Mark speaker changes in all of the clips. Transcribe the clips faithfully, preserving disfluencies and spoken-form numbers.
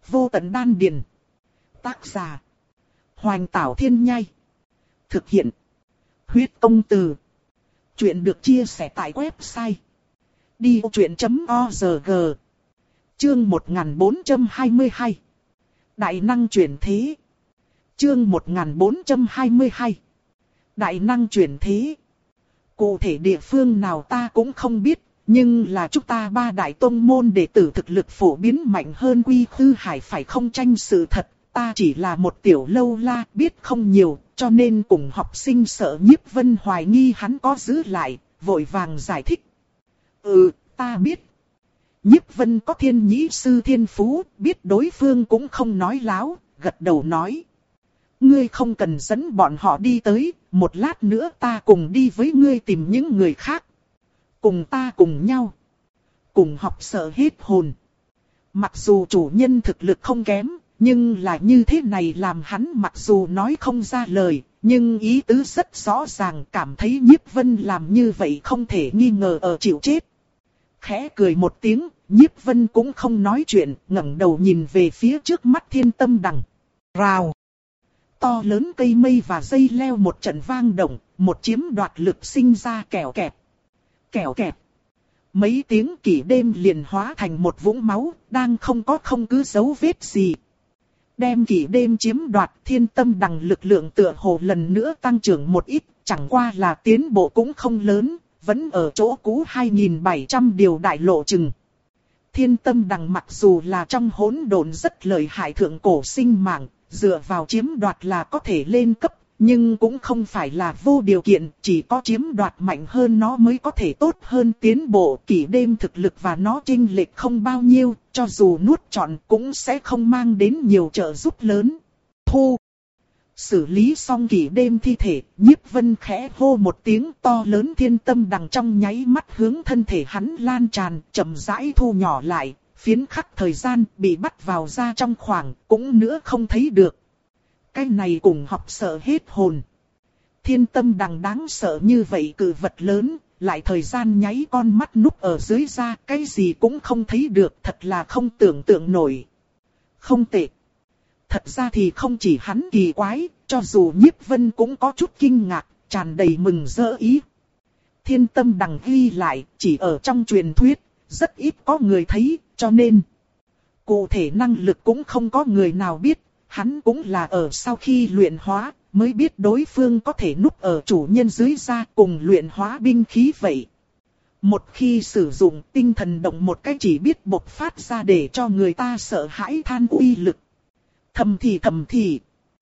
Speaker 1: Vô tận đan điền. Tác giả. Hoành Tảo Thiên Nhai. Thực hiện. Huyết Công Từ. Chuyện được chia sẻ tại website đi vô chuyện chấm org. Chương một nghìn bốn trăm hai mươi hai. Đại năng chuyển thế. Chương một nghìn bốn trăm hai mươi hai. Đại năng chuyển thế. Cụ thể địa phương nào ta cũng không biết, nhưng là chúng ta ba đại tông môn đệ tử thực lực phổ biến mạnh hơn Quy Khư Hải phải không tranh sự thật. Ta chỉ là một tiểu lâu la, biết không nhiều, cho nên cùng học sinh sợ Nhiếp Vân hoài nghi hắn có giữ lại, vội vàng giải thích. Ừ, ta biết. Nhiếp Vân có thiên nhĩ sư thiên phú, biết đối phương cũng không nói láo, gật đầu nói. Ngươi không cần dẫn bọn họ đi tới, một lát nữa ta cùng đi với ngươi tìm những người khác. Cùng ta cùng nhau. Cùng học sợ hết hồn. Mặc dù chủ nhân thực lực không kém, nhưng là như thế này làm hắn mặc dù nói không ra lời, nhưng ý tứ rất rõ ràng, cảm thấy Nhiếp Vân làm như vậy không thể nghi ngờ ở chịu chết. Khẽ cười một tiếng, Nhiếp Vân cũng không nói chuyện, ngẩng đầu nhìn về phía trước mắt Thiên Tâm Đằng. Rào! To lớn cây mây và dây leo một trận vang động, một chiếm đoạt lực sinh ra kẻo kẹt. Kẻo kẹt. Mấy tiếng kỷ đêm liền hóa thành một vũng máu, đang không có không cứ dấu vết gì. Đem kỷ đêm chiếm đoạt, Thiên Tâm Đằng lực lượng tựa hồ lần nữa tăng trưởng một ít, chẳng qua là tiến bộ cũng không lớn, vẫn ở chỗ cũ hai nghìn bảy trăm điều đại lộ chừng. Thiên Tâm Đằng mặc dù là trong hỗn độn rất lợi hại thượng cổ sinh mạng, dựa vào chiếm đoạt là có thể lên cấp, nhưng cũng không phải là vô điều kiện, chỉ có chiếm đoạt mạnh hơn nó mới có thể tốt hơn tiến bộ. Kỷ đêm thực lực và nó chênh lệch không bao nhiêu, cho dù nuốt trọn cũng sẽ không mang đến nhiều trợ giúp lớn. Thu! Xử lý xong kỷ đêm thi thể, Nhiếp Vân khẽ hô một tiếng, to lớn Thiên Tâm Đằng trong nháy mắt hướng thân thể hắn lan tràn, chậm rãi thu nhỏ lại, phiến khắc thời gian bị bắt vào ra trong khoảng, cũng nữa không thấy được. Cái này cùng học sợ hết hồn. Thiên Tâm Đằng đáng sợ như vậy cự vật lớn, lại thời gian nháy con mắt núp ở dưới da, cái gì cũng không thấy được, thật là không tưởng tượng nổi. Không tệ. Thật ra thì không chỉ hắn kỳ quái, cho dù Nhiếp Vân cũng có chút kinh ngạc, tràn đầy mừng rỡ ý. Thiên Tâm Đằng ghi lại, chỉ ở trong truyền thuyết, rất ít có người thấy, cho nên cụ thể năng lực cũng không có người nào biết. Hắn cũng là ở sau khi luyện hóa, mới biết đối phương có thể núp ở chủ nhân dưới da cùng luyện hóa binh khí vậy. Một khi sử dụng tinh thần động một cái chỉ biết bộc phát ra để cho người ta sợ hãi than uy lực. Thầm thì thầm thì.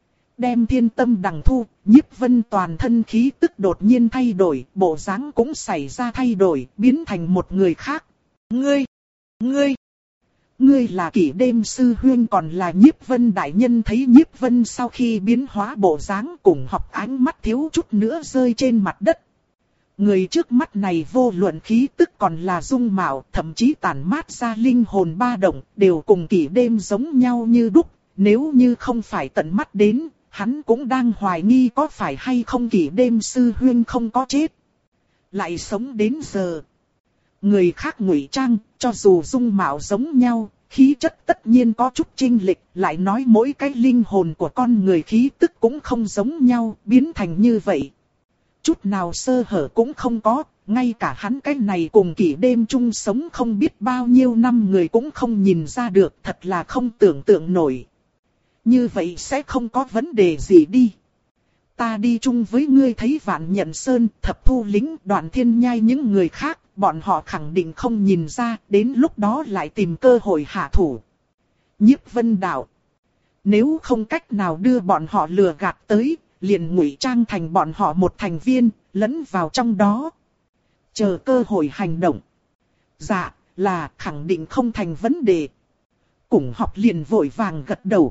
Speaker 1: Đem Thiên Tâm Đằng thu, Nhiếp Vân toàn thân khí tức đột nhiên thay đổi, bộ dáng cũng xảy ra thay đổi, biến thành một người khác. Ngươi! Ngươi! Ngươi là Kỷ Đêm sư huynh còn là Nhiếp Vân đại nhân. Thấy Nhiếp Vân sau khi biến hóa bộ dáng cùng học ánh mắt thiếu chút nữa rơi trên mặt đất. Người trước mắt này vô luận khí tức còn là dung mạo, thậm chí tản mát ra linh hồn ba động, đều cùng Kỷ Đêm giống nhau như đúc. Nếu như không phải tận mắt đến, hắn cũng đang hoài nghi có phải hay không Kỷ Đêm sư huynh không có chết, lại sống đến giờ. Người khác ngụy trang, cho dù dung mạo giống nhau, khí chất tất nhiên có chút chênh lệch, lại nói mỗi cái linh hồn của con người khí tức cũng không giống nhau, biến thành như vậy. Chút nào sơ hở cũng không có, ngay cả hắn cái này cùng Kỷ Đêm chung sống không biết bao nhiêu năm người cũng không nhìn ra được, thật là không tưởng tượng nổi. Như vậy sẽ không có vấn đề gì đi. Ta đi chung với ngươi thấy Vạn Nhận Sơn, Thập Thu Lĩnh, Đoạn Thiên Nhai những người khác, bọn họ khẳng định không nhìn ra, đến lúc đó lại tìm cơ hội hạ thủ. Nhiếp Vân đạo. Nếu không cách nào đưa bọn họ lừa gạt tới, liền ngụy trang thành bọn họ một thành viên, lẫn vào trong đó. Chờ cơ hội hành động. Dạ, là khẳng định không thành vấn đề. Cùng học liền vội vàng gật đầu.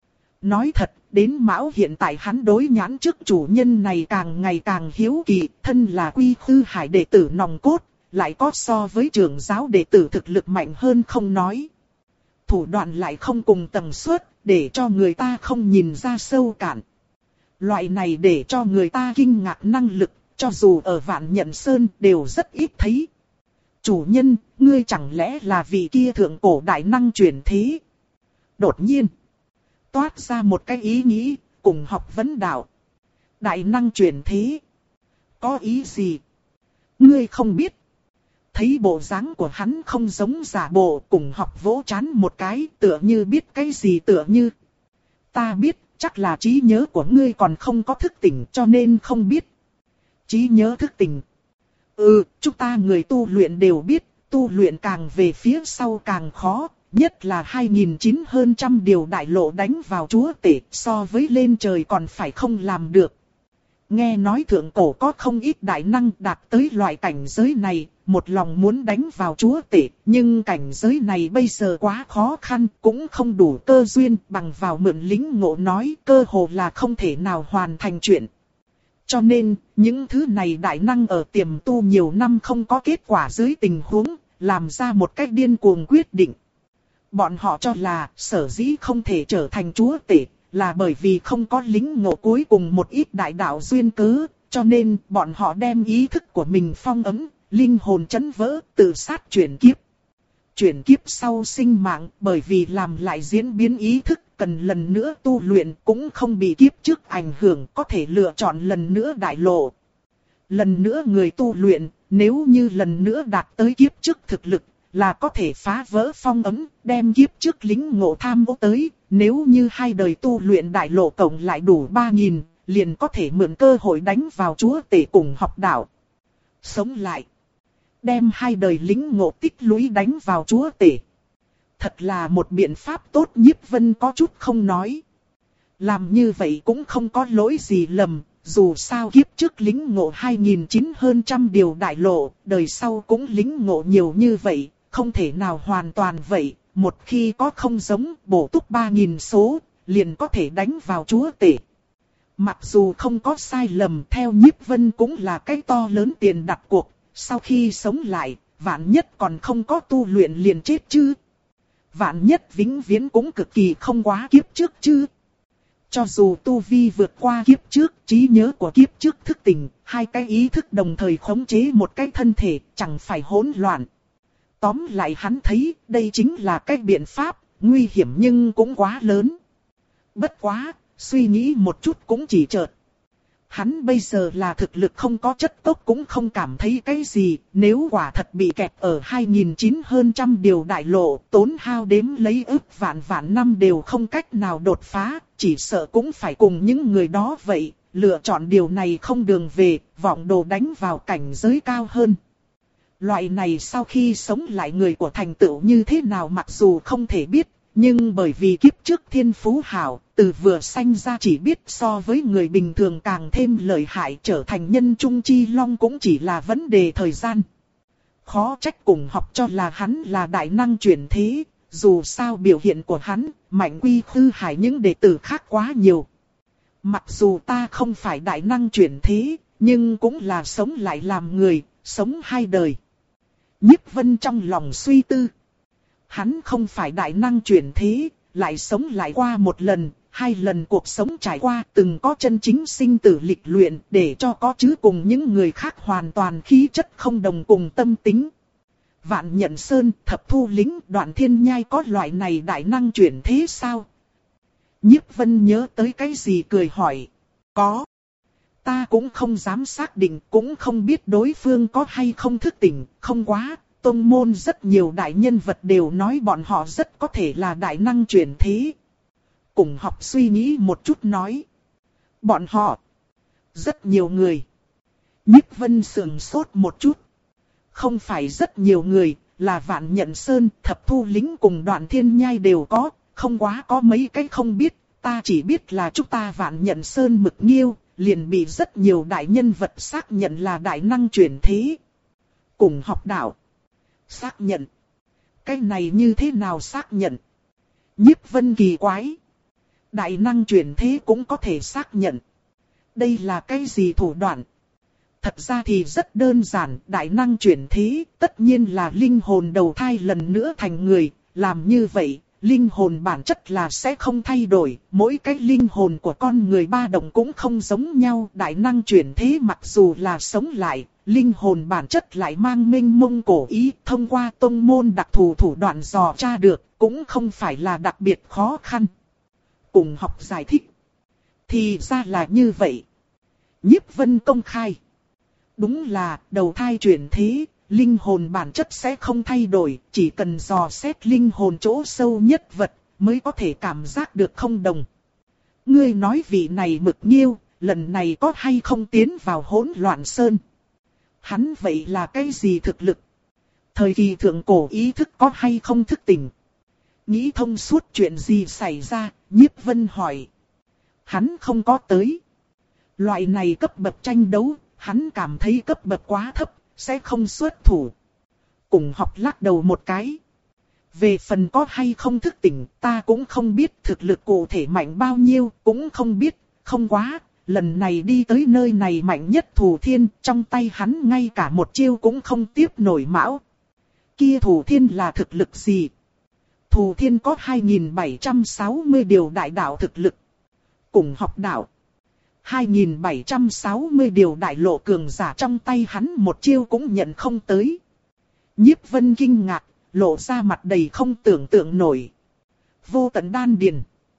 Speaker 1: Nói thật, đến Mão hiện tại hắn đối nhãn trước chủ nhân này càng ngày càng hiếu kỳ, thân là Quy Khư Hải đệ tử nòng cốt, lại có so với trưởng giáo đệ tử thực lực mạnh hơn không nói. Thủ đoạn lại không cùng tầng suất, để cho người ta không nhìn ra sâu cạn. Loại này để cho người ta kinh ngạc năng lực, cho dù ở Vạn Nhận Sơn đều rất ít thấy. Chủ nhân, ngươi chẳng lẽ là vị kia thượng cổ đại năng chuyển thế? Đột nhiên, toát ra một cái ý nghĩ, cùng học vấn đạo. Đại năng chuyển thế. Có ý gì? Ngươi không biết. Thấy bộ dáng của hắn không giống giả bộ, cùng học vỗ chán một cái, tựa như biết cái gì tựa như. Ta biết, chắc là trí nhớ của ngươi còn không có thức tỉnh cho nên không biết. Trí nhớ thức tỉnh. Ừ, chúng ta người tu luyện đều biết, tu luyện càng về phía sau càng khó, nhất là hai nghìn chín hơn trăm điều đại lộ đánh vào chúa tể, so với lên trời còn phải không làm được. Nghe nói thượng cổ có không ít đại năng đạt tới loại cảnh giới này, một lòng muốn đánh vào chúa tể, nhưng cảnh giới này bây giờ quá khó khăn, cũng không đủ cơ duyên, bằng vào mượn lính ngộ nói cơ hồ là không thể nào hoàn thành chuyện. Cho nên, những thứ này đại năng ở tiềm tu nhiều năm không có kết quả dưới tình huống, làm ra một cách điên cuồng quyết định. Bọn họ cho là sở dĩ không thể trở thành chúa tể, là bởi vì không có lính ngộ cuối cùng một ít đại đạo duyên cớ, cho nên bọn họ đem ý thức của mình phong ấn, linh hồn chấn vỡ, tự sát chuyển kiếp. Chuyển kiếp sau sinh mạng, bởi vì làm lại diễn biến ý thức, cần lần nữa tu luyện cũng không bị kiếp trước ảnh hưởng, có thể lựa chọn lần nữa đại lộ. Lần nữa người tu luyện, nếu như lần nữa đạt tới kiếp trước thực lực, là có thể phá vỡ phong ấn, đem kiếp trước lính ngộ tham ô tới. Nếu như hai đời tu luyện đại lộ cộng lại đủ ba nghìn, liền có thể mượn cơ hội đánh vào chúa tể cùng học đạo. Sống lại. Đem hai đời lính ngộ tích lũy đánh vào chúa tể. Thật là một biện pháp tốt, Nhiếp Vân có chút không nói. Làm như vậy cũng không có lỗi gì lầm, dù sao kiếp trước lính ngộ hai nghìn chín hơn trăm điều đại lộ, đời sau cũng lính ngộ nhiều như vậy, không thể nào hoàn toàn vậy. Một khi có không giống bổ túc ba nghìn số, liền có thể đánh vào chúa tể. Mặc dù không có sai lầm, theo Nhiếp Vân cũng là cái to lớn tiền đặt cuộc. Sau khi sống lại, vạn nhất còn không có tu luyện liền chết chứ. Vạn nhất vĩnh viễn cũng cực kỳ không quá kiếp trước chứ. Cho dù tu vi vượt qua kiếp trước, trí nhớ của kiếp trước thức tỉnh, hai cái ý thức đồng thời khống chế một cái thân thể, chẳng phải hỗn loạn. Tóm lại hắn thấy đây chính là cái biện pháp, nguy hiểm nhưng cũng quá lớn. Bất quá, suy nghĩ một chút cũng chỉ chợt. Hắn bây giờ là thực lực không có chất tốc cũng không cảm thấy cái gì, nếu quả thật bị kẹt ở hai nghìn chín hơn trăm điều đại lộ, tốn hao đếm lấy ức vạn vạn năm đều không cách nào đột phá, chỉ sợ cũng phải cùng những người đó vậy, lựa chọn điều này không đường về, vọng đồ đánh vào cảnh giới cao hơn. Loại này sau khi sống lại người của thành tựu như thế nào mặc dù không thể biết, nhưng bởi vì kiếp trước thiên phú hảo, từ vừa sanh ra chỉ biết so với người bình thường càng thêm lợi hại, trở thành nhân trung chi long cũng chỉ là vấn đề thời gian. Khó trách cùng học cho là hắn là đại năng chuyển thế, dù sao biểu hiện của hắn, Mạnh Quy Khư Hải những đệ tử khác quá nhiều. Mặc dù ta không phải đại năng chuyển thế, nhưng cũng là sống lại làm người, sống hai đời. Nhiếp Vân trong lòng suy tư. Hắn không phải đại năng chuyển thế, lại sống lại qua một lần, hai lần cuộc sống trải qua từng có chân chính sinh tử lịch luyện để cho có chứ cùng những người khác hoàn toàn khí chất không đồng cùng tâm tính. Vạn Nhận Sơn, Thập Thu Lính, Đoạn Thiên Nhai có loại này đại năng chuyển thế sao? Nhiếp Vân nhớ tới cái gì cười hỏi. Có. Ta cũng không dám xác định, cũng không biết đối phương có hay không thức tỉnh, không quá. Tông môn rất nhiều đại nhân vật đều nói bọn họ rất có thể là đại năng chuyển thế. Cùng học suy nghĩ một chút nói. Bọn họ. Rất nhiều người. Nhiếp Vân sườn sốt một chút. Không phải rất nhiều người, là Vạn Nhận Sơn, Thập Thu Lính cùng Đoạn Thiên Nhai đều có, không quá có mấy cái không biết. Ta chỉ biết là chúng ta Vạn Nhận Sơn Mực Nghiêu, liền bị rất nhiều đại nhân vật xác nhận là đại năng chuyển thế. Cùng học đạo. Xác nhận. Cái này như thế nào xác nhận? Nhiếp Vân kỳ quái. Đại năng chuyển thế cũng có thể xác nhận. Đây là cái gì thủ đoạn? Thật ra thì rất đơn giản, đại năng chuyển thế, tất nhiên là linh hồn đầu thai lần nữa thành người, làm như vậy, linh hồn bản chất là sẽ không thay đổi, mỗi cái linh hồn của con người ba động cũng không giống nhau, đại năng chuyển thế mặc dù là sống lại, linh hồn bản chất lại mang mênh mông cổ ý, thông qua tông môn đặc thù thủ đoạn dò tra được, cũng không phải là đặc biệt khó khăn. Cùng học giải thích. Thì ra là như vậy. Nhiếp Vân công khai. Đúng là đầu thai chuyển thế, linh hồn bản chất sẽ không thay đổi, chỉ cần dò xét linh hồn chỗ sâu nhất vật, mới có thể cảm giác được không đồng. Ngươi nói vị này Mực Nghiêu, lần này có hay không tiến vào hỗn loạn sơn? Hắn vậy là cái gì thực lực? Thời kỳ thượng cổ ý thức có hay không thức tỉnh? Nghĩ thông suốt chuyện gì xảy ra, Nhiếp Vân hỏi. Hắn không có tới. Loại này cấp bậc tranh đấu, hắn cảm thấy cấp bậc quá thấp, sẽ không xuất thủ. Cùng học lắc đầu một cái. Về phần có hay không thức tỉnh, ta cũng không biết thực lực cụ thể mạnh bao nhiêu, cũng không biết, không quá. Lần này đi tới nơi này mạnh nhất Thủ Thiên, trong tay hắn ngay cả một chiêu cũng không tiếp nổi mão. Kia Thủ Thiên là thực lực gì? Thủ Thiên có hai nghìn bảy trăm sáu mươi điều đại đạo thực lực. Cùng học đạo. hai nghìn bảy trăm sáu mươi điều đại lộ cường giả trong tay hắn một chiêu cũng nhận không tới. Nhiếp Vân kinh ngạc, lộ ra mặt đầy không tưởng tượng nổi. Vô Tận Đan Điền.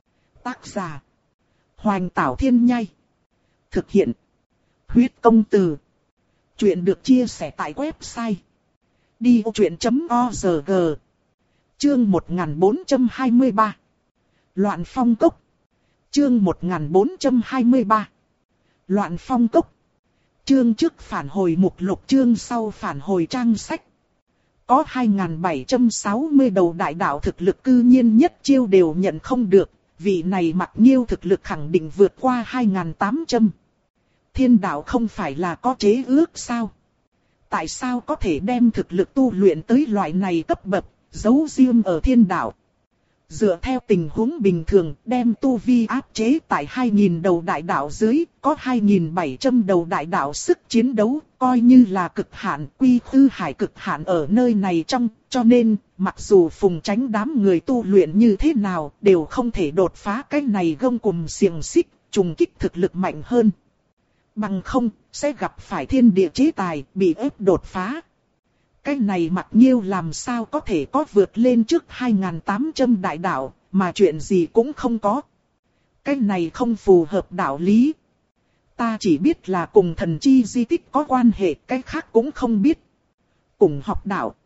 Speaker 1: Tác giả. Hoành Tảo Thiên Nhai. Thực hiện. Huyết Công Từ. Chuyện được chia sẻ tại website. đi vô chuyện chấm org. Chương một nghìn bốn trăm hai mươi ba. Loạn Phong Cốc. Chương một nghìn bốn trăm hai mươi ba. Loạn Phong Cốc. Chương trước phản hồi mục lục, chương sau phản hồi trang sách. Có hai nghìn bảy trăm sáu mươi đầu đại đạo thực lực cư nhiên nhất chiêu đều nhận không được. Vị này Mạc Nghiêu thực lực khẳng định vượt qua hai nghìn tám trăm. Thiên đạo không phải là có chế ước sao? Tại sao có thể đem thực lực tu luyện tới loại này cấp bậc, giấu riêng ở thiên đạo? Dựa theo tình huống bình thường, đem tu vi áp chế tại hai nghìn đầu đại đạo dưới, có hai nghìn bảy trăm đầu đại đạo sức chiến đấu, coi như là cực hạn, quy khư hải cực hạn ở nơi này trong, cho nên, mặc dù phùng tránh đám người tu luyện như thế nào, đều không thể đột phá cái này gông cùm xiềng xích, trùng kích thực lực mạnh hơn. Bằng không, sẽ gặp phải thiên địa chế tài, bị ép đột phá. Cái này Mạc Nghiêu làm sao có thể có vượt lên trước hai nghìn tám trăm đại đạo, mà chuyện gì cũng không có. Cái này không phù hợp đạo lý. Ta chỉ biết là cùng thần chi di tích có quan hệ, cái khác cũng không biết. Cùng học đạo.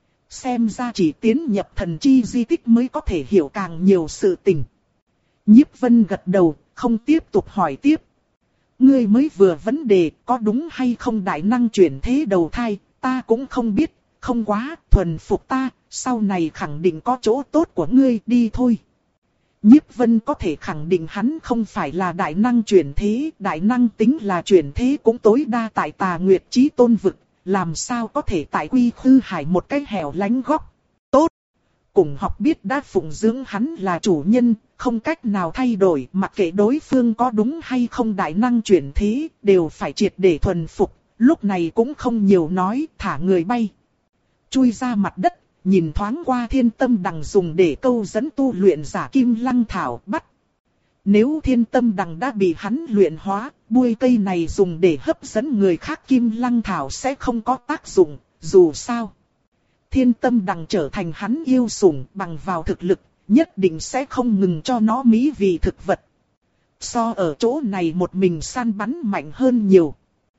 Speaker 1: Xem ra chỉ tiến nhập thần chi di tích mới có thể hiểu càng nhiều sự tình. Nhiếp Vân gật đầu, không tiếp tục hỏi tiếp. Ngươi mới vừa vấn đề có đúng hay không đại năng chuyển thế đầu thai, ta cũng không biết, không quá, thuần phục ta, sau này khẳng định có chỗ tốt của ngươi, đi thôi. Nhiếp Vân có thể khẳng định hắn không phải là đại năng chuyển thế, đại năng tính là chuyển thế cũng tối đa tại Tà Nguyệt Chí Tôn vực, làm sao có thể tại Quy Khư Hải một cái hẻo lánh góc. Tốt! Cùng học biết đã phụng dưỡng hắn là chủ nhân, không cách nào thay đổi, mặc kệ đối phương có đúng hay không đại năng chuyển thế, đều phải triệt để thuần phục, lúc này cũng không nhiều nói, thả người bay. Chui ra mặt đất, nhìn thoáng qua Thiên Tâm Đằng dùng để câu dẫn tu luyện giả Kim Lăng Thảo bắt. Nếu Thiên Tâm Đằng đã bị hắn luyện hóa, bùi cây này dùng để hấp dẫn người khác Kim Lăng Thảo sẽ không có tác dụng, dù sao. Thiên Tâm Đằng trở thành hắn yêu sủng bằng vào thực lực, nhất định sẽ không ngừng cho nó mỹ vị thực vật. So ở chỗ này một mình săn bắn mạnh hơn nhiều.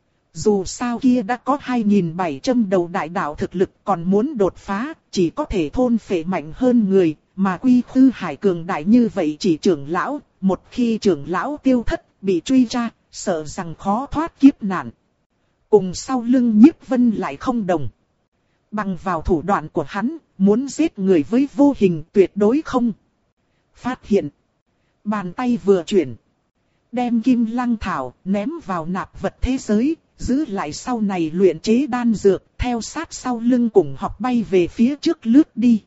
Speaker 1: Dù sao kia đã có hai nghìn bảy trăm đầu đại đạo thực lực còn muốn đột phá, chỉ có thể thôn phệ mạnh hơn người, mà Quy Khư Hải cường đại như vậy chỉ trưởng lão, một khi trưởng lão tiêu thất, bị truy tra, sợ rằng khó thoát kiếp nạn. Cùng sau lưng Nhiếp Vân lại không đồng. Bằng vào thủ đoạn của hắn, muốn giết người với vô hình tuyệt đối không. Phát hiện. Bàn tay vừa chuyển. Đem Kim Lăng Thảo ném vào nạp vật thế giới, giữ lại sau này luyện chế đan dược, theo sát sau lưng cùng học bay về phía trước lướt đi.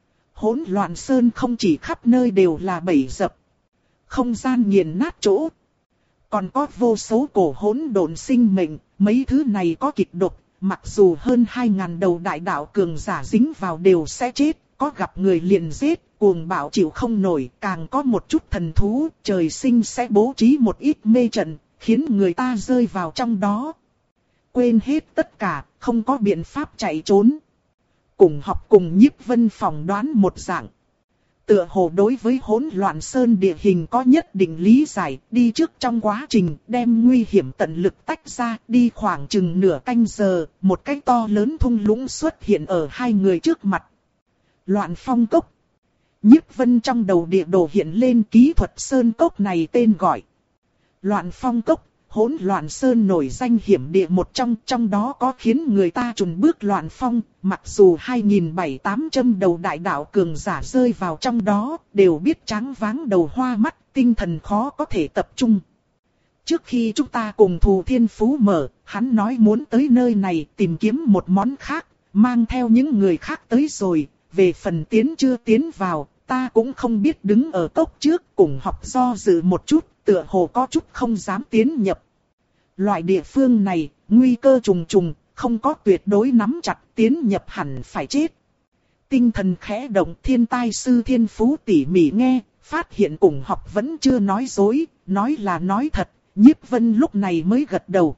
Speaker 1: Hỗn loạn sơn không chỉ khắp nơi đều là bẫy dập. Không gian nghiền nát chỗ. Còn có vô số cổ hỗn độn sinh mệnh, mấy thứ này có kịch độc. Mặc dù hơn hai nghìn đầu đại đạo cường giả dính vào đều sẽ chết, có gặp người liền giết, cuồng bạo chịu không nổi, càng có một chút thần thú, trời sinh sẽ bố trí một ít mê trận, khiến người ta rơi vào trong đó. Quên hết tất cả, không có biện pháp chạy trốn. Cùng học cùng Nhiếp Vân phỏng đoán một dạng. Tựa hồ đối với hỗn loạn sơn địa hình có nhất định lý giải, đi trước trong quá trình đem nguy hiểm tận lực tách ra, đi khoảng chừng nửa canh giờ, một cái to lớn thung lũng xuất hiện ở hai người trước mặt. Loạn phong cốc. Nhiếp Vân trong đầu địa đồ hiện lên kỹ thuật sơn cốc này tên gọi. Loạn phong cốc, hỗn loạn sơn nổi danh hiểm địa một trong, trong đó có khiến người ta chùn bước loạn phong, mặc dù hai nghìn bảy tám trăm đầu đại đạo cường giả rơi vào trong đó, đều biết tráng váng đầu hoa mắt, tinh thần khó có thể tập trung. Trước khi chúng ta cùng Thù Thiên Phú mở, hắn nói muốn tới nơi này tìm kiếm một món khác, mang theo những người khác tới rồi, về phần tiến chưa tiến vào, ta cũng không biết đứng ở cốc trước cùng học do dự một chút, tựa hồ có chút không dám tiến nhập. Loại địa phương này, nguy cơ trùng trùng, không có tuyệt đối nắm chặt tiến nhập hẳn phải chết. Tinh thần khẽ động, Thiên Tai Sư Thiên Phú tỉ mỉ nghe, phát hiện cùng học vẫn chưa nói dối, nói là nói thật, Nhiếp Vân lúc này mới gật đầu.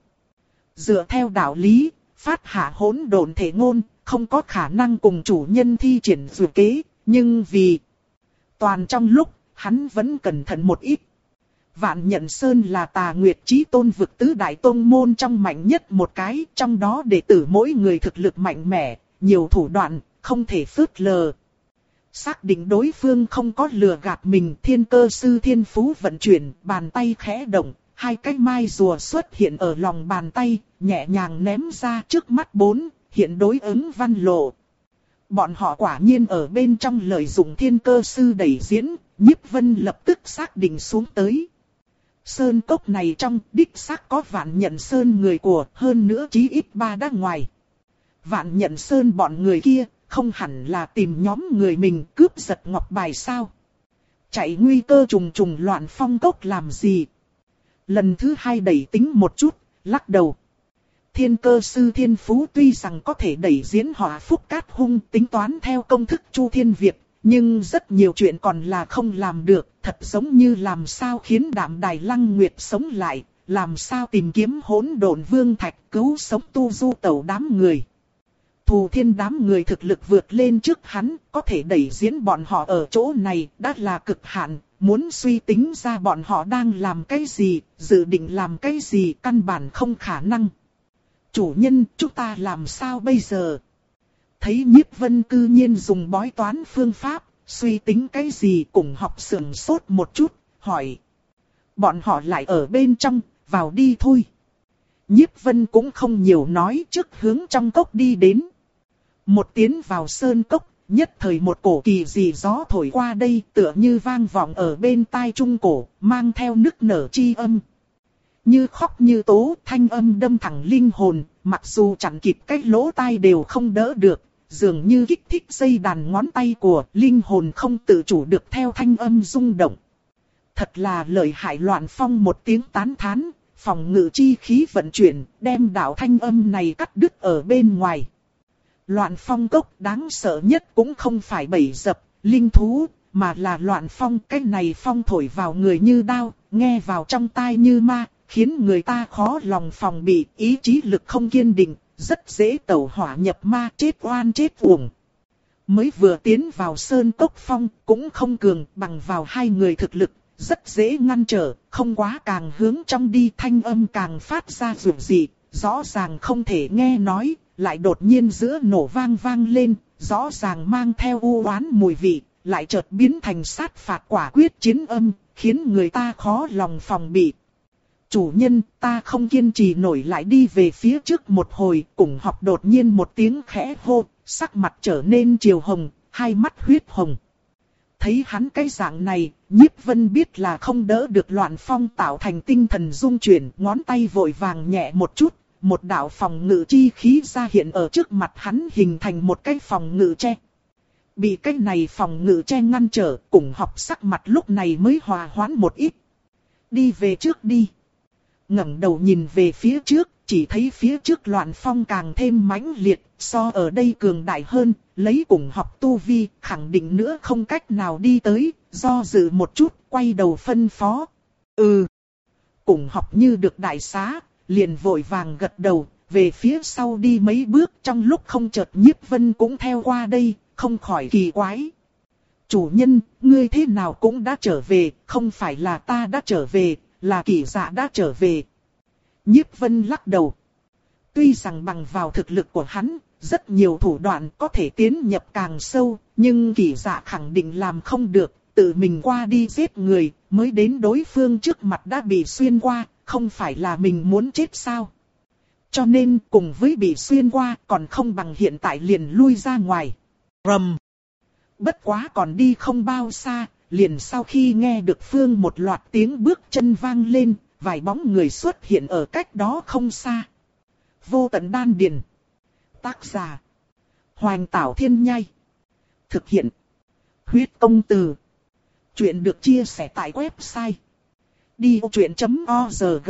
Speaker 1: Dựa theo đạo lý, phát hạ hỗn độn thể ngôn, không có khả năng cùng chủ nhân thi triển dự kế, nhưng vì toàn trong lúc, hắn vẫn cẩn thận một ít. Vạn Nhận Sơn là Tà Nguyệt Chí Tôn vực tứ đại tông môn trong mạnh nhất một cái, trong đó đệ tử mỗi người thực lực mạnh mẽ, nhiều thủ đoạn, không thể phớt lờ. Xác định đối phương không có lừa gạt mình, Thiên Cơ Sư Thiên Phú vận chuyển, bàn tay khẽ động, hai cái mai rùa xuất hiện ở lòng bàn tay, nhẹ nhàng ném ra trước mắt bốn, hiện đối ứng văn lộ. Bọn họ quả nhiên ở bên trong lợi dụng Thiên Cơ Sư đẩy diễn, Nhiếp Vân lập tức xác định xuống tới. Sơn cốc này trong đích xác có Vạn Nhận Sơn người của, hơn nữa chí ít ba đã ngoài. Vạn Nhận Sơn bọn người kia, không hẳn là tìm nhóm người mình cướp giật ngọc bài sao. Chạy nguy cơ trùng trùng loạn phong cốc làm gì. Lần thứ hai đẩy tính một chút, lắc đầu. Thiên Cơ Sư Thiên Phú tuy rằng có thể đẩy diễn họa phúc cát hung tính toán theo công thức Chu Thiên Việt, nhưng rất nhiều chuyện còn là không làm được, thật giống như làm sao khiến Đạm Đài Lăng Nguyệt sống lại, làm sao tìm kiếm hỗn độn vương thạch cứu sống tu du tẩu đám người. Thù Thiên đám người thực lực vượt lên trước hắn, có thể đẩy diễn bọn họ ở chỗ này đã là cực hạn, muốn suy tính ra bọn họ đang làm cái gì, dự định làm cái gì căn bản không khả năng. Chủ nhân, chúng ta làm sao bây giờ? Thấy Nhiếp Vân cư nhiên dùng bói toán phương pháp, suy tính cái gì cùng học sườn sốt một chút, hỏi. Bọn họ lại ở bên trong, vào đi thôi. Nhiếp Vân cũng không nhiều nói, trước hướng trong cốc đi đến. Một tiến vào sơn cốc, nhất thời một cổ kỳ dị gió thổi qua đây, tựa như vang vọng ở bên tai trung cổ, mang theo nức nở chi âm. Như khóc như tố, thanh âm đâm thẳng linh hồn, mặc dù chẳng kịp cái lỗ tai đều không đỡ được, dường như kích thích dây đàn ngón tay của linh hồn không tự chủ được theo thanh âm rung động. Thật là lợi hại. Loạn Phong một tiếng tán thán, phòng ngự chi khí vận chuyển, đem đạo thanh âm này cắt đứt ở bên ngoài. Loạn Phong cốc đáng sợ nhất cũng không phải bầy dập, linh thú, mà là Loạn Phong. Cái này phong thổi vào người như đao, nghe vào trong tai như ma, khiến người ta khó lòng phòng bị, ý chí lực không kiên định, rất dễ tẩu hỏa nhập ma, chết oan chết uổng. Mới vừa tiến vào sơn cốc phong, cũng không cường bằng vào hai người thực lực, rất dễ ngăn trở, không quá càng hướng trong đi, thanh âm càng phát ra rủng dị, rõ ràng không thể nghe nói, lại đột nhiên giữa nổ vang vang lên, rõ ràng mang theo u oán mùi vị, lại chợt biến thành sát phạt quả quyết chiến âm, khiến người ta khó lòng phòng bị. Chủ nhân, ta không kiên trì nổi, lại đi về phía trước một hồi, cùng học đột nhiên một tiếng khẽ hô, sắc mặt trở nên chiều hồng, hai mắt huyết hồng. Thấy hắn cái dạng này, Nhiếp Vân biết là không đỡ được Loạn Phong tạo thành tinh thần rung chuyển, ngón tay vội vàng nhẹ một chút, một đạo phòng ngự chi khí ra hiện ở trước mặt hắn, hình thành một cái phòng ngự che. Bị cái này phòng ngự che ngăn trở, cùng học sắc mặt lúc này mới hòa hoãn một ít. Đi về trước đi. Ngẩng đầu nhìn về phía trước, chỉ thấy phía trước Loạn Phong càng thêm mãnh liệt, so ở đây cường đại hơn, lấy cùng học tu vi, khẳng định nữa không cách nào đi tới, do dự một chút, quay đầu phân phó. Ừ. Cùng học như được đại xá, liền vội vàng gật đầu, về phía sau đi mấy bước, trong lúc không chợt Nhiếp Vân cũng theo qua đây, không khỏi kỳ quái. Chủ nhân, ngươi thế nào cũng đã trở về, không phải là ta đã trở về, là Kỷ Dạ đã trở về. Nhiếp Vân lắc đầu. Tuy rằng bằng vào thực lực của hắn, rất nhiều thủ đoạn có thể tiến nhập càng sâu, nhưng Kỷ Dạ khẳng định làm không được, tự mình qua đi giết người, mới đến đối phương trước mặt đã bị xuyên qua, không phải là mình muốn chết sao. Cho nên cùng với bị xuyên qua còn không bằng hiện tại liền lui ra ngoài. Rầm. Bất quá còn đi không bao xa, liền sau khi nghe được phương một loạt tiếng bước chân vang lên, vài bóng người xuất hiện ở cách đó không xa. Vô Tận Đan Điền. Tác giả: Hoành Tảo Thiên Nhai. Thực hiện: Huyết Công Từ. Chuyện được chia sẻ tại website đi vô chuyện chấm org.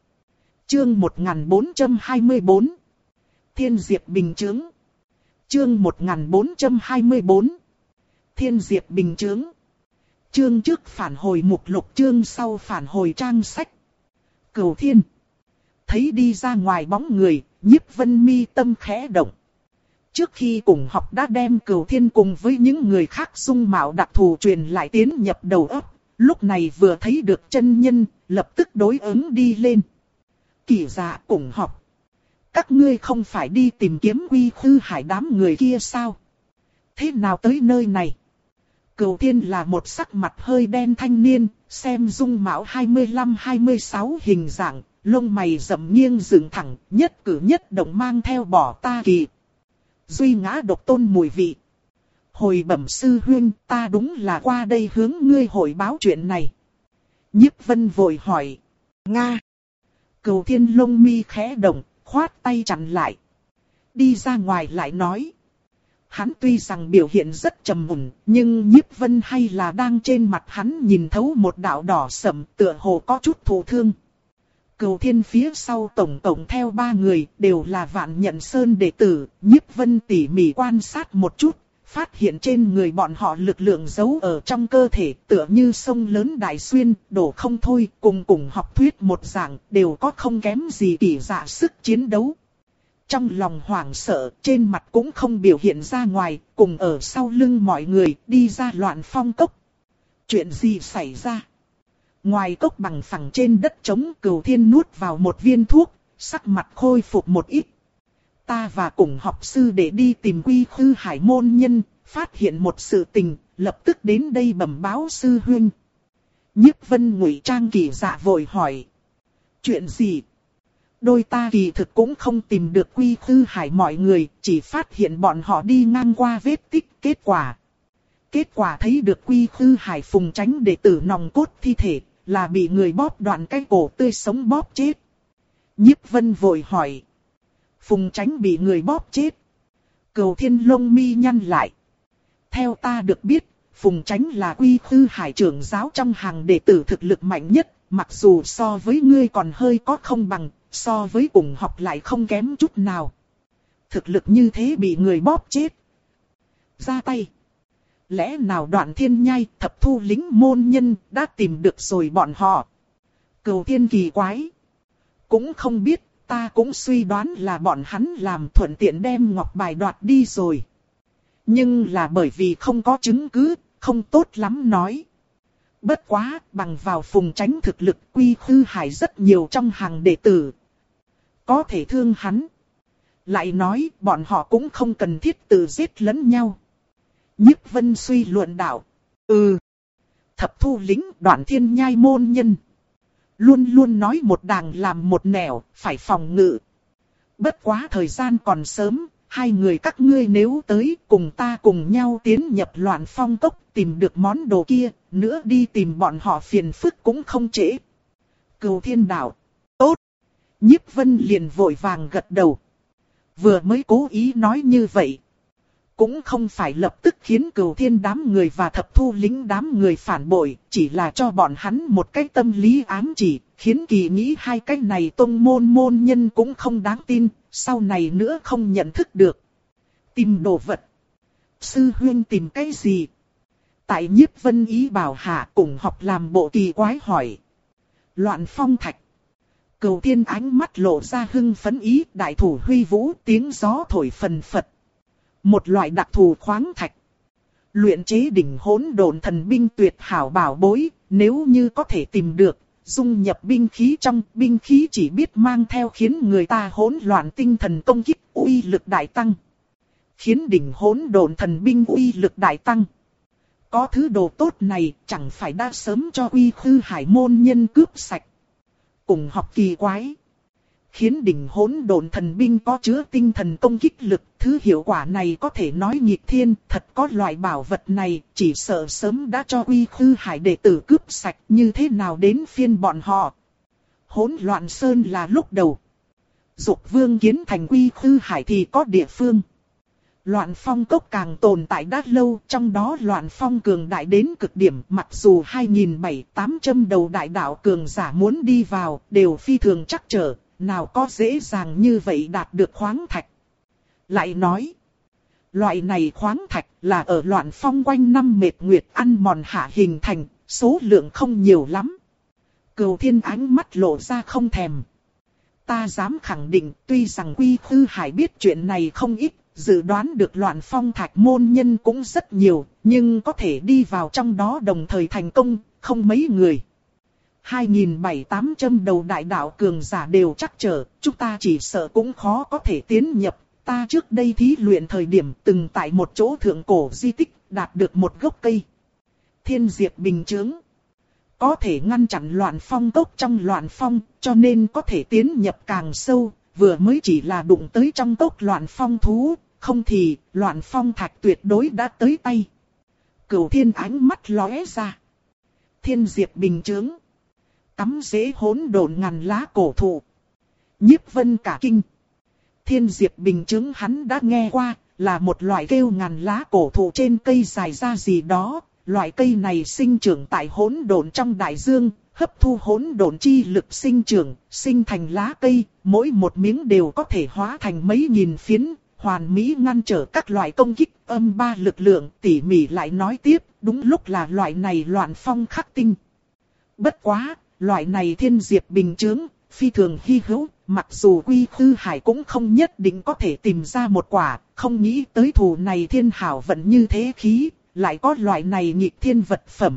Speaker 1: Chương một nghìn bốn trăm hai mươi tư. Thiên Diệp Bình Chướng. Chương một nghìn bốn trăm hai mươi tư. Thiên Diệp Bình Chướng. Chương trước phản hồi mục lục, chương sau phản hồi trang sách. Cửu Thiên. Thấy đi ra ngoài bóng người, Nhiếp Vân mi tâm khẽ động. Trước khi cùng học đã đem Cửu Thiên cùng với những người khác dung mạo đặc thù truyền lại tiến nhập đầu óc, lúc này vừa thấy được chân nhân, lập tức đối ứng đi lên. Kỷ Dạ cùng học. Các ngươi không phải đi tìm kiếm Quy Khư Hải đám người kia sao? Thế nào tới nơi này? Cửu Thiên là một sắc mặt hơi đen thanh niên, xem dung mạo hai mươi lăm hai mươi sáu hình dạng, lông mày rậm nghiêng dựng thẳng, nhất cử nhất động mang theo bỏ ta kỳ. Duy ngã độc tôn mùi vị. Hồi bẩm sư huynh, ta đúng là qua đây hướng ngươi hội báo chuyện này. Nhiếp Vân vội hỏi. Nga. Cửu Thiên lông mi khẽ động, khoát tay chặn lại. Đi ra ngoài lại nói. Hắn tuy rằng biểu hiện rất trầm mùn, nhưng Nhiếp Vân hay là đang trên mặt hắn nhìn thấu một đạo đỏ sẫm, tựa hồ có chút thụ thương. Cửu Thiên phía sau tổng tổng theo ba người, đều là Vạn Nhận Sơn đệ tử. Nhiếp Vân tỉ mỉ quan sát một chút, phát hiện trên người bọn họ lực lượng giấu ở trong cơ thể, tựa như sông lớn đại xuyên, đổ không thôi, cùng cùng học thuyết một dạng, đều có không kém gì Kỷ Dạ sức chiến đấu. Trong lòng hoảng sợ, trên mặt cũng không biểu hiện ra ngoài, cùng ở sau lưng mọi người, đi ra Loạn Phong Cốc. Chuyện gì xảy ra? Ngoài cốc bằng phẳng trên đất trống, Cửu Thiên nuốt vào một viên thuốc, sắc mặt khôi phục một ít. Ta và cùng học sư để đi tìm Quy Khư Hải môn nhân, phát hiện một sự tình, lập tức đến đây bẩm báo sư huynh. Nhiếp Vân ngụy trang Kỷ Dạ vội hỏi. Chuyện gì? Đôi ta kỳ thực cũng không tìm được Quy Khư Hải mọi người, chỉ phát hiện bọn họ đi ngang qua vết tích. Kết quả Kết quả thấy được Quy Khư Hải Phùng Chánh đệ tử nòng cốt thi thể, là bị người bóp đoạn cái cổ tươi sống bóp chết. Nhiếp Vân vội hỏi. Phùng Chánh bị người bóp chết. Cửu Thiên lông mi nhăn lại. Theo ta được biết, Phùng Chánh là Quy Khư Hải trưởng giáo trong hàng đệ tử thực lực mạnh nhất, mặc dù so với ngươi còn hơi có không bằng, so với cùng học lại không kém chút nào. Thực lực như thế bị người bóp chết. Ra tay. Lẽ nào Đoạn Thiên Nhai, Thập Thu lính môn nhân đã tìm được rồi bọn họ? Cửu Thiên kỳ quái. Cũng không biết, ta cũng suy đoán là bọn hắn làm thuận tiện đem ngọc bài đoạt đi rồi. Nhưng là bởi vì không có chứng cứ, không tốt lắm nói. Bất quá, bằng vào Phùng Chánh thực lực, Quy Khư Hải rất nhiều trong hàng đệ tử. Có thể thương hắn. Lại nói, bọn họ cũng không cần thiết tự giết lẫn nhau. Nhiếp Vân suy luận đạo. Ừ. Thập Thu lính, Đoạn Thiên Nhai môn nhân. Luôn luôn nói một đàng làm một nẻo, phải phòng ngự. Bất quá thời gian còn sớm, hai người các ngươi nếu tới cùng ta cùng nhau tiến nhập Loạn Phong Cốc tìm được món đồ kia, nữa đi tìm bọn họ phiền phức cũng không trễ. Cửu Thiên đạo. Tốt. Nhiếp Vân liền vội vàng gật đầu. Vừa mới cố ý nói như vậy. Cũng không phải lập tức khiến Cửu Thiên đám người và Thập Thu lính đám người phản bội, chỉ là cho bọn hắn một cái tâm lý ám chỉ, khiến kỳ nghĩ hai cái này tông môn môn nhân cũng không đáng tin, sau này nữa không nhận thức được. Tìm đồ vật. Sư huynh tìm cái gì? Tại Nhiếp Vân ý bảo hạ cùng học làm bộ kỳ quái hỏi. Loạn phong thạch. Cửu Thiên ánh mắt lộ ra hưng phấn ý, đại thủ huy vũ, tiếng gió thổi phần phật. Một loại đặc thù khoáng thạch. Luyện chế đỉnh hỗn độn thần binh tuyệt hảo bảo bối, nếu như có thể tìm được, dung nhập binh khí trong, binh khí chỉ biết mang theo khiến người ta hỗn loạn tinh thần công kích, uy lực đại tăng. Khiến đỉnh hỗn độn thần binh uy lực đại tăng. Có thứ đồ tốt này, chẳng phải đã sớm cho Uy Khư Hải môn nhân cướp sạch. Cùng học kỳ quái. Khiến đỉnh hỗn độn thần binh có chứa tinh thần công kích lực, thứ hiệu quả này có thể nói nghịch thiên, thật có loại bảo vật này, chỉ sợ sớm đã cho Uy Khư Hải đệ tử cướp sạch, như thế nào đến phiên bọn họ. Hỗn loạn sơn là lúc đầu. Dục Vương kiến thành Uy Khư Hải thì có địa phương. Loạn phong cốc càng tồn tại đã lâu, trong đó loạn phong cường đại đến cực điểm, mặc dù hai nghìn bảy tám trăm đầu đại đạo cường giả muốn đi vào, đều phi thường chắc trở, nào có dễ dàng như vậy đạt được khoáng thạch. Lại nói, loại này khoáng thạch là ở loạn phong quanh năm mệt nguyệt ăn mòn hạ hình thành, số lượng không nhiều lắm. Cửu Thiên ánh mắt lộ ra không thèm. Ta dám khẳng định, tuy rằng Uy Khư Hải biết chuyện này không ít, dự đoán được loạn phong thạch môn nhân cũng rất nhiều, nhưng có thể đi vào trong đó đồng thời thành công, không mấy người. hai nghìn bảy tám trăm đầu đại đạo cường giả đều chắc trở, chúng ta chỉ sợ cũng khó có thể tiến nhập. Ta trước đây thí luyện thời điểm từng tại một chỗ thượng cổ di tích đạt được một gốc cây Thiên Diệp Bình Chướng. Có thể ngăn chặn loạn phong cốc trong loạn phong, cho nên có thể tiến nhập càng sâu, vừa mới chỉ là đụng tới trong cốc loạn phong thú, không thì loạn phong thạch tuyệt đối đã tới tay. Cửu Thiên ánh mắt lóe ra. Thiên Diệp Bình Chướng. Cắm rễ hỗn độn ngàn lá cổ thụ. Nhiếp Vân cả kinh. Thiên Diệp Bình Chướng hắn đã nghe qua, là một loại kêu ngàn lá cổ thụ trên cây dài ra gì đó. Loại cây này sinh trưởng tại hỗn độn trong đại dương, hấp thu hỗn độn chi lực sinh trưởng, sinh thành lá cây, mỗi một miếng đều có thể hóa thành mấy nghìn phiến, hoàn mỹ ngăn trở các loại công kích, âm ba lực lượng. Tỉ mỉ lại nói tiếp, đúng lúc là loại này loạn phong khắc tinh. Bất quá, loại này Thiên Diệp Bình Chướng, phi thường hy hữu, mặc dù Uy Khư Hải cũng không nhất định có thể tìm ra một quả, không nghĩ tới thù này thiên hảo vận như thế khí, lại có loại này nghịch thiên vật phẩm.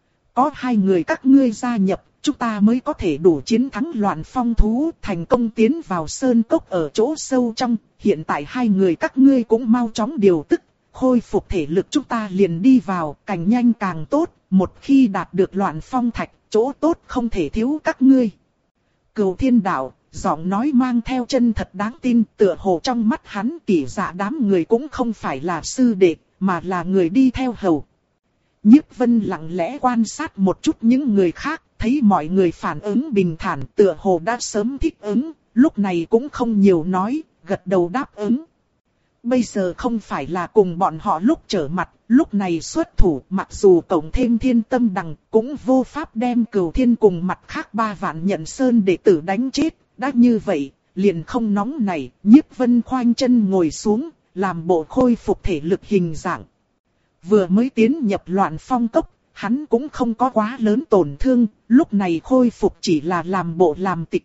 Speaker 1: Có hai người các ngươi gia nhập, chúng ta mới có thể đủ chiến thắng loạn phong thú, thành công tiến vào sơn cốc ở chỗ sâu trong. Hiện tại hai người các ngươi cũng mau chóng điều tức, khôi phục thể lực, chúng ta liền đi vào, càng nhanh càng tốt. Một khi đạt được loạn phong thạch, chỗ tốt không thể thiếu các ngươi. Cửu Thiên đạo, giọng nói mang theo chân thật đáng tin, tựa hồ trong mắt hắn Kỷ Dạ đám người cũng không phải là sư đệ, mà là người đi theo hầu. Nhiếp Vân lặng lẽ quan sát một chút những người khác, thấy mọi người phản ứng bình thản, tựa hồ đã sớm thích ứng, lúc này cũng không nhiều nói, gật đầu đáp ứng. Bây giờ không phải là cùng bọn họ lúc trở mặt, lúc này xuất thủ, mặc dù cộng thêm Thiên Tâm Đằng, cũng vô pháp đem Cửu Thiên cùng mặt khác ba vạn nhận sơn đệ tử đánh chết. Đã như vậy, liền không nóng này, Nhiếp Vân khoanh chân ngồi xuống, làm bộ khôi phục thể lực hình dạng. Vừa mới tiến nhập loạn phong cốc, hắn cũng không có quá lớn tổn thương, lúc này khôi phục chỉ là làm bộ làm tịch.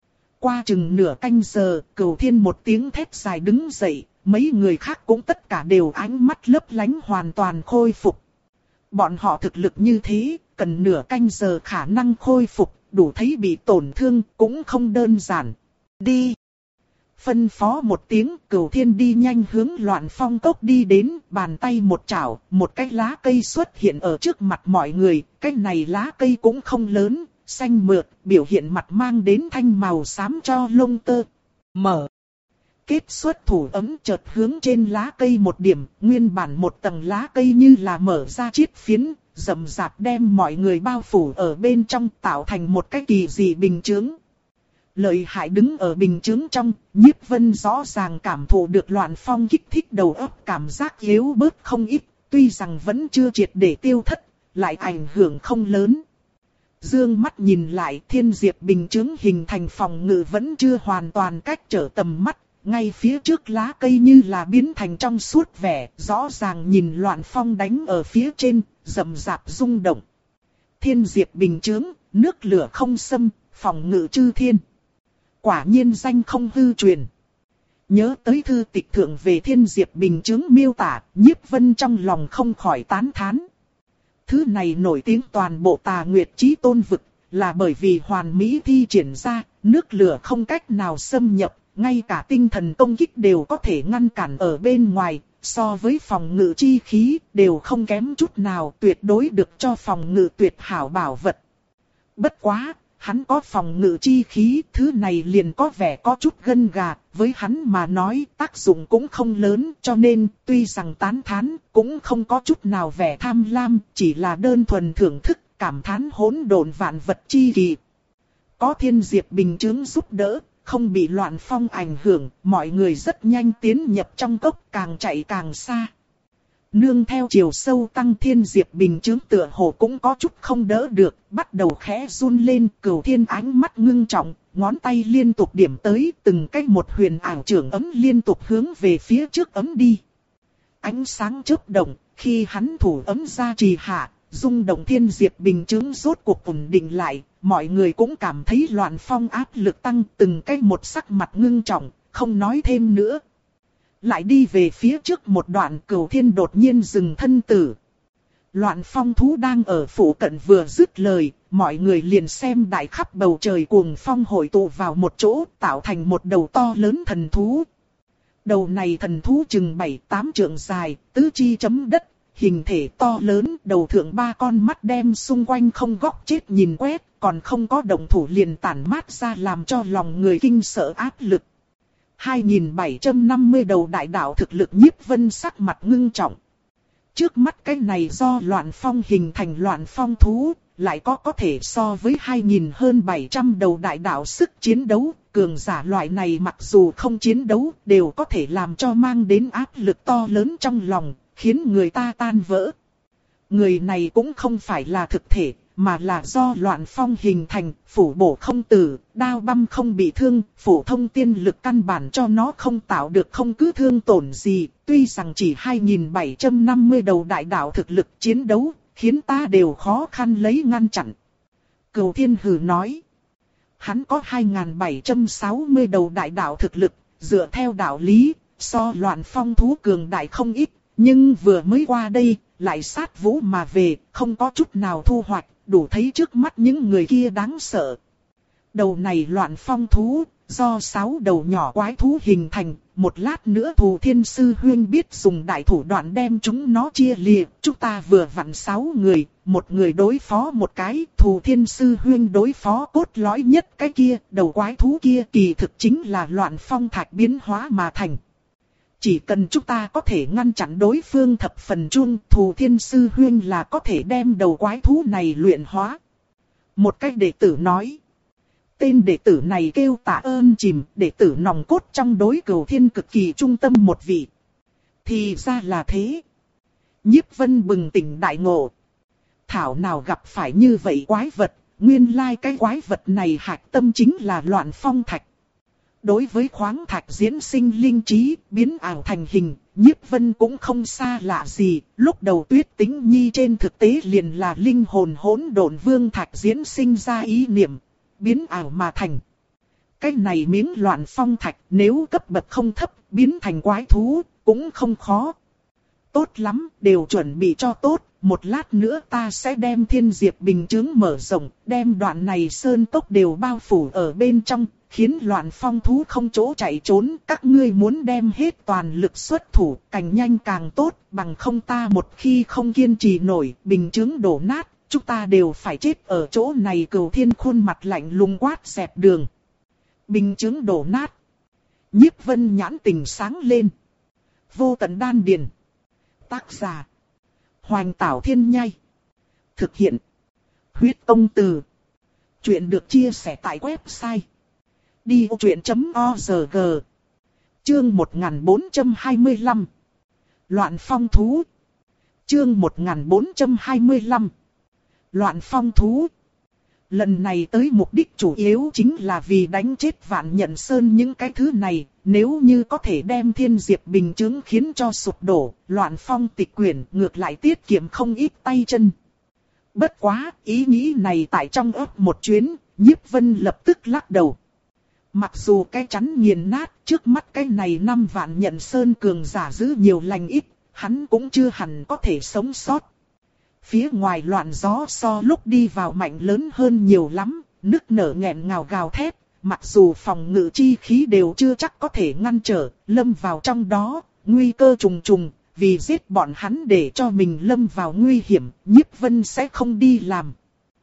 Speaker 1: Qua chừng nửa canh giờ, Cửu Thiên một tiếng thét dài đứng dậy, mấy người khác cũng tất cả đều ánh mắt lấp lánh hoàn toàn khôi phục. Bọn họ thực lực như thế, cần nửa canh giờ khả năng khôi phục, đủ thấy bị tổn thương cũng không đơn giản. Đi! Phân phó một tiếng, Cửu Thiên đi nhanh hướng loạn phong cốc đi đến, bàn tay một chảo, một cái lá cây xuất hiện ở trước mặt mọi người. Cái này lá cây cũng không lớn, xanh mượt, biểu hiện mặt mang đến thanh màu xám cho lông tơ. Mở! Kết xuất thủ ấm chợt hướng trên lá cây một điểm, nguyên bản một tầng lá cây như là mở ra chiết phiến, rậm rạp đem mọi người bao phủ ở bên trong, tạo thành một cái kỳ dị bình chướng. Lợi hại đứng ở bình chướng trong, Nhiếp Vân rõ ràng cảm thụ được loạn phong kích thích đầu óc, cảm giác yếu bớt không ít, tuy rằng vẫn chưa triệt để tiêu thất, lại ảnh hưởng không lớn. Dương mắt nhìn lại, Thiên Diệp Bình chướng hình thành phòng ngự vẫn chưa hoàn toàn cách trở tầm mắt, ngay phía trước lá cây như là biến thành trong suốt vẻ, rõ ràng nhìn Loạn Phong đánh ở phía trên, rầm rạp rung động. Thiên diệp bình chướng, nước lửa không xâm, phòng ngự chư thiên. Quả nhiên danh không hư truyền. Nhớ tới thư tịch thượng về thiên diệp bình chướng miêu tả, Nhiếp Vân trong lòng không khỏi tán thán. Thứ này nổi tiếng toàn bộ Tà Nguyệt Chí Tôn vực, là bởi vì hoàn mỹ thi triển ra, nước lửa không cách nào xâm nhập, ngay cả tinh thần công kích đều có thể ngăn cản ở bên ngoài, so với phòng ngự chi khí đều không kém chút nào, tuyệt đối được cho phòng ngự tuyệt hảo bảo vật. Bất quá, hắn có phòng ngự chi khí, thứ này liền có vẻ có chút gân gà, với hắn mà nói tác dụng cũng không lớn, cho nên tuy rằng tán thán, cũng không có chút nào vẻ tham lam, chỉ là đơn thuần thưởng thức, cảm thán hỗn độn vạn vật chi kỳ. Có thiên diệp bình chướng giúp đỡ, không bị Loạn Phong ảnh hưởng, mọi người rất nhanh tiến nhập trong cốc, càng chạy càng xa. Nương theo chiều sâu tăng, thiên diệp bình chướng tựa hồ cũng có chút không đỡ được, bắt đầu khẽ run lên. Cửu Thiên ánh mắt ngưng trọng, ngón tay liên tục điểm tới, từng cách một huyền ảo trưởng ấm liên tục hướng về phía trước ấm đi. Ánh sáng chớp động, khi hắn thủ ấm ra trì hạ, rung động thiên diệp bình chướng rốt cuộc ổn định lại, mọi người cũng cảm thấy Loạn Phong áp lực tăng, từng cách một sắc mặt ngưng trọng, không nói thêm nữa. Lại đi về phía trước một đoạn, Cửu Thiên đột nhiên dừng thân tử. Loạn Phong thú đang ở phủ cận vừa dứt lời, mọi người liền xem đại khắp bầu trời cuồng phong hội tụ vào một chỗ, tạo thành một đầu to lớn thần thú. Đầu này thần thú chừng bảy tám trượng dài, tứ chi chấm đất, hình thể to lớn, đầu thượng ba con mắt đem xung quanh không góc chết nhìn quét, còn không có động thủ liền tản mát ra làm cho lòng người kinh sợ áp lực. hai nghìn bảy trăm năm mươi đầu đại đạo thực lực, Nhiếp Vân sắc mặt ngưng trọng. Trước mắt cái này do Loạn Phong hình thành Loạn Phong thú, lại có có thể so với hai nghìn hơn bảy trăm đầu đại đạo sức chiến đấu, cường giả loại này mặc dù không chiến đấu, đều có thể làm cho mang đến áp lực to lớn trong lòng, khiến người ta tan vỡ. Người này cũng không phải là thực thể, mà là do Loạn Phong hình thành, phủ bổ không tử, đao băm không bị thương, phổ thông tiên lực căn bản cho nó không tạo được không cứ thương tổn gì, tuy rằng chỉ hai nghìn bảy trăm năm mươi đầu đại đạo thực lực chiến đấu, khiến ta đều khó khăn lấy ngăn chặn. Cửu Thiên hừ nói, hắn có hai nghìn bảy trăm sáu mươi đầu đại đạo thực lực, dựa theo đạo lý, so Loạn Phong thú cường đại không ít, nhưng vừa mới qua đây, lại sát vũ mà về, không có chút nào thu hoạch, đủ thấy trước mắt những người kia đáng sợ. Đầu này Loạn Phong thú, do sáu đầu nhỏ quái thú hình thành, một lát nữa Thù Thiên Sư Huyên biết dùng đại thủ đoạn đem chúng nó chia lìa, chúng ta vừa vặn sáu người, một người đối phó một cái, Thù Thiên Sư Huyên đối phó cốt lõi nhất cái kia, đầu quái thú kia kỳ thực chính là Loạn Phong thạch biến hóa mà thành. Chỉ cần chúng ta có thể ngăn chặn đối phương thập phần chung, Thù Thiên Sư Huyên là có thể đem đầu quái thú này luyện hóa. Một cách đệ tử nói. Tên đệ tử này kêu Tạ Ơn Chìm, đệ tử nòng cốt trong đối Cửu Thiên cực kỳ trung tâm một vị. Thì ra là thế. Nhiếp Vân bừng tỉnh đại ngộ. Thảo nào gặp phải như vậy quái vật, nguyên lai cái quái vật này hạch tâm chính là Loạn Phong thạch. Đối với khoáng thạch diễn sinh linh trí, biến ảo thành hình, Nhiếp Vân cũng không xa lạ gì. Lúc đầu Tuyết Tĩnh Nhi trên thực tế liền là linh hồn hỗn độn vương thạch diễn sinh ra ý niệm, biến ảo mà thành. Cái này miếng Loạn Phong thạch nếu cấp bậc không thấp, biến thành quái thú, cũng không khó. Tốt lắm, đều chuẩn bị cho tốt. Một lát nữa ta sẽ đem thiên diệp bình chướng mở rộng, đem đoạn này sơn cốc đều bao phủ ở bên trong, khiến Loạn Phong thú không chỗ chạy trốn. Các ngươi muốn đem hết toàn lực xuất thủ, càng nhanh càng tốt, bằng không ta một khi không kiên trì nổi, bình chướng đổ nát, chúng ta đều phải chết ở chỗ này. Cửu Thiên khuôn mặt lạnh lùng quát dẹp đường. Bình chướng đổ nát. Nhiếp Vân nhãn tình sáng lên. Vô tận đan điền. Tác giả Hoành Tảo Thiên Nhai. Thực hiện Huyết Công Từ. Chuyện được chia sẻ tại website đi ô truyện chấm org. Chương một nghìn bốn trăm hai mươi lăm. Loạn Phong thú. Chương một nghìn bốn trăm hai mươi lăm. Loạn Phong thú. lần này tới mục đích chủ yếu chính là vì đánh chết Vạn Nhận Sơn những cái thứ này, nếu như có thể đem Thiên Diệp Bình Chướng khiến cho sụp đổ, Loạn Phong tịch quyển ngược lại tiết kiệm không ít tay chân. Bất quá, ý nghĩ này tại trong ấp một chuyến, Nhiếp Vân lập tức lắc đầu. Mặc dù cái chắn nghiền nát, trước mắt cái này năm Vạn Nhận Sơn cường giả giữ nhiều lành ít, hắn cũng chưa hẳn có thể sống sót. Phía ngoài loạn gió so lúc đi vào mạnh lớn hơn nhiều lắm, nức nở nghẹn ngào gào thét, mặc dù phòng ngự chi khí đều chưa chắc có thể ngăn trở, lâm vào trong đó, nguy cơ trùng trùng, vì giết bọn hắn để cho mình lâm vào nguy hiểm, Nhiếp Vân sẽ không đi làm.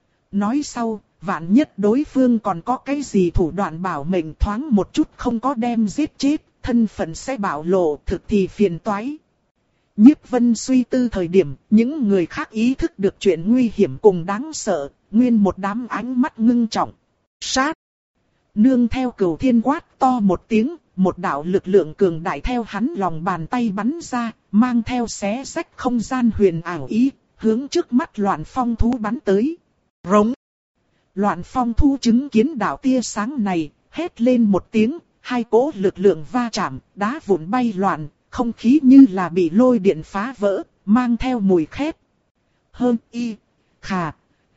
Speaker 1: Nói sau, vạn nhất đối phương còn có cái gì thủ đoạn bảo mệnh thoáng một chút không có đem giết chết, thân phận sẽ bạo lộ, thực thì phiền toái. Nhiếp Vân suy tư thời điểm, những người khác ý thức được chuyện nguy hiểm cùng đáng sợ, nguyên một đám ánh mắt ngưng trọng. Sát! Nương theo Cửu Thiên quát to một tiếng, một đạo lực lượng cường đại theo hắn lòng bàn tay bắn ra, mang theo xé rách không gian huyền ảo ý, hướng trước mắt Loạn Phong thú bắn tới. Rống! Loạn Phong thú chứng kiến đạo tia sáng này, hét lên một tiếng, hai cỗ lực lượng va chạm, đá vụn bay loạn. Không khí như là bị lôi điện phá vỡ, mang theo mùi khét. Hơn y, khà,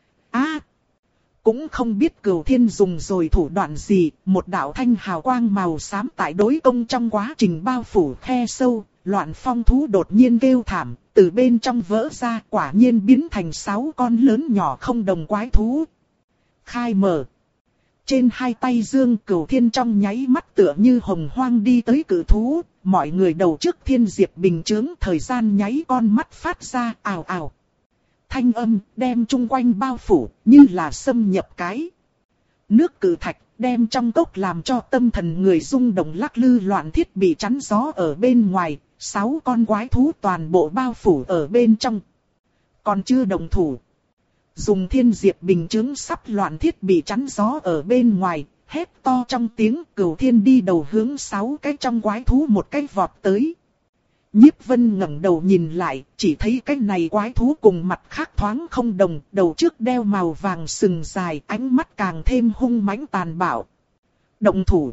Speaker 1: á. Cũng không biết Cửu Thiên dùng rồi thủ đoạn gì, một đạo thanh hào quang màu xám tại đối công trong quá trình bao phủ khe sâu, Loạn Phong thú đột nhiên kêu thảm, từ bên trong vỡ ra quả nhiên biến thành sáu con lớn nhỏ không đồng quái thú. Khai mở. Trên hai tay Dương Cửu Thiên trong nháy mắt tựa như hồng hoang đi tới cự thú, mọi người đầu trước Thiên Diệp Bình Chướng thời gian nháy con mắt phát ra ào ào. Thanh âm đem chung quanh bao phủ như là xâm nhập cái. Nước cự thạch đem trong cốc làm cho tâm thần người rung động lắc lư loạn thiết bị chắn gió ở bên ngoài, sáu con quái thú toàn bộ bao phủ ở bên trong. Còn chưa đồng thủ. Dùng Thiên Diệp Bình Chướng sắp loạn thiết bị chắn gió ở bên ngoài, hét to trong tiếng Cửu Thiên đi đầu hướng sáu cái trong quái thú một cái vọt tới. Nhiếp Vân ngẩng đầu nhìn lại, chỉ thấy cái này quái thú cùng mặt khác thoáng không đồng, đầu trước đeo màu vàng sừng dài, ánh mắt càng thêm hung mãnh tàn bạo. Động thủ.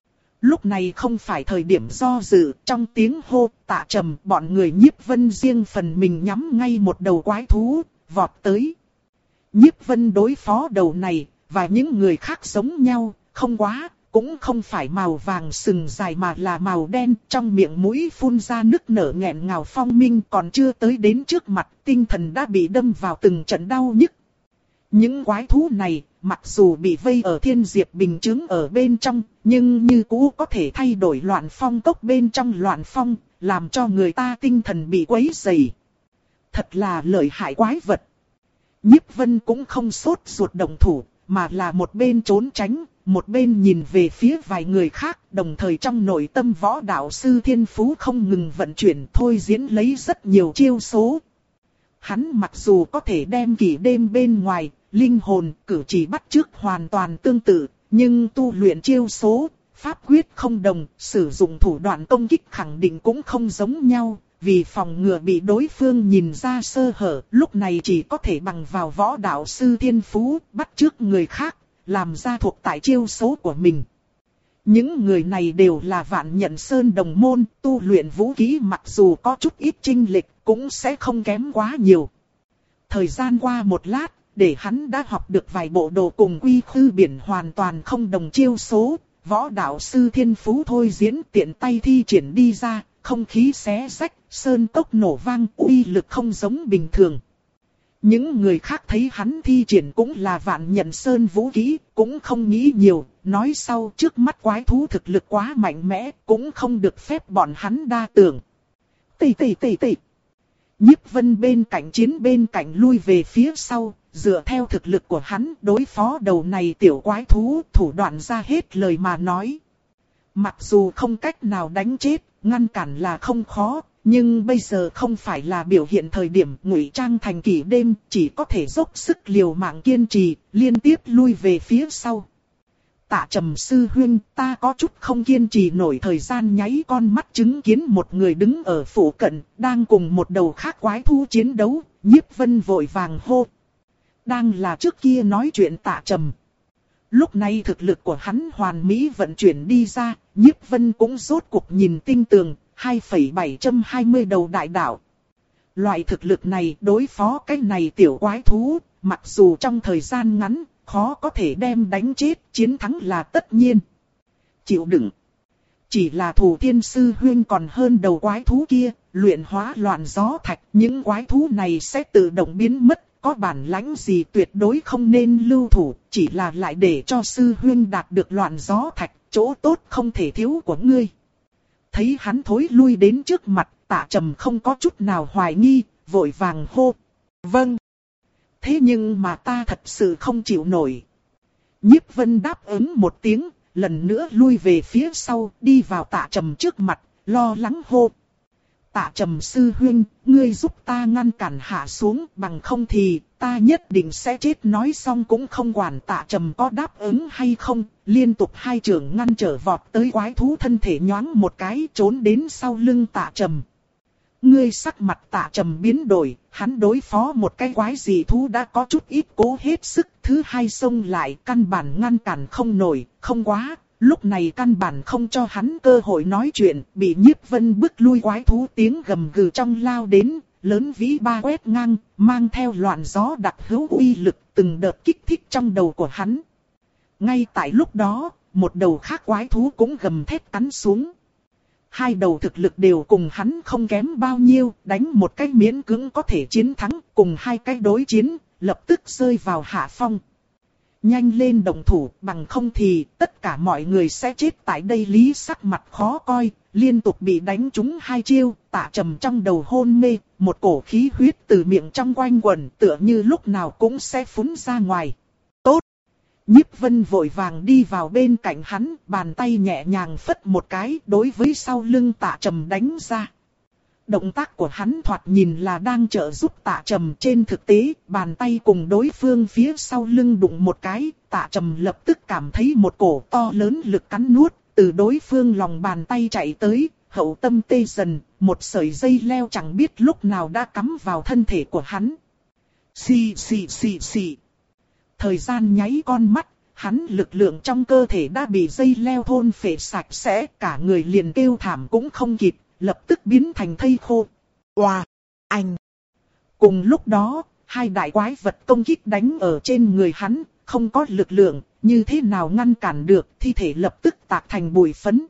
Speaker 1: Lúc này không phải thời điểm do dự, trong tiếng hô Tạ Trầm, bọn người Nhiếp Vân riêng phần mình nhắm ngay một đầu quái thú, vọt tới. Nhiếp Vân đối phó đầu này, và những người khác giống nhau, không quá, cũng không phải màu vàng sừng dài mà là màu đen, trong miệng mũi phun ra nức nở nghẹn ngào phong minh, còn chưa tới đến trước mặt, tinh thần đã bị đâm vào từng trận đau nhức. Những quái thú này, mặc dù bị vây ở Thiên Diệp Bình Chướng ở bên trong, nhưng như cũ có thể thay đổi Loạn Phong cốc bên trong Loạn Phong, làm cho người ta tinh thần bị quấy rầy. Thật là lợi hại quái vật. Nhiếp Vân cũng không sốt ruột động thủ, mà là một bên trốn tránh, một bên nhìn về phía vài người khác, đồng thời trong nội tâm võ đạo sư thiên phú không ngừng vận chuyển thôi diễn lấy rất nhiều chiêu số. Hắn mặc dù có thể đem kỷ đêm bên ngoài, linh hồn, cử chỉ bắt chước hoàn toàn tương tự, nhưng tu luyện chiêu số, pháp quyết không đồng, sử dụng thủ đoạn công kích khẳng định cũng không giống nhau. Vì phòng ngừa bị đối phương nhìn ra sơ hở, lúc này chỉ có thể bằng vào võ đạo sư thiên phú, bắt chước người khác, làm ra thuộc tại chiêu số của mình. Những người này đều là Vạn Nhận Sơn đồng môn, tu luyện vũ khí mặc dù có chút ít chênh lệch, cũng sẽ không kém quá nhiều. Thời gian qua một lát, để hắn đã học được vài bộ đồ cùng quy khư biển hoàn toàn không đồng chiêu số, võ đạo sư thiên phú thôi diễn tiện tay thi triển đi ra. Không khí xé rách, sơn cốc nổ vang, uy lực không giống bình thường. Những người khác thấy hắn thi triển cũng là Vạn Nhận Sơn vũ khí, cũng không nghĩ nhiều, nói sau trước mắt quái thú thực lực quá mạnh mẽ, cũng không được phép bọn hắn đa tưởng. Tì tì tì tì. Nhiếp Vân bên cạnh chiến bên cạnh lui về phía sau, dựa theo thực lực của hắn đối phó đầu này tiểu quái thú, thủ đoạn ra hết lời mà nói. Mặc dù không cách nào đánh chết, ngăn cản là không khó, nhưng bây giờ không phải là biểu hiện thời điểm ngụy trang thành kỷ đêm, chỉ có thể dốc sức liều mạng kiên trì, liên tiếp lui về phía sau. Tạ Trầm sư huynh, ta có chút không kiên trì nổi thời gian nháy con mắt chứng kiến một người đứng ở phủ cận, đang cùng một đầu khác quái thú chiến đấu, Nhiếp Vân vội vàng hô. Đang là trước kia nói chuyện Tạ Trầm. Lúc này thực lực của hắn hoàn mỹ vận chuyển đi ra, Nhiếp Vân cũng rốt cuộc nhìn tinh tường, hai phẩy bảy hai không đầu đại đạo. Loại thực lực này đối phó cái này tiểu quái thú, mặc dù trong thời gian ngắn, khó có thể đem đánh chết, chiến thắng là tất nhiên. Chịu đựng. Chỉ là Thủ Thiên Sư Huynh còn hơn đầu quái thú kia, luyện hóa loạn gió thạch, những quái thú này sẽ tự động biến mất. Có bản lãnh gì tuyệt đối không nên lưu thủ, chỉ là lại để cho sư huynh đạt được loạn gió thạch, chỗ tốt không thể thiếu của ngươi. Thấy hắn thối lui đến trước mặt, Tạ Trầm không có chút nào hoài nghi, vội vàng hô. Vâng. Thế nhưng mà ta thật sự không chịu nổi. Nhiếp Vân đáp ứng một tiếng, lần nữa lui về phía sau, đi vào Tạ Trầm trước mặt, lo lắng hô. Tạ Trầm sư huynh, ngươi giúp ta ngăn cản hạ xuống, bằng không thì ta nhất định sẽ chết. Nói xong cũng không quản Tạ Trầm có đáp ứng hay không, liên tục hai trường ngăn trở vọt tới quái thú, thân thể nhoáng một cái trốn đến sau lưng Tạ Trầm. Ngươi sắc mặt Tạ Trầm biến đổi, hắn đối phó một cái quái dị thú đã có chút ít cố hết sức, thứ hai xông lại căn bản ngăn cản không nổi, không quá. Lúc này căn bản không cho hắn cơ hội nói chuyện, bị Nhiếp Vân bức lui quái thú tiếng gầm gừ trong lao đến, lớn vĩ ba quét ngang, mang theo loạn gió đặc hữu uy lực từng đợt kích thích trong đầu của hắn. Ngay tại lúc đó, một đầu khác quái thú cũng gầm thét cắn xuống. Hai đầu thực lực đều cùng hắn không kém bao nhiêu, đánh một cái miễn cưỡng có thể chiến thắng, cùng hai cái đối chiến, lập tức rơi vào hạ phong. Nhanh lên động thủ, bằng không thì tất cả mọi người sẽ chết tại đây. Lý sắc mặt khó coi, liên tục bị đánh trúng hai chiêu, Tạ Trầm trong đầu hôn mê, một cổ khí huyết từ miệng trong quanh quẩn, tựa như lúc nào cũng sẽ phún ra ngoài. Tốt! Nhiếp Vân vội vàng đi vào bên cạnh hắn, bàn tay nhẹ nhàng phất một cái, đối với sau lưng Tạ Trầm đánh ra. Động tác của hắn thoạt nhìn là đang trợ giúp Tạ Trầm, trên thực tế, bàn tay cùng đối phương phía sau lưng đụng một cái, Tạ Trầm lập tức cảm thấy một cổ to lớn lực cắn nuốt, từ đối phương lòng bàn tay chạy tới, hậu tâm tê dần, một sợi dây leo chẳng biết lúc nào đã cắm vào thân thể của hắn. Xì xì xì xì. Thời gian nháy con mắt, hắn lực lượng trong cơ thể đã bị dây leo thôn phệ sạch sẽ, cả người liền kêu thảm cũng không kịp. Lập tức biến thành thây khô. Oa! Anh! Cùng lúc đó, hai đại quái vật công kích đánh ở trên người hắn, không có lực lượng, như thế nào ngăn cản được, thi thể lập tức tạc thành bụi phấn.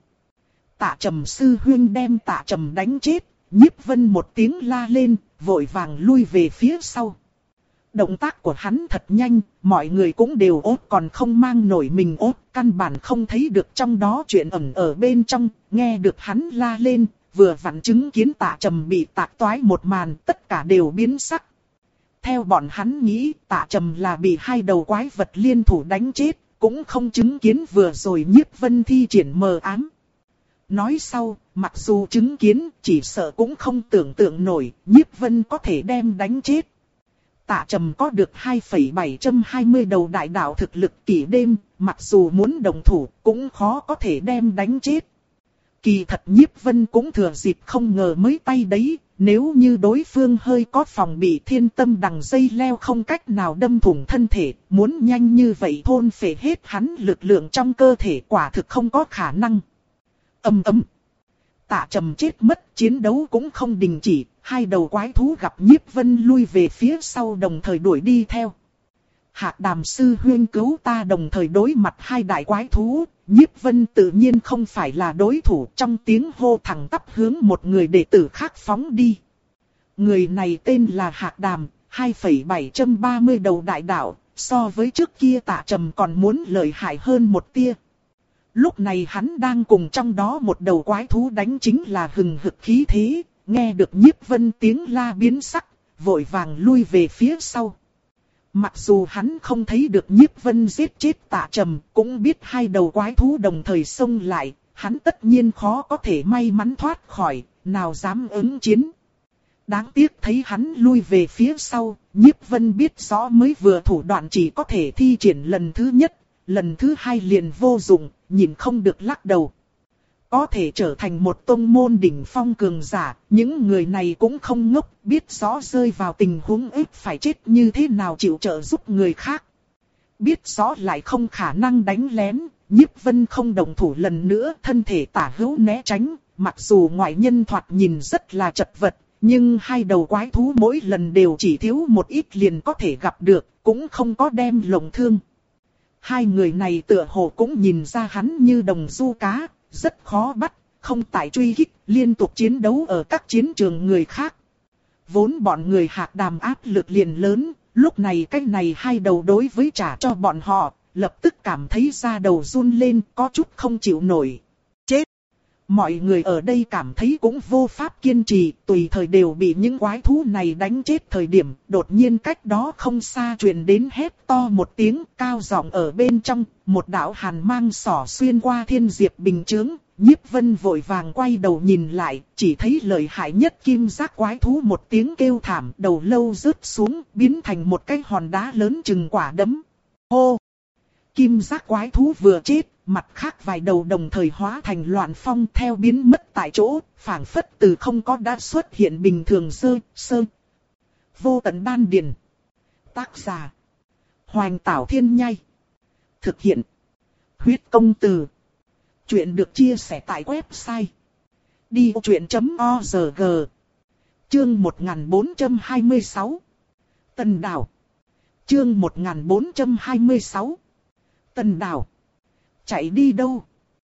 Speaker 1: Tạ Trầm sư huynh đem Tạ Trầm đánh chết, Nhiếp Vân một tiếng la lên, vội vàng lui về phía sau. Động tác của hắn thật nhanh, mọi người cũng đều ốt còn không mang nổi mình ốt, căn bản không thấy được trong đó chuyện ẩn ở bên trong, nghe được hắn la lên. Vừa vặn chứng kiến Tạ Trầm bị tạc toái một màn, tất cả đều biến sắc. Theo bọn hắn nghĩ, Tạ Trầm là bị hai đầu quái vật liên thủ đánh chết, cũng không chứng kiến vừa rồi Nhiếp Vân thi triển mờ ám. Nói sau, mặc dù chứng kiến, chỉ sợ cũng không tưởng tượng nổi, Nhiếp Vân có thể đem đánh chết. Tạ Trầm có được hai phẩy bảy hai không đầu đại đạo thực lực kỷ đêm, mặc dù muốn đồng thủ, cũng khó có thể đem đánh chết. Kỳ thật Nhiếp Vân cũng thừa dịp không ngờ mới tay đấy, nếu như đối phương hơi có phòng bị, thiên tâm đằng dây leo không cách nào đâm thủng thân thể, muốn nhanh như vậy thôn phệ hết hắn lực lượng trong cơ thể quả thực không có khả năng. Ầm ầm. Tạ Trầm chết mất, chiến đấu cũng không đình chỉ, hai đầu quái thú gặp Nhiếp Vân lui về phía sau đồng thời đuổi đi theo. Hạc Đàm sư huynh cứu ta, đồng thời đối mặt hai đại quái thú, Nhiếp Vân tự nhiên không phải là đối thủ, trong tiếng hô thẳng tắp hướng một người đệ tử khác phóng đi. Người này tên là Hạc Đàm, hai phẩy bảy ba không đầu đại đạo, so với trước kia Tạ Trầm còn muốn lợi hại hơn một tia. Lúc này hắn đang cùng trong đó một đầu quái thú đánh chính là hừng hực khí thế, nghe được Nhiếp Vân tiếng la biến sắc, vội vàng lui về phía sau. Mặc dù hắn không thấy được Nhiếp Vân giết chết Tạ Trầm, cũng biết hai đầu quái thú đồng thời xông lại, hắn tất nhiên khó có thể may mắn thoát khỏi, nào dám ứng chiến. Đáng tiếc thấy hắn lui về phía sau, Nhiếp Vân biết rõ mới vừa thủ đoạn chỉ có thể thi triển lần thứ nhất, lần thứ hai liền vô dụng, nhìn không được lắc đầu. có thể trở thành một tông môn đỉnh phong cường giả, những người này cũng không ngốc, biết rõ rơi vào tình huống ích phải chết như thế nào chịu trợ giúp người khác. Biết rõ lại không khả năng đánh lén, Nhiếp Vân không động thủ lần nữa, thân thể tả hữu né tránh, mặc dù ngoại nhân thoạt nhìn rất là chật vật, nhưng hai đầu quái thú mỗi lần đều chỉ thiếu một ít liền có thể gặp được, cũng không có đem lồng thương. Hai người này tựa hồ cũng nhìn ra hắn như đồng du cá, rất khó bắt, không tại truy kích, liên tục chiến đấu ở các chiến trường người khác. Vốn bọn người Hạc Đàm áp lực liền lớn, lúc này cái này hai đầu đối với trả cho bọn họ, lập tức cảm thấy da đầu run lên, có chút không chịu nổi. Chết! Mọi người ở đây cảm thấy cũng vô pháp kiên trì, tùy thời đều bị những quái thú này đánh chết thời điểm, đột nhiên cách đó không xa truyền đến hét to một tiếng, cao giọng ở bên trong, một đạo hàn mang xỏ xuyên qua thiên diệp bình chướng. Nhiếp Vân vội vàng quay đầu nhìn lại, chỉ thấy lợi hại nhất kim giác quái thú một tiếng kêu thảm, đầu lâu rớt xuống, biến thành một cái hòn đá lớn chừng quả đấm. Hô! Kim giác quái thú vừa chết, mặt khác vài đầu đồng thời hóa thành loạn phong theo biến mất tại chỗ, phảng phất từ không có đã xuất hiện bình thường sơ, sơ. Vô tận đan điền. Tác giả: Hoành Tảo Thiên Nhai. Thực hiện: Huyết Công Từ. Chuyện được chia sẻ tại website đi vô chuyện chấm org. Chương một nghìn bốn trăm hai mươi sáu. Tần Đào. Chương một nghìn bốn trăm hai mươi sáu. Tần Đào. Chạy đi đâu?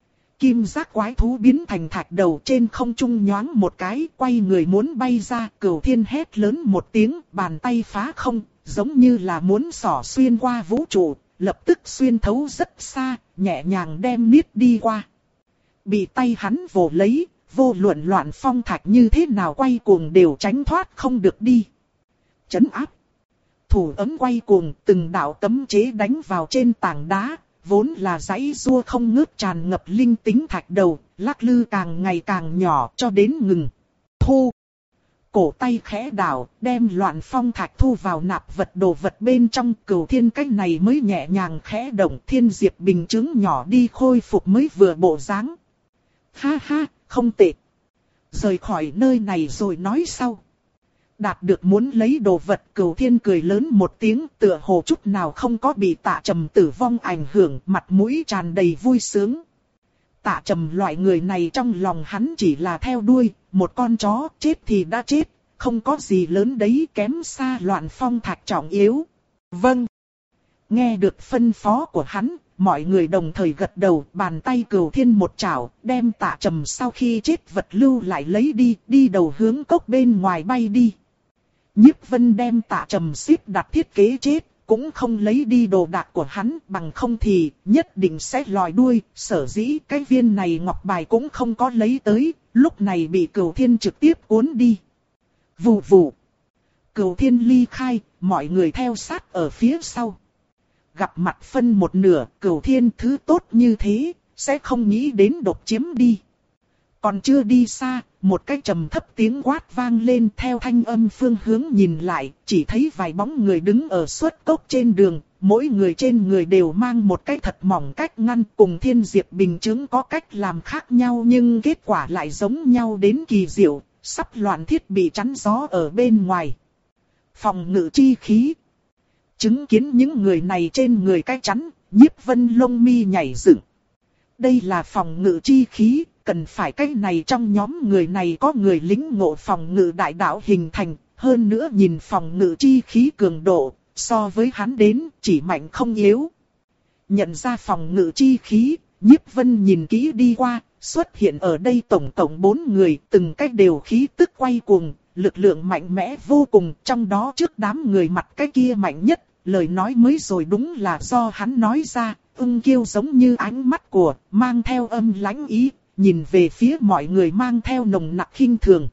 Speaker 1: Kim giác quái thú biến thành thạch đầu trên không trung nhoáng một cái, quay người muốn bay ra, Cửu Thiên hét lớn một tiếng, bàn tay phá không, giống như là muốn xỏ xuyên qua vũ trụ, lập tức xuyên thấu rất xa, nhẹ nhàng đem niết đi qua. Bị tay hắn vồ lấy, vô luận loạn phong thạch như thế nào quay cuồng đều tránh thoát không được đi. Chấn áp. Thủ ấm quay cuồng, từng đạo cấm chế đánh vào trên tảng đá, vốn là dãy rua không ngớt tràn ngập linh tính thạch đầu, lắc lư càng ngày càng nhỏ cho đến ngừng. Thu. Cổ tay khẽ đảo, đem loạn phong thạch thu vào nạp vật đồ vật bên trong. Cửu Thiên cách này mới nhẹ nhàng khẽ động, thiên diệp bình chứng nhỏ đi khôi phục mới vừa bộ dáng. Ha ha, không tệ. Rời khỏi nơi này rồi nói sau. Đạt được muốn lấy đồ vật, Cửu Thiên cười lớn một tiếng, tựa hồ chút nào không có bị Tạ Trầm tử vong ảnh hưởng, mặt mũi tràn đầy vui sướng. Tạ Trầm loại người này trong lòng hắn chỉ là theo đuôi, một con chó chết thì đã chết, không có gì lớn đấy, kém xa loạn phong thạch trọng yếu. Vâng. Nghe được phân phó của hắn, mọi người đồng thời gật đầu, bàn tay Cửu Thiên một chảo, đem Tạ Trầm sau khi chết vật lưu lại lấy đi, đi đầu hướng cốc bên ngoài bay đi. Nhiếp Vân đem Tạ Trầm xếp đặt thiết kế chết, cũng không lấy đi đồ đạc của hắn, bằng không thì nhất định sẽ lòi đuôi. Sở dĩ cái viên này ngọc bài cũng không có lấy tới, lúc này bị Cửu Thiên trực tiếp cuốn đi. Vù vù. Cửu Thiên ly khai, mọi người theo sát ở phía sau. Gặp mặt phân một nửa, Cửu Thiên thứ tốt như thế, sẽ không nghĩ đến độc chiếm đi. Còn chưa đi xa, một cái trầm thấp tiếng quát vang lên, theo thanh âm phương hướng nhìn lại, chỉ thấy vài bóng người đứng ở xuất cốc trên đường, mỗi người trên người đều mang một cái thật mỏng cách ngăn, cùng thiên diệp bình chứng có cách làm khác nhau nhưng kết quả lại giống nhau đến kỳ diệu, sắp loạn thiết bị chắn gió ở bên ngoài. Phòng ngự chi khí. Chứng kiến những người này trên người cái chắn, Nhiếp Vân lông mi nhảy dựng. Đây là phòng ngự chi khí. Cần phải cái này trong nhóm người này có người lĩnh ngộ phòng ngự đại đạo hình thành, hơn nữa nhìn phòng ngự chi khí cường độ, so với hắn đến chỉ mạnh không yếu. Nhận ra phòng ngự chi khí, Nhiếp Vân nhìn kỹ đi qua, xuất hiện ở đây tổng tổng bốn người, từng cách đều khí tức quay cuồng, lực lượng mạnh mẽ vô cùng, trong đó trước đám người mặt cái kia mạnh nhất, lời nói mới rồi đúng là do hắn nói ra, ưng kiêu giống như ánh mắt của, mang theo âm lãnh ý. Nhìn về phía mọi người mang theo nồng nặc khinh thường.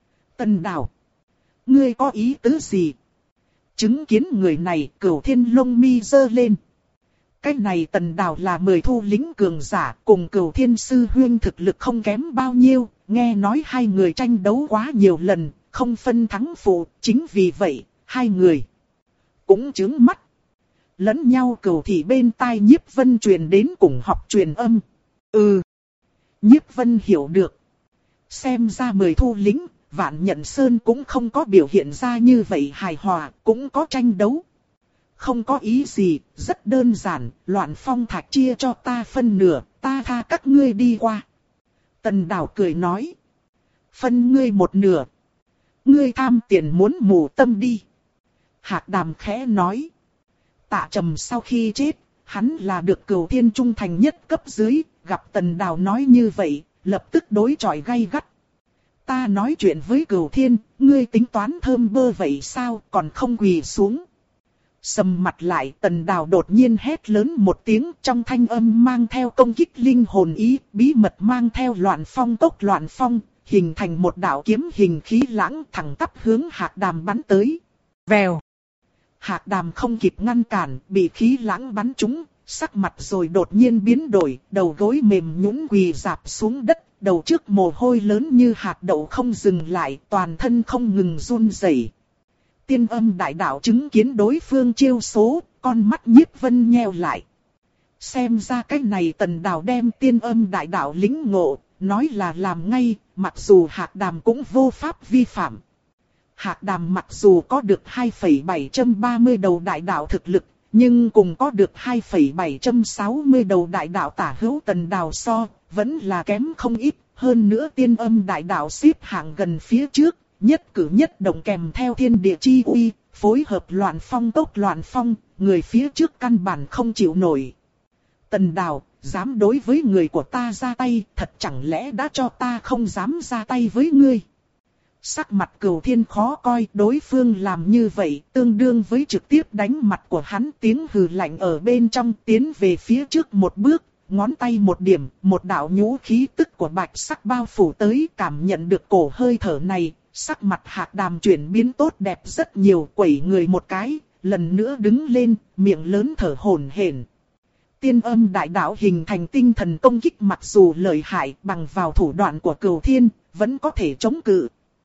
Speaker 1: Tần Đào. Ngươi có ý tứ gì? Chứng kiến người này, Cửu Thiên lông mi giơ lên. Cái này Tần Đào là mời thu lính cường giả, cùng Cửu Thiên sư huyên thực lực không kém bao nhiêu. Nghe nói hai người tranh đấu quá nhiều lần, không phân thắng phụ. Chính vì vậy, hai người cũng trướng mắt. Lẫn nhau cửu thị bên tai Nhiếp Vân truyền đến cùng học truyền âm. Ừ. Nhiếp Vân hiểu được. Xem ra mười thu lính, Vạn Nhận Sơn cũng không có biểu hiện ra như vậy hài hòa, cũng có tranh đấu. Không có ý gì, rất đơn giản, Loạn Phong Thạch chia cho ta phân nửa, ta tha các ngươi đi qua. Tần Đào cười nói. Phân ngươi một nửa. Ngươi tham tiền muốn mù tâm đi. Hạc Đàm khẽ nói. Tạ Trầm sau khi chết, hắn là được Cửu Thiên trung thành nhất cấp dưới, gặp Tần Đào nói như vậy, lập tức đối chọi gay gắt. Ta nói chuyện với Cửu Thiên, ngươi tính toán thơm bơ vậy sao, còn không quỳ xuống. Sầm mặt lại, Tần Đào đột nhiên hét lớn một tiếng, trong thanh âm mang theo công kích linh hồn ý, bí mật mang theo Loạn Phong tốc Loạn Phong, hình thành một đạo kiếm hình khí lãng thẳng tắp hướng Hạc Đàm bắn tới. Vèo. Hạc Đàm không kịp ngăn cản, bị khí lãng bắn trúng, sắc mặt rồi đột nhiên biến đổi, đầu gối mềm nhũn quỳ rạp xuống đất, đầu trước mồ hôi lớn như hạt đậu không dừng lại, toàn thân không ngừng run rẩy. Tiên Âm đại đạo chứng kiến đối phương chiêu số, con mắt Nhiếp Vân nheo lại. Xem ra cái này Tần Đào đem Tiên Âm đại đạo lĩnh ngộ, nói là làm ngay, mặc dù Hạc Đàm cũng vô pháp vi phạm. Hạc Đàm mặc dù có được hai phẩy bảy ba không đầu đại đạo thực lực, nhưng cùng có được hai phẩy bảy sáu không đầu đại đạo tả hữu Tần Đào so, vẫn là kém không ít. Hơn nữa Tiên Âm đại đạo xếp hạng gần phía trước, nhất cử nhất động kèm theo thiên địa chi uy, phối hợp Loạn Phong tốc Loạn Phong, người phía trước căn bản không chịu nổi. Tần Đào, dám đối với người của ta ra tay, thật chẳng lẽ đã cho ta không dám ra tay với ngươi? Sắc mặt Cửu Thiên khó coi, đối phương làm như vậy, tương đương với trực tiếp đánh mặt của hắn, tiếng hừ lạnh ở bên trong, tiến về phía trước một bước, ngón tay một điểm, một đạo nhũ khí tức của bạch sắc bao phủ tới, cảm nhận được cổ hơi thở này, sắc mặt Hạc Đàm chuyển biến tốt đẹp rất nhiều, quẩy người một cái, lần nữa đứng lên, miệng lớn thở hổn hển. Tiên Âm đại đạo hình thành tinh thần công kích, mặc dù lợi hại, bằng vào thủ đoạn của Cửu Thiên, vẫn có thể chống cự.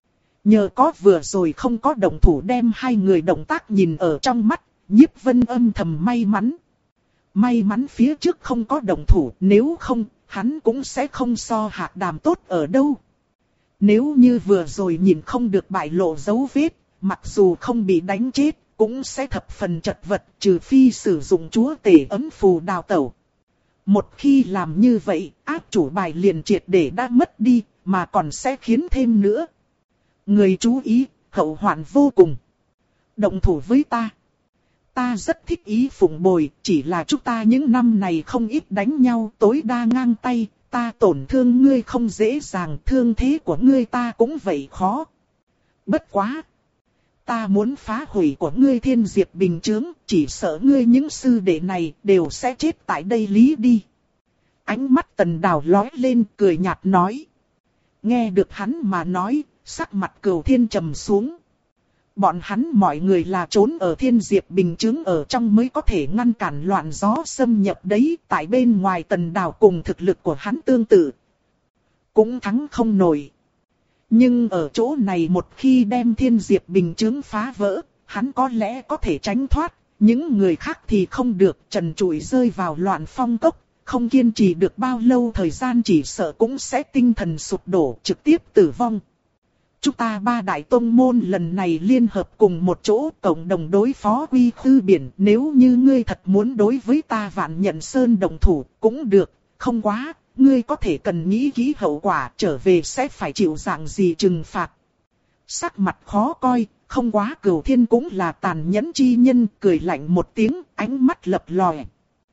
Speaker 1: Nhờ có vừa rồi không có động thủ đem hai người động tác nhìn ở trong mắt, Nhiếp Vân âm thầm may mắn. May mắn phía trước không có động thủ, nếu không, hắn cũng sẽ không so Hạc Đàm tốt ở đâu. Nếu như vừa rồi nhìn không được bại lộ dấu vết, mặc dù không bị đánh chết, cũng sẽ thập phần chật vật, trừ phi sử dụng chúa tể ấm phù đào tẩu. Một khi làm như vậy, áp chủ bài liền triệt để đã mất đi, mà còn sẽ khiến thêm nữa. Người chú ý, hậu hoạn vô cùng. Động thủ với ta. Ta rất thích ý phụng bồi, chỉ là chúng ta những năm này không ít đánh nhau, tối đa ngang tay, ta tổn thương ngươi không dễ dàng, thương thế của ngươi ta cũng vậy khó. Bất quá. Ta muốn phá hủy của ngươi Thiên Diệp Bình Chướng, chỉ sợ ngươi những sư đệ này đều sẽ chết tại đây lý đi. Ánh mắt Tần Đào lóe lên, cười nhạt nói. Nghe được hắn mà nói, sắc mặt Cửu Thiên trầm xuống. Bọn hắn mọi người là trốn ở Thiên Diệp Bình Chướng ở trong mới có thể ngăn cản loạn gió xâm nhập đấy. Tại bên ngoài Tần Đào cùng thực lực của hắn tương tự, cũng thắng không nổi. Nhưng ở chỗ này một khi đem Thiên Diệp Bình Chướng phá vỡ, hắn có lẽ có thể tránh thoát. Những người khác thì không được, trần trụi rơi vào Loạn Phong cốc. Không kiên trì được bao lâu thời gian chỉ sợ cũng sẽ tinh thần sụp đổ, trực tiếp tử vong. Chúng ta ba đại tông môn lần này liên hợp cùng một chỗ, cộng đồng đối phó Quy Khư Biển. Nếu như ngươi thật muốn đối với ta Vạn Nhận Sơn đồng thủ, cũng được, không quá, ngươi có thể cần nghĩ kỹ hậu quả, trở về sẽ phải chịu dạng gì trừng phạt. Sắc mặt khó coi, không quá Cửu Thiên cũng là tàn nhẫn chi nhân, cười lạnh một tiếng, ánh mắt lập lòe.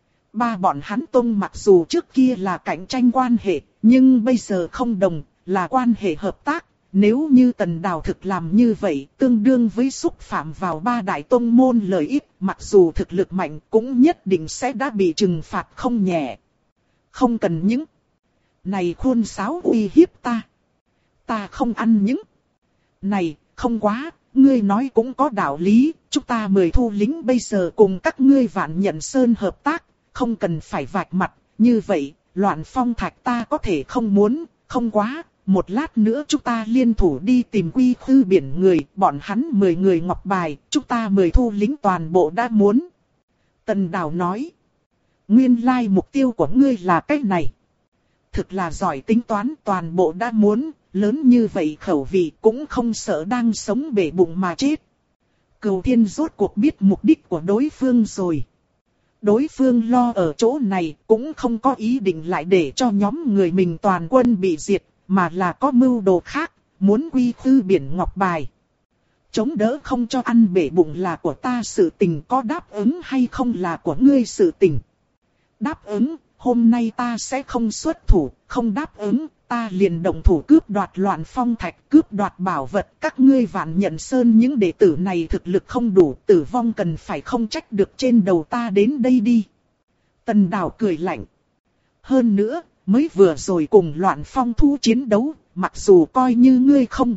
Speaker 1: Ba bọn hắn tông mặc dù trước kia là cạnh tranh quan hệ, nhưng bây giờ không đồng, là quan hệ hợp tác. Nếu như Tần Đào thực làm như vậy, tương đương với xúc phạm vào ba đại tông môn lợi ích, mặc dù thực lực mạnh cũng nhất định sẽ đã bị trừng phạt không nhẹ. Không cần những này khuôn sáo uy hiếp ta. Ta không ăn những này, không quá, ngươi nói cũng có đạo lý, chúng ta mời thu lính bây giờ cùng các ngươi Vạn Nhận Sơn hợp tác, không cần phải vạch mặt, như vậy, Loạn Phong Thạch ta có thể không muốn, không quá. Một lát nữa chúng ta liên thủ đi tìm Quy Khư Biển người, bọn hắn mười người ngọc bài, chúng ta mười thu lính toàn bộ đã muốn. Tần Đào nói. Nguyên lai mục tiêu của ngươi là cái này. thực là giỏi tính toán, toàn bộ đã muốn, lớn như vậy khẩu vị cũng không sợ đang sống bể bụng mà chết. Cửu Thiên rốt cuộc biết mục đích của đối phương rồi. Đối phương lo ở chỗ này cũng không có ý định lại để cho nhóm người mình toàn quân bị diệt, mà là có mưu đồ khác, muốn quy khư biển ngọc bài. Chống đỡ không cho ăn bể bụng là của ta sự tình, có đáp ứng hay không là của ngươi sự tình. Đáp ứng, hôm nay ta sẽ không xuất thủ, không đáp ứng, ta liền động thủ cướp đoạt Loạn Phong Thạch, cướp đoạt bảo vật. Các ngươi Vạn Nhận Sơn những đệ tử này thực lực không đủ, tử vong cần phải không trách được trên đầu ta đến đây đi. Tần Đào cười lạnh. Hơn nữa, mới vừa rồi cùng Loạn Phong Thu chiến đấu, mặc dù coi như ngươi không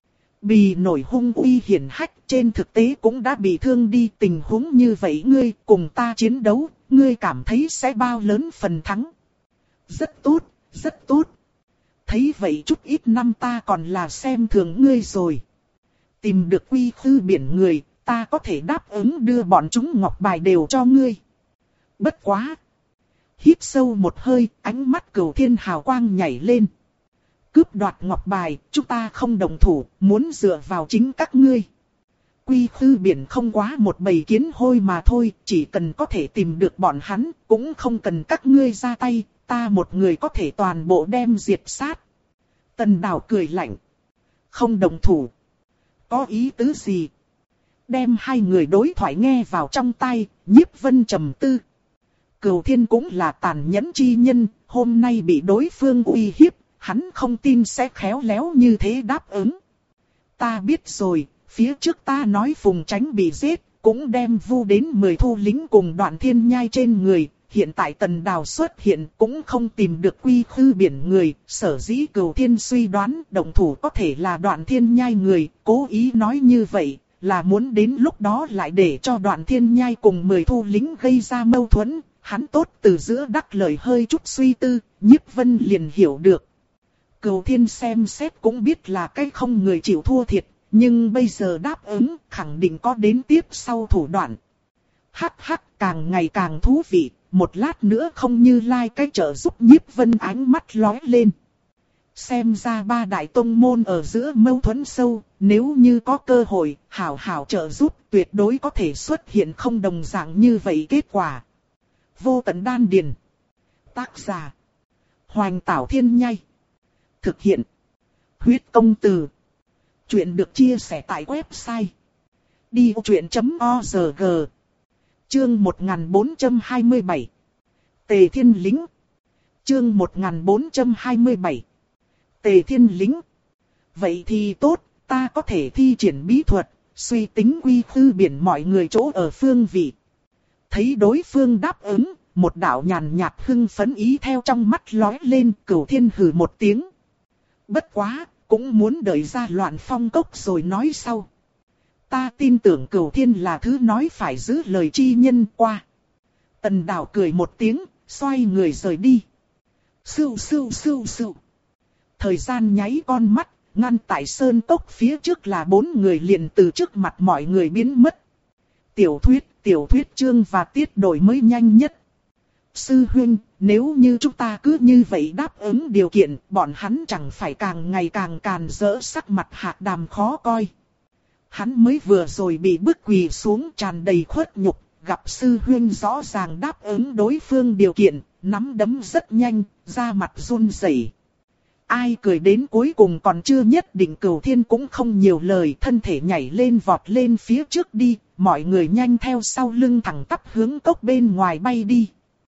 Speaker 1: bị nổi hung uy hiển hách, trên thực tế cũng đã bị thương đi. Tình huống như vậy ngươi cùng ta chiến đấu, ngươi cảm thấy sẽ bao lớn phần thắng? Rất tốt, rất tốt. Thấy vậy chút ít năm ta còn là xem thường ngươi rồi. Tìm được quy khư biển người, ta có thể đáp ứng đưa bọn chúng ngọc bài đều cho ngươi. Bất quá. Hít sâu một hơi, ánh mắt Cửu Thiên hào quang nhảy lên. Cướp đoạt ngọc bài, chúng ta không đồng thủ, muốn dựa vào chính các ngươi. Quy khư biển không quá một bầy kiến hôi mà thôi, chỉ cần có thể tìm được bọn hắn, cũng không cần các ngươi ra tay, ta một người có thể toàn bộ đem diệt sát. Tần Đào cười lạnh. Không đồng thủ. Có ý tứ gì? Đem hai người đối thoại nghe vào trong tai, Nhiếp Vân trầm tư. Cửu Thiên cũng là tàn nhẫn chi nhân, hôm nay bị đối phương uy hiếp, hắn không tin sẽ khéo léo như thế đáp ứng. Ta biết rồi, phía trước ta nói Phùng Chánh bị giết, cũng đem vu đến mười thu lính cùng Đoạn Thiên Nhai trên người. Hiện tại Tần Đào xuất hiện cũng không tìm được quy khư biển người, sở dĩ Cửu Thiên suy đoán động thủ có thể là Đoạn Thiên Nhai người, cố ý nói như vậy, là muốn đến lúc đó lại để cho Đoạn Thiên Nhai cùng mười thu lính gây ra mâu thuẫn. Hắn tốt từ giữa đắc lời hơi chút suy tư, Nhiếp Vân liền hiểu được. Cửu Thiên xem xét cũng biết là cái không người chịu thua thiệt, nhưng bây giờ đáp ứng khẳng định có đến tiếp sau thủ đoạn. Hắc hắc, càng ngày càng thú vị, một lát nữa không Như Lai cái trợ giúp. Nhiếp Vân ánh mắt lóe lên. Xem ra ba đại tông môn ở giữa mâu thuẫn sâu, nếu như có cơ hội, hảo hảo trợ giúp tuyệt đối có thể xuất hiện không đồng dạng như vậy kết quả. Vô Tận Đan Điền. Tác giả Hoành Tảo Thiên Nhai. Thực hiện Huyết Công Từ. Chuyện được chia sẻ tại website đi ô chuyện chấm org. Chương một nghìn bốn trăm hai mươi bảy. Tề Thiên Lính. Chương một nghìn bốn trăm hai mươi bảy. Tề Thiên Lính. Vậy thì tốt, ta có thể thi triển bí thuật, suy tính quy khư biển mọi người chỗ ở phương vị. Thấy đối phương đáp ứng, một đạo nhàn nhạt hưng phấn ý theo trong mắt lóe lên. Cửu Thiên hừ một tiếng. Bất quá, cũng muốn đợi ra Loạn Phong cốc rồi nói sau. Ta tin tưởng Cửu Thiên là thứ nói phải giữ lời chi nhân qua. Tần Đào cười một tiếng, xoay người rời đi. Sưu sưu sưu sưu. Thời gian nháy con mắt, ngăn tại sơn cốc phía trước là bốn người liền từ trước mặt mọi người biến mất. Tiểu thuyết, tiểu thuyết chương và tiết đổi mới nhanh nhất. Sư huynh, nếu như chúng ta cứ như vậy đáp ứng điều kiện, bọn hắn chẳng phải càng ngày càng càn rỡ, sắc mặt Hạc Đàm khó coi. Hắn mới vừa rồi bị bức quỳ xuống tràn đầy khuất nhục, gặp sư huynh rõ ràng đáp ứng đối phương điều kiện, nắm đấm rất nhanh, da mặt run rẩy. Ai cười đến cuối cùng còn chưa nhất định. Cửu Thiên cũng không nhiều lời, thân thể nhảy lên vọt lên phía trước đi, mọi người nhanh theo sau lưng thẳng tắp hướng cốc bên ngoài bay đi.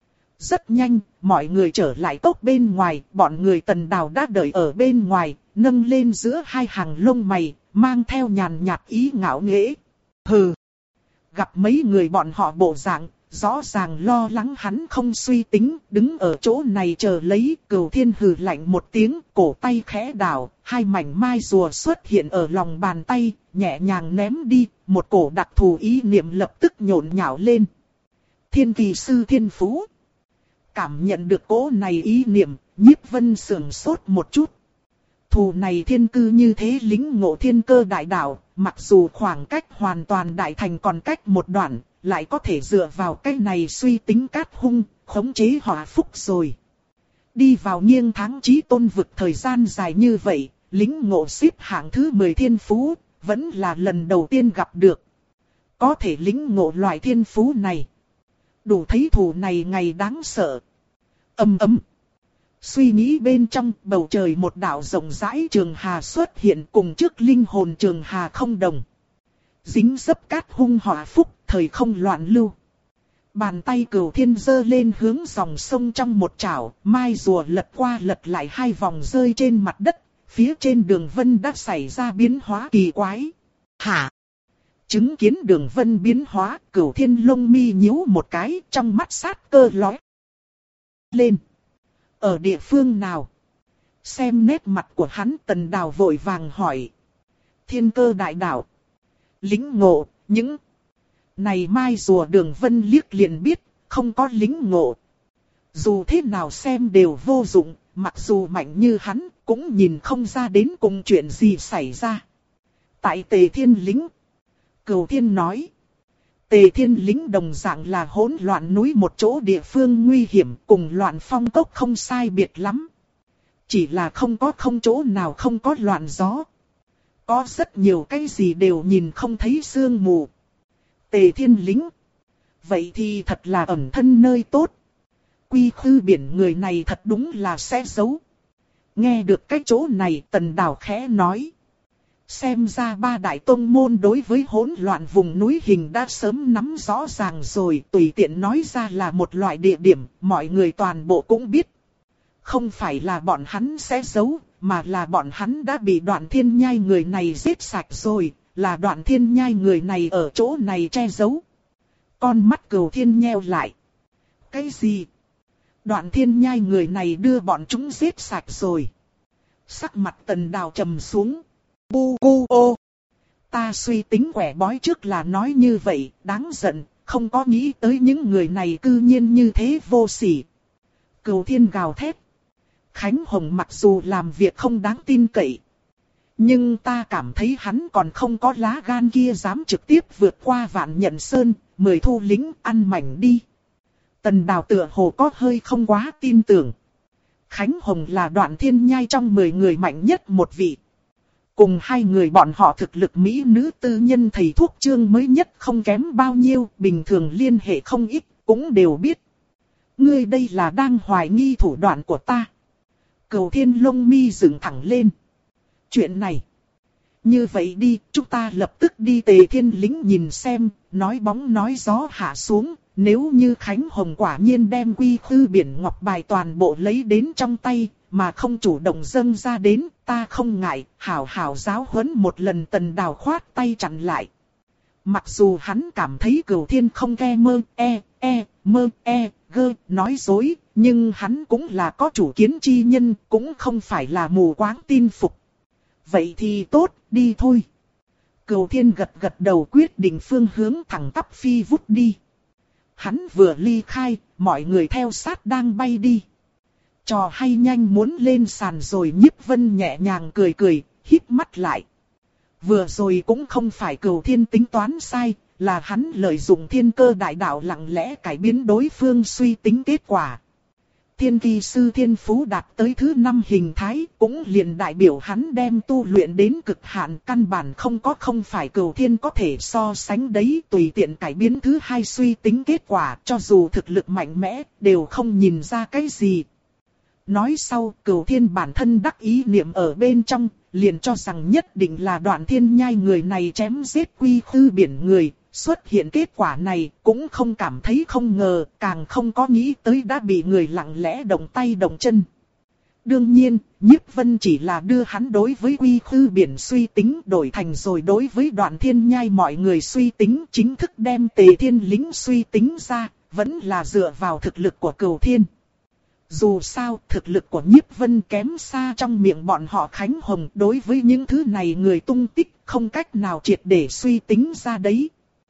Speaker 1: Rất nhanh, mọi người trở lại cốc bên ngoài, bọn người Tần Đào đã đợi ở bên ngoài, nâng lên giữa hai hàng lông mày, mang theo nhàn nhạt ý ngạo nghễ. Hừ! Gặp mấy người bọn họ bộ dạng, rõ ràng lo lắng hắn không suy tính, đứng ở chỗ này chờ lấy. Cửu Thiên hừ lạnh một tiếng, cổ tay khẽ đảo, hai mảnh mai rùa xuất hiện ở lòng bàn tay, nhẹ nhàng ném đi, một cổ đặc thù ý niệm lập tức nhộn nhạo lên. Thiên Kỳ Sư Thiên Phú. Cảm nhận được cỗ này ý niệm, Nhiếp Vân sườn sốt một chút. Thù này thiên cư như thế lính ngộ thiên cơ đại đạo, mặc dù khoảng cách hoàn toàn đại thành còn cách một đoạn, lại có thể dựa vào cái này suy tính cát hung, khống chế họa phúc rồi. Đi vào nghiêng tháng chí tôn vực thời gian dài như vậy, lính ngộ xếp hạng thứ mười thiên phú, vẫn là lần đầu tiên gặp được. Có thể lính ngộ loại thiên phú này. Đủ thấy thù này ngày đáng sợ. Âm ấm. Suy nghĩ bên trong bầu trời một đạo rộng rãi trường hà xuất hiện cùng trước linh hồn trường hà không đồng. Dính dấp cát hung hỏa phúc, thời không loạn lưu. Bàn tay Cửu Thiên giơ lên hướng dòng sông trong một chảo, mai rùa lật qua lật lại hai vòng rơi trên mặt đất, phía trên đường vân đã xảy ra biến hóa kỳ quái. Hả? Chứng kiến đường vân biến hóa, Cửu Thiên lông mi nhíu một cái, trong mắt sát cơ lóe lên. Ở địa phương nào? Xem nét mặt của hắn, Tần Đào vội vàng hỏi. Thiên Cơ đại đạo. Lính ngộ, những này mai rùa đường vân liếc liền biết, không có lính ngộ. Dù thế nào xem đều vô dụng, mặc dù mạnh như hắn, cũng nhìn không ra đến cùng chuyện gì xảy ra. Tại Tề Thiên Lĩnh, Cửu Thiên nói. Tề Thiên Lĩnh đồng dạng là hỗn loạn núi một chỗ địa phương nguy hiểm, cùng loạn phong cốc không sai biệt lắm. Chỉ là không có không chỗ nào không có loạn gió. Có rất nhiều cái gì đều nhìn không thấy sương mù. Tề Thiên Lĩnh. Vậy thì thật là ẩn thân nơi tốt. Quy khư biển người này thật đúng là sẽ giấu. Nghe được cái chỗ này, Tần Đào khẽ nói. Xem ra ba đại tông môn đối với hỗn loạn vùng núi hình đã sớm nắm rõ ràng rồi, tùy tiện nói ra là một loại địa điểm, mọi người toàn bộ cũng biết. Không phải là bọn hắn sẽ giấu, mà là bọn hắn đã bị Đoạn Thiên Nhai người này giết sạch rồi, là Đoạn Thiên Nhai người này ở chỗ này che giấu. Con mắt Cửu Thiên nheo lại. Cái gì? Đoạn Thiên Nhai người này đưa bọn chúng giết sạch rồi. Sắc mặt Tần Đào trầm xuống. Bu bu ô. Ta suy tính quẻ bói trước là nói như vậy, đáng giận, không có nghĩ tới những người này cư nhiên như thế vô sỉ. Cửu Thiên gào thét. Khánh Hồng mặc dù làm việc không đáng tin cậy, nhưng ta cảm thấy hắn còn không có lá gan kia dám trực tiếp vượt qua Vạn Nhận Sơn, mời thu lính ăn mảnh đi. Tần Đào tựa hồ có hơi không quá tin tưởng. Khánh Hồng là Đoạn Thiên Nhai trong mười người mạnh nhất một vị. Cùng hai người bọn họ thực lực mỹ nữ tư nhân thầy thuốc chương mới nhất không kém bao nhiêu, bình thường liên hệ không ít, cũng đều biết. Ngươi đây là đang hoài nghi thủ đoạn của ta. Cửu Thiên lông mi dựng thẳng lên. Chuyện này. Như vậy đi, chúng ta lập tức đi Tề Thiên Lĩnh nhìn xem, nói bóng nói gió hạ xuống. Nếu như Khánh Hồng quả nhiên đem quy khư biển ngọc bài toàn bộ lấy đến trong tay, mà không chủ động dâng ra đến, ta không ngại, hảo hảo giáo huấn một lần. Tần Đào khoát tay chặn lại. Mặc dù hắn cảm thấy Cửu Thiên không ke mơ, e, e, mơ, e, gơ, nói dối, nhưng hắn cũng là có chủ kiến chi nhân, cũng không phải là mù quáng tin phục. Vậy thì tốt, đi thôi. Cửu Thiên gật gật đầu quyết định phương hướng thẳng tắp phi vút đi. Hắn vừa ly khai, mọi người theo sát đang bay đi. Trò hay nhanh muốn lên sàn rồi. Nhiếp Vân nhẹ nhàng cười cười, híp mắt lại. Vừa rồi cũng không phải Cửu Thiên tính toán sai, là hắn lợi dụng thiên cơ đại đạo lặng lẽ cải biến đối phương suy tính kết quả. Thiên kỳ sư thiên phú đạt tới thứ năm hình thái, cũng liền đại biểu hắn đem tu luyện đến cực hạn, căn bản không có không phải Cửu Thiên có thể so sánh đấy, tùy tiện cải biến thứ hai suy tính kết quả, cho dù thực lực mạnh mẽ, đều không nhìn ra cái gì. Nói sau, Cửu Thiên bản thân đắc ý niệm ở bên trong, liền cho rằng nhất định là Đoạn Thiên Nhai người này chém giết quy khư biển người. Xuất hiện kết quả này cũng không cảm thấy không ngờ, càng không có nghĩ tới đã bị người lặng lẽ động tay động chân. Đương nhiên, Nhiếp Vân chỉ là đưa hắn đối với quy khư biển suy tính đổi thành rồi đối với Đoạn Thiên Nhai mọi người suy tính, chính thức đem Tề Thiên Lĩnh suy tính ra, vẫn là dựa vào thực lực của Cửu Thiên. Dù sao, thực lực của Nhiếp Vân kém xa trong miệng bọn họ Khánh Hồng, đối với những thứ này người tung tích không cách nào triệt để suy tính ra đấy.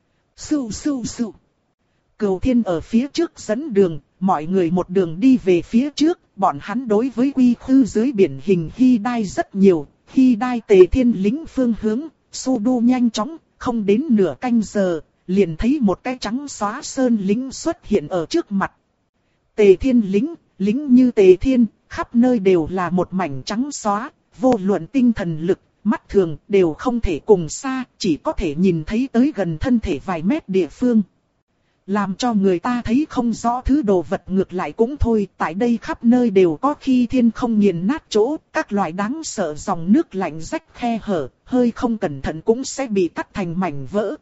Speaker 1: Sưu sưu sưu. Cửu Thiên ở phía trước dẫn đường, mọi người một đường đi về phía trước, bọn hắn đối với quy khư dưới biển hình hy đai rất nhiều, hy đai Tề Thiên Lĩnh phương hướng, su đu nhanh chóng, không đến nửa canh giờ, liền thấy một cái trắng xóa sơn lĩnh xuất hiện ở trước mặt. Tề Thiên Lĩnh, lính như Tề Thiên, khắp nơi đều là một mảnh trắng xóa, vô luận tinh thần lực, mắt thường đều không thể cùng xa, chỉ có thể nhìn thấy tới gần thân thể vài mét địa phương. Làm cho người ta thấy không rõ thứ đồ vật ngược lại cũng thôi, tại đây khắp nơi đều có khi thiên không nghiền nát chỗ, các loại đáng sợ dòng nước lạnh rách khe hở, hơi không cẩn thận cũng sẽ bị cắt thành mảnh vỡ.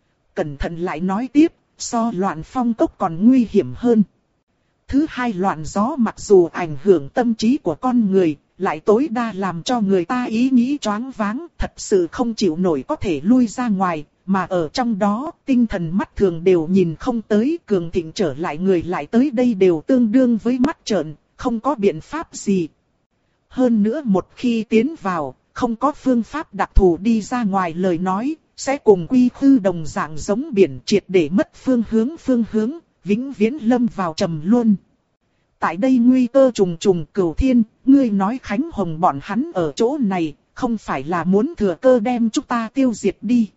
Speaker 1: Cẩn thận lại nói tiếp, so loạn phong cốc còn nguy hiểm hơn. Thứ hai, loạn gió mặc dù ảnh hưởng tâm trí của con người, lại tối đa làm cho người ta ý nghĩ choáng váng, thật sự không chịu nổi có thể lui ra ngoài, mà ở trong đó tinh thần mắt thường đều nhìn không tới, cường thịnh trở lại người lại tới đây đều tương đương với mắt trợn, không có biện pháp gì. Hơn nữa một khi tiến vào, không có phương pháp đặc thù đi ra ngoài lời nói, sẽ cùng quy khư đồng dạng giống biển triệt để mất phương hướng phương hướng, vĩnh viễn lâm vào trầm luân. Tại đây nguy cơ trùng trùng Cửu Thiên, ngươi nói Khánh Hồng bọn hắn ở chỗ này, không phải là muốn thừa cơ đem chúng ta tiêu diệt đi.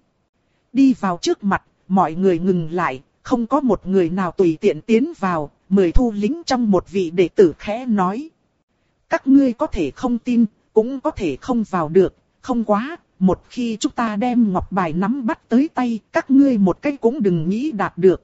Speaker 1: Đi vào trước mặt, mọi người ngừng lại, không có một người nào tùy tiện tiến vào, mười thu lính trong một vị đệ tử khẽ nói. Các ngươi có thể không tin, cũng có thể không vào được, không quá, một khi chúng ta đem ngọc bài nắm bắt tới tay, các ngươi một cái cũng đừng nghĩ đạt được.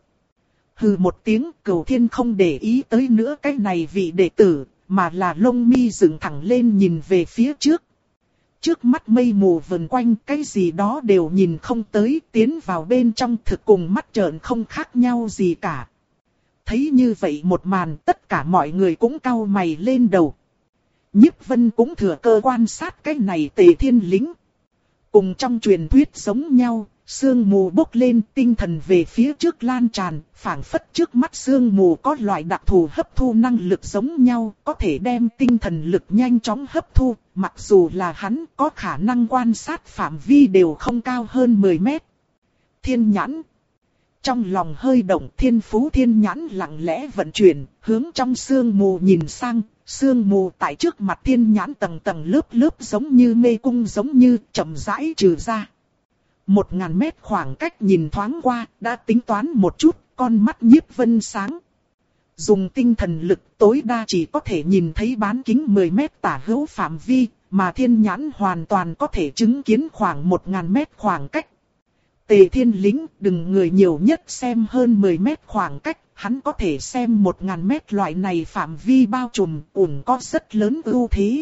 Speaker 1: Hừ một tiếng, Cửu Thiên không để ý tới nữa cái này vị đệ tử, mà là lông mi dựng thẳng lên nhìn về phía trước. Trước mắt mây mù vần quanh, cái gì đó đều nhìn không tới, tiến vào bên trong thực cùng mắt trợn không khác nhau gì cả. Thấy như vậy một màn, tất cả mọi người cũng cau mày lên đầu. Nhiếp Vân cũng thừa cơ quan sát cái này Tề Thiên lính. Cùng trong truyền thuyết giống nhau, sương mù bốc lên, tinh thần về phía trước lan tràn, phảng phất trước mắt sương mù có loại đặc thù hấp thu năng lực giống nhau, có thể đem tinh thần lực nhanh chóng hấp thu, mặc dù là hắn có khả năng quan sát phạm vi đều không cao hơn mười mét. Thiên nhãn. Trong lòng hơi động, thiên phú thiên nhãn lặng lẽ vận chuyển, hướng trong sương mù nhìn sang, sương mù tại trước mặt thiên nhãn tầng tầng lớp lớp giống như mê cung giống như chậm rãi trừ ra. Một ngàn mét khoảng cách nhìn thoáng qua, đã tính toán một chút, con mắt Nhiếp Vân sáng. Dùng tinh thần lực tối đa chỉ có thể nhìn thấy bán kính mười mét tả hữu phạm vi, mà thiên nhãn hoàn toàn có thể chứng kiến khoảng một ngàn mét khoảng cách. Tề Thiên lính đừng người nhiều nhất xem hơn mười mét khoảng cách, hắn có thể xem một ngàn mét loại này phạm vi bao trùm, ủng có rất lớn ưu thế.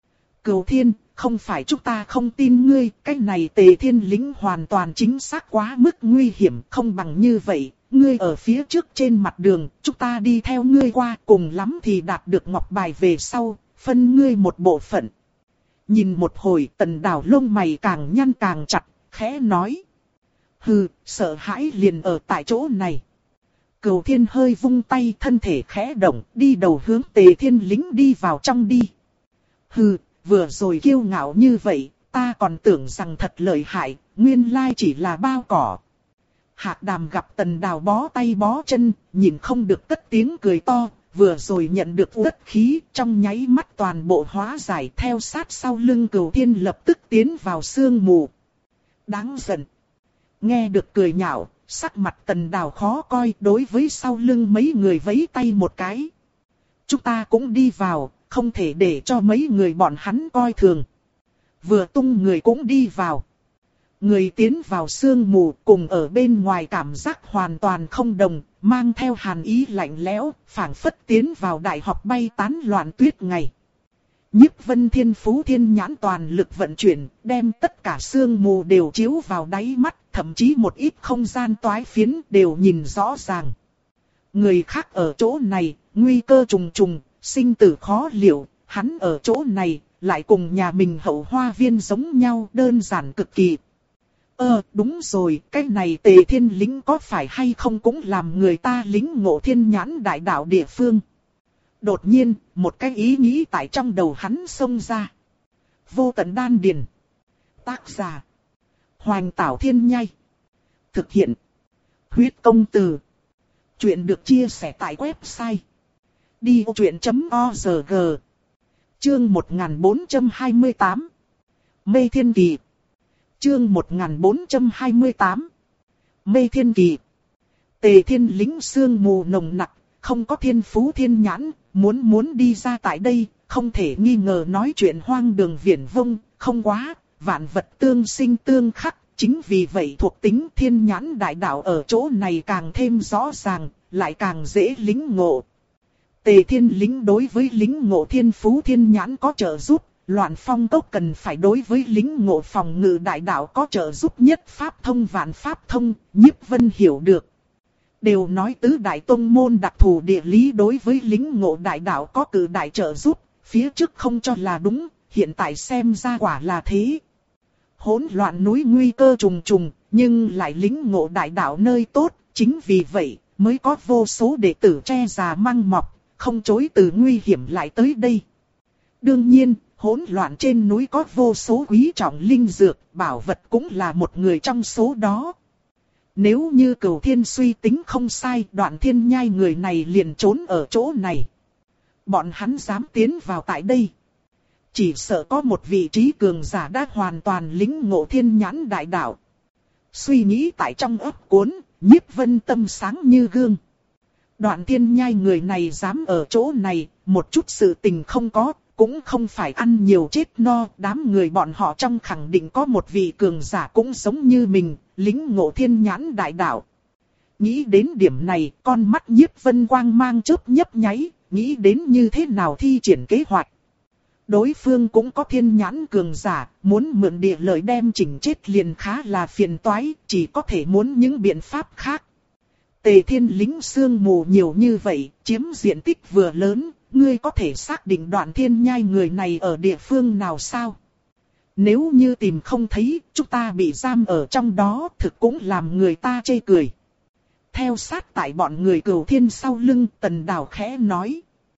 Speaker 1: Cửu Thiên, không phải chúng ta không tin ngươi, cái này Tề Thiên lính hoàn toàn chính xác quá mức nguy hiểm, không bằng như vậy, ngươi ở phía trước trên mặt đường, chúng ta đi theo ngươi qua, cùng lắm thì đạt được ngọc bài về sau, phân ngươi một bộ phận. Nhìn một hồi, Tần Đào lông mày càng nhăn càng chặt, khẽ nói. Hừ, sợ hãi liền ở tại chỗ này. Cửu Thiên hơi vung tay, thân thể khẽ động, đi đầu hướng Tề Thiên lính đi vào trong đi. Hừ, vừa rồi kiêu ngạo như vậy, ta còn tưởng rằng thật lợi hại, nguyên lai chỉ là bao cỏ. Hạc Đàm gặp Tần Đào bó tay bó chân, nhìn không được cất tiếng cười to, vừa rồi nhận được uất khí, trong nháy mắt toàn bộ hóa giải, theo sát sau lưng Cửu Thiên lập tức tiến vào sương mù. Đáng giận. Nghe được cười nhạo, sắc mặt Tần Đào khó coi, đối với sau lưng mấy người vẫy tay một cái. Chúng ta cũng đi vào, không thể để cho mấy người bọn hắn coi thường. Vừa tung người cũng đi vào. Người tiến vào sương mù cùng ở bên ngoài cảm giác hoàn toàn không đồng, mang theo hàn ý lạnh lẽo, phảng phất tiến vào đại học bay tán loạn tuyết ngày. Nhiếp Vân thiên phú thiên nhãn toàn lực vận chuyển, đem tất cả sương mù đều chiếu vào đáy mắt, thậm chí một ít không gian toái phiến đều nhìn rõ ràng. Người khác ở chỗ này, nguy cơ trùng trùng, sinh tử khó liệu, hắn ở chỗ này, lại cùng nhà mình hậu hoa viên giống nhau, đơn giản cực kỳ. Ờ, đúng rồi, cái này Tề Thiên lính có phải hay không cũng làm người ta lính ngộ thiên nhãn đại đạo địa phương. Đột nhiên, một cái ý nghĩ tại trong đầu hắn xông ra. Vô tận đan điền. Tác giả. Hoành Tảo Thiên Nhai. Thực hiện. Huyết công từ. Chuyện được chia sẻ tại website. đi ô chuyện chấm org. Chương một nghìn bốn trăm hai mươi tám. Mê Thiên Kỳ. Chương một nghìn bốn trăm hai mươi tám. Mê Thiên Kỳ. Tề Thiên lính sương mù nồng nặc, không có thiên phú thiên nhãn, muốn muốn đi ra tại đây, không thể nghi ngờ nói chuyện hoang đường viển vông, không quá, vạn vật tương sinh tương khắc, chính vì vậy thuộc tính thiên nhãn đại đạo ở chỗ này càng thêm rõ ràng, lại càng dễ lĩnh ngộ. Tề Thiên Lính đối với lĩnh ngộ thiên phú thiên nhãn có trợ giúp, Loạn Phong Cốc cần phải đối với lĩnh ngộ phòng ngự đại đạo có trợ giúp nhất pháp thông vạn pháp thông, Nhiếp Vân hiểu được. Đều nói tứ đại tông môn đặc thù địa lý đối với lĩnh ngộ đại đạo có cử đại trợ giúp, phía trước không cho là đúng, hiện tại xem ra quả là thế. Hỗn loạn núi nguy cơ trùng trùng, nhưng lại lĩnh ngộ đại đạo nơi tốt, chính vì vậy mới có vô số đệ tử che già măng mọc, không chối từ nguy hiểm lại tới đây. Đương nhiên, hỗn loạn trên núi có vô số quý trọng linh dược, bảo vật cũng là một người trong số đó. Nếu như Cửu Thiên suy tính không sai, Đoạn Thiên Nhai người này liền trốn ở chỗ này. Bọn hắn dám tiến vào tại đây. Chỉ sợ có một vị trí cường giả đã hoàn toàn lĩnh ngộ thiên nhãn đại đạo. Suy nghĩ tại trong ấp cuốn, Nhiếp Vân tâm sáng như gương. Đoạn Thiên Nhai người này dám ở chỗ này, một chút sự tình không có, cũng không phải ăn nhiều chết no. Đám người bọn họ trong khẳng định có một vị cường giả cũng giống như mình, lĩnh ngộ thiên nhãn đại đạo. Nghĩ đến điểm này, con mắt Nhiếp Vân quang mang chớp nhấp nháy, nghĩ đến như thế nào thi triển kế hoạch. Đối phương cũng có thiên nhãn cường giả, muốn mượn địa lợi đem chỉnh chết liền khá là phiền toái, chỉ có thể muốn những biện pháp khác. Tề Thiên Lính sương mù nhiều như vậy, chiếm diện tích vừa lớn, ngươi có thể xác định Đoạn Thiên Nhai người này ở địa phương nào sao? Nếu như tìm không thấy, chúng ta bị giam ở trong đó, thực cũng làm người ta chê cười. Theo sát tại bọn người Cửu Thiên sau lưng, Tần Đào khẽ nói.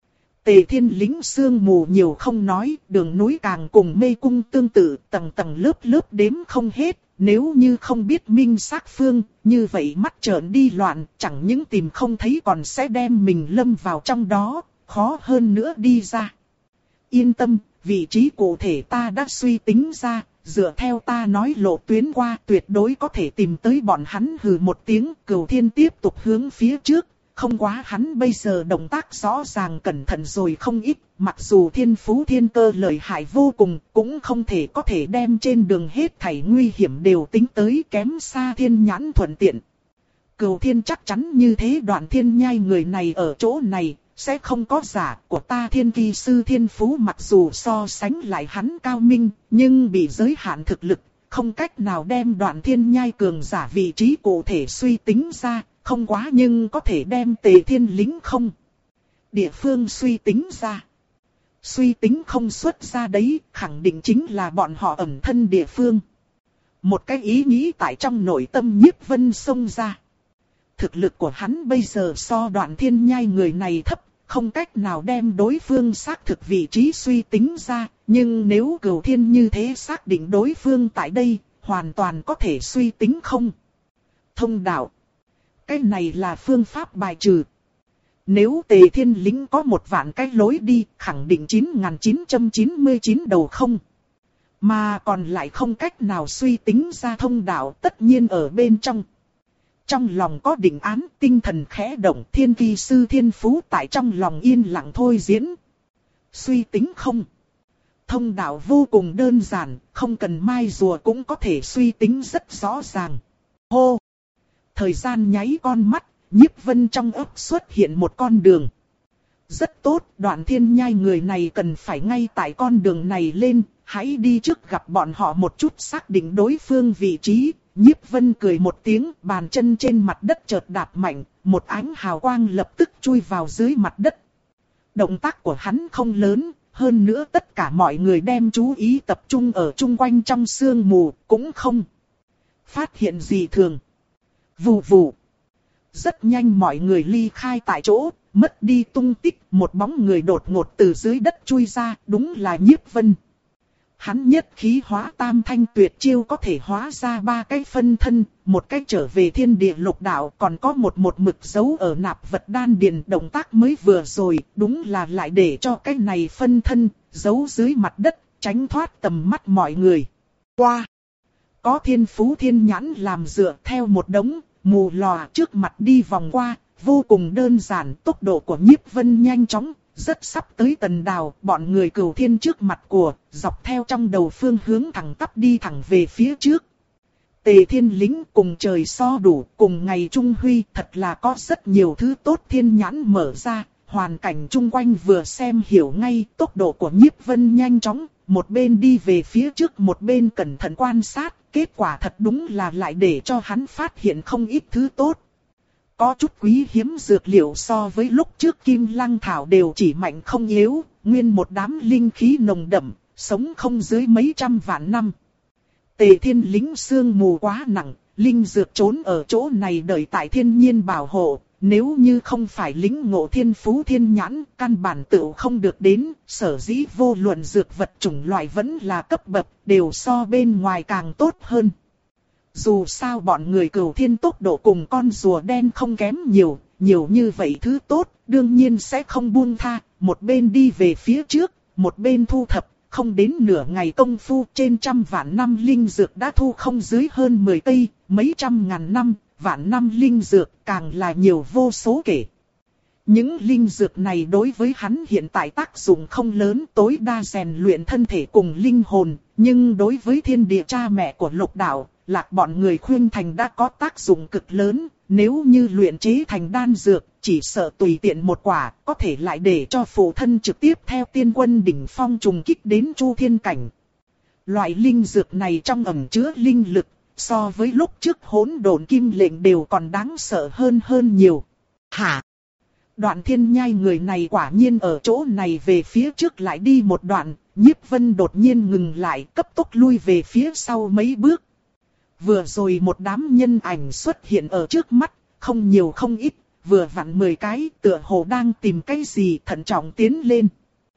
Speaker 1: Tề Thiên Lính sương mù nhiều không nói, đường núi càng cùng mê cung tương tự, tầng tầng lớp lớp đếm không hết. Nếu như không biết minh xác phương, như vậy mắt trợn đi loạn, chẳng những tìm không thấy còn sẽ đem mình lâm vào trong đó, khó hơn nữa đi ra. Yên tâm, vị trí cụ thể ta đã suy tính ra, dựa theo ta nói lộ tuyến qua tuyệt đối có thể tìm tới bọn hắn. Hừ một tiếng, Cửu Thiên tiếp tục hướng phía trước. Không quá hắn bây giờ động tác rõ ràng cẩn thận rồi không ít, mặc dù thiên phú thiên cơ lợi hại vô cùng, cũng không thể có thể đem trên đường hết thảy nguy hiểm đều tính tới, kém xa thiên nhãn thuận tiện. Cửu Thiên chắc chắn như thế. Đoạn Thiên Nhai người này ở chỗ này, sẽ không có giả. Của ta Thiên Kỳ sư thiên phú mặc dù so sánh lại hắn cao minh, nhưng bị giới hạn thực lực, không cách nào đem Đoạn Thiên Nhai cường giả vị trí cụ thể suy tính ra. Không quá nhưng có thể đem Tề Thiên Lính không địa phương suy tính ra. Suy tính không xuất ra đấy, khẳng định chính là bọn họ ẩn thân địa phương. Một cái ý nghĩ tại trong nội tâm Nhiếp Vân xông ra. Thực lực của hắn bây giờ so Đoạn Thiên Nhai người này thấp, không cách nào đem đối phương xác thực vị trí suy tính ra. Nhưng nếu Cửu Thiên như thế xác định đối phương tại đây, hoàn toàn có thể suy tính không thông đạo. Cái này là phương pháp bài trừ. Nếu Tề Thiên Lính có một vạn cái lối đi, khẳng định chín nghìn chín trăm chín mươi chín đầu không. Mà còn lại không cách nào suy tính ra thông đạo, tất nhiên ở bên trong. Trong lòng có định án, tinh thần khẽ động, Thiên Kỳ sư thiên phú tại trong lòng yên lặng thôi diễn. Suy tính không thông đạo vô cùng đơn giản, không cần mai rùa cũng có thể suy tính rất rõ ràng. Hô! Thời gian nháy con mắt, Nhiếp Vân trong ấp xuất hiện một con đường. Rất tốt, Đoạn Thiên Nhai người này cần phải ngay tại con đường này lên, hãy đi trước gặp bọn họ một chút xác định đối phương vị trí. Nhiếp Vân cười một tiếng, bàn chân trên mặt đất chợt đạp mạnh, một ánh hào quang lập tức chui vào dưới mặt đất. Động tác của hắn không lớn, hơn nữa tất cả mọi người đem chú ý tập trung ở chung quanh trong sương mù, cũng không phát hiện gì thường. Vù vù. Rất nhanh mọi người ly khai tại chỗ, mất đi tung tích, một bóng người đột ngột từ dưới đất chui ra, đúng là Nhiếp Vân. Hắn nhất khí hóa tam thanh tuyệt chiêu có thể hóa ra ba cái phân thân, một cái trở về thiên địa lục đạo, còn có một một mực giấu ở nạp vật đan điền. Động tác mới vừa rồi, đúng là lại để cho cái này phân thân, giấu dưới mặt đất, tránh thoát tầm mắt mọi người. Qua! Có thiên phú thiên nhãn làm dựa theo một đống, mù lòa trước mặt đi vòng qua, vô cùng đơn giản, tốc độ của Nhiếp Vân nhanh chóng, rất sắp tới Tần Đào, bọn người Cửu Thiên trước mặt của, dọc theo trong đầu phương hướng thẳng tắp đi thẳng về phía trước. Tề Thiên Lính cùng trời so đủ, cùng ngày Trung Huy, thật là có rất nhiều thứ tốt thiên nhãn mở ra, hoàn cảnh chung quanh vừa xem hiểu ngay, tốc độ của Nhiếp Vân nhanh chóng, một bên đi về phía trước một bên cẩn thận quan sát, kết quả thật đúng là lại để cho hắn phát hiện không ít thứ tốt. Có chút quý hiếm dược liệu so với lúc trước Kim Lăng Thảo đều chỉ mạnh không yếu, nguyên một đám linh khí nồng đậm, sống không dưới mấy trăm vạn năm. Tề Thiên Lính sương mù quá nặng, linh dược trốn ở chỗ này đợi tại thiên nhiên bảo hộ, nếu như không phải lính ngộ thiên phú thiên nhãn, căn bản tự không được đến, sở dĩ vô luận dược vật chủng loại vẫn là cấp bậc, đều so bên ngoài càng tốt hơn. Dù sao bọn người Cửu Thiên tốc độ cùng con rùa đen không kém nhiều, nhiều như vậy thứ tốt, đương nhiên sẽ không buông tha, một bên đi về phía trước, một bên thu thập, không đến nửa ngày công phu trên trăm vạn năm linh dược đã thu không dưới hơn mười cây, mấy trăm ngàn năm, vạn năm linh dược càng là nhiều vô số kể. Những linh dược này đối với hắn hiện tại tác dụng không lớn, tối đa rèn luyện thân thể cùng linh hồn, nhưng đối với thiên địa cha mẹ của Lục Đạo, Lạc bọn người Khuyên Thành đã có tác dụng cực lớn, nếu như luyện chế thành đan dược, chỉ sợ tùy tiện một quả, có thể lại để cho phụ thân trực tiếp theo tiên quân đỉnh phong trùng kích đến Chu Thiên Cảnh. Loại linh dược này trong ẩn chứa linh lực, so với lúc trước Hỗn Độn Kim Lệnh đều còn đáng sợ hơn hơn nhiều. Hả? Đoạn Thiên Nhai người này quả nhiên ở chỗ này về phía trước lại đi một đoạn, Nhiếp Vân đột nhiên ngừng lại, cấp tốc lui về phía sau mấy bước. Vừa rồi một đám nhân ảnh xuất hiện ở trước mắt, không nhiều không ít, vừa vặn mười cái, tựa hồ đang tìm cái gì, thận trọng tiến lên.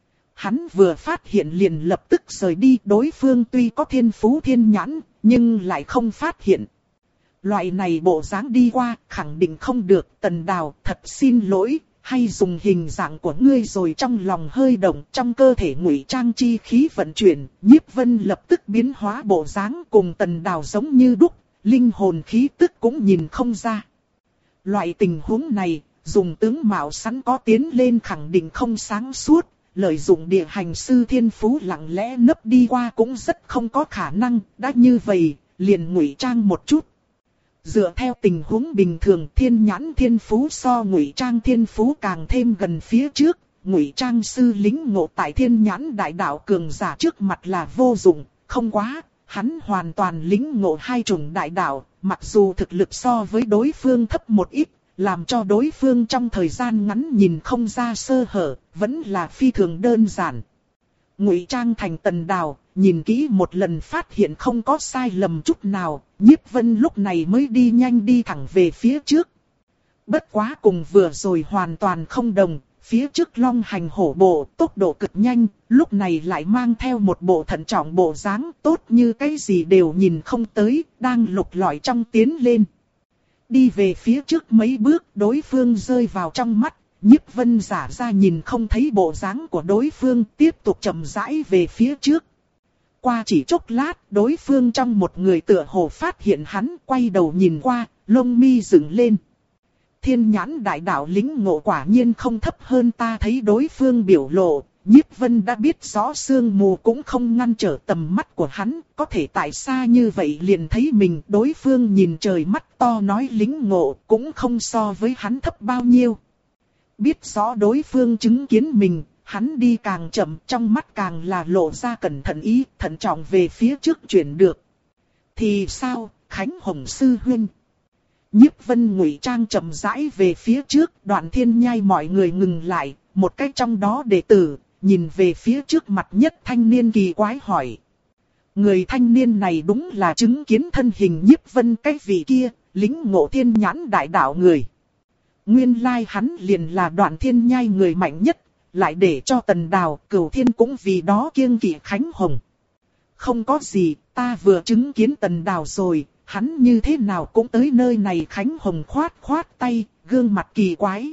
Speaker 1: Hắn vừa phát hiện liền lập tức rời đi, đối phương tuy có thiên phú thiên nhãn, nhưng lại không phát hiện. Loại này bộ dáng đi qua, khẳng định không được. Tần Đào, thật xin lỗi, hay dùng hình dạng của ngươi rồi. Trong lòng hơi động, trong cơ thể ngụy trang chi khí vận chuyển, Nhiếp Vân lập tức biến hóa bộ dáng cùng Tần Đào giống như đúc, linh hồn khí tức cũng nhìn không ra. Loại tình huống này, dùng tướng mạo sẵn có tiến lên khẳng định không sáng suốt, lợi dụng địa hành sư thiên phú lặng lẽ nấp đi qua cũng rất không có khả năng, đã như vậy, liền ngụy trang một chút. Dựa theo tình huống bình thường, thiên nhãn thiên phú so ngụy trang thiên phú càng thêm gần phía trước, ngụy trang sư lính ngộ tại thiên nhãn đại đạo cường giả trước mặt là vô dụng, không quá, hắn hoàn toàn lính ngộ hai chủng đại đạo, mặc dù thực lực so với đối phương thấp một ít, làm cho đối phương trong thời gian ngắn nhìn không ra sơ hở, vẫn là phi thường đơn giản. Ngụy trang thành Tần Đào, nhìn kỹ một lần phát hiện không có sai lầm chút nào, Nhiếp Vân lúc này mới đi nhanh đi thẳng về phía trước. Bất quá cùng vừa rồi hoàn toàn không đồng, phía trước long hành hổ bộ, tốc độ cực nhanh, lúc này lại mang theo một bộ thận trọng bộ dáng tốt như cái gì đều nhìn không tới, đang lục lọi trong tiến lên. Đi về phía trước mấy bước, đối phương rơi vào trong mắt, Nhiếp Vân giả ra nhìn không thấy bộ dáng của đối phương, tiếp tục chậm rãi về phía trước. Qua chỉ chốc lát, đối phương trong một người tựa hồ phát hiện hắn, quay đầu nhìn qua, lông mi dựng lên. Thiên nhãn đại đạo lính ngộ quả nhiên không thấp hơn ta, thấy đối phương biểu lộ, Nhiếp Vân đã biết rõ sương mù cũng không ngăn trở tầm mắt của hắn, có thể tại xa như vậy liền thấy mình. Đối phương nhìn trời mắt to nói lính ngộ cũng không so với hắn thấp bao nhiêu. Biết rõ đối phương chứng kiến mình, hắn đi càng chậm, trong mắt càng là lộ ra cẩn thận ý, thận trọng về phía trước chuyển được. Thì sao, Khánh Hồng sư huynh? Nhiếp Vân ngụy trang chậm rãi về phía trước, Đoạn Thiên Nhai mọi người ngừng lại, một cách trong đó đệ tử, nhìn về phía trước mặt nhất thanh niên kỳ quái hỏi. Người thanh niên này đúng là chứng kiến thân hình Nhiếp Vân cái vị kia, lính ngộ thiên nhãn đại đạo người. Nguyên lai hắn liền là Đoạn Thiên Nhai người mạnh nhất, lại để cho Tần Đào, Cửu Thiên cũng vì đó kiêng kỵ Khánh Hồng. Không có gì, ta vừa chứng kiến Tần Đào rồi, hắn như thế nào cũng tới nơi này. Khánh Hồng khoát khoát tay, gương mặt kỳ quái.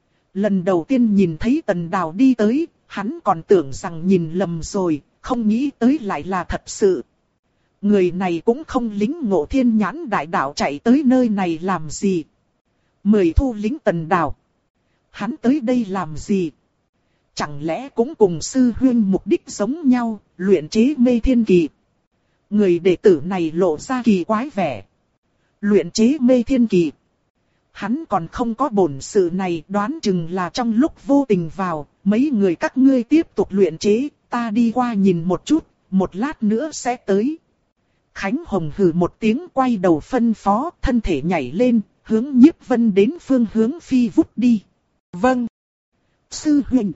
Speaker 1: Lần đầu tiên nhìn thấy Tần Đào đi tới, hắn còn tưởng rằng nhìn lầm rồi, không nghĩ tới lại là thật sự. Người này cũng không lính ngộ thiên nhãn đại đạo chạy tới nơi này làm gì. Mời thu lính Tần Đào. Hắn tới đây làm gì? Chẳng lẽ cũng cùng sư huynh mục đích giống nhau, luyện chế mê thiên kỳ? Người đệ tử này lộ ra kỳ quái vẻ. Luyện chế mê thiên kỳ. Hắn còn không có bổn sự này, đoán chừng là trong lúc vô tình vào, mấy người các ngươi tiếp tục luyện chế, ta đi qua nhìn một chút, một lát nữa sẽ tới. Khánh Hồng hừ một tiếng quay đầu phân phó, thân thể nhảy lên, hướng Nhiếp Vân đến phương hướng phi vút đi. Vâng. Sư huynh.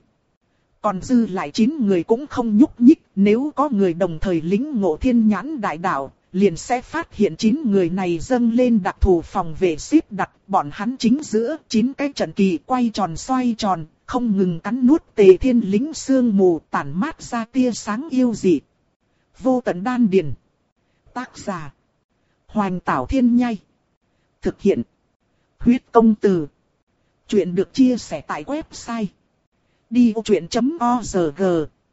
Speaker 1: Còn dư lại chín người cũng không nhúc nhích, nếu có người đồng thời lĩnh ngộ thiên nhãn đại đạo, liền sẽ phát hiện chín người này dâng lên đặc thù phòng vệ xếp đặt, bọn hắn chính giữa chín cái trận kỳ quay tròn xoay tròn, không ngừng cắn nuốt Tề Thiên lính sương mù tản mát ra tia sáng yêu dị. Vô tận đan điền. Tác giả Hoành Tảo Thiên Nhai. Thực hiện Huyết Công Từ. Chuyện được chia sẻ tại website đi ô chuyện chấm org.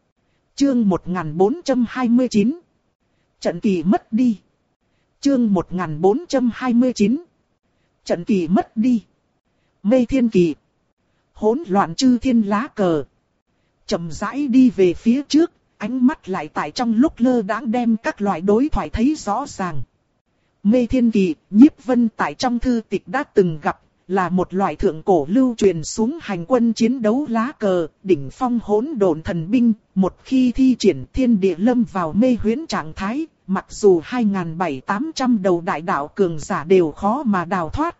Speaker 1: Chương một nghìn bốn trăm hai mươi chín. Trận kỳ mất đi. Chương một nghìn bốn trăm hai mươi chín. Trận kỳ mất đi. Mê thiên kỳ. Hỗn loạn chư thiên lá cờ. Chậm rãi đi về phía trước, ánh mắt lại tại trong lúc lơ đãng đem các loại đối thoại thấy rõ ràng. Mê thiên kỳ, Nhiếp Vân tại trong thư tịch đã từng gặp, là một loại thượng cổ lưu truyền xuống hành quân chiến đấu lá cờ, đỉnh phong hỗn độn thần binh, một khi thi triển thiên địa lâm vào mê huyễn trạng thái, mặc dù hai nghìn bảy trăm tám trăm đầu đại đạo cường giả đều khó mà đào thoát.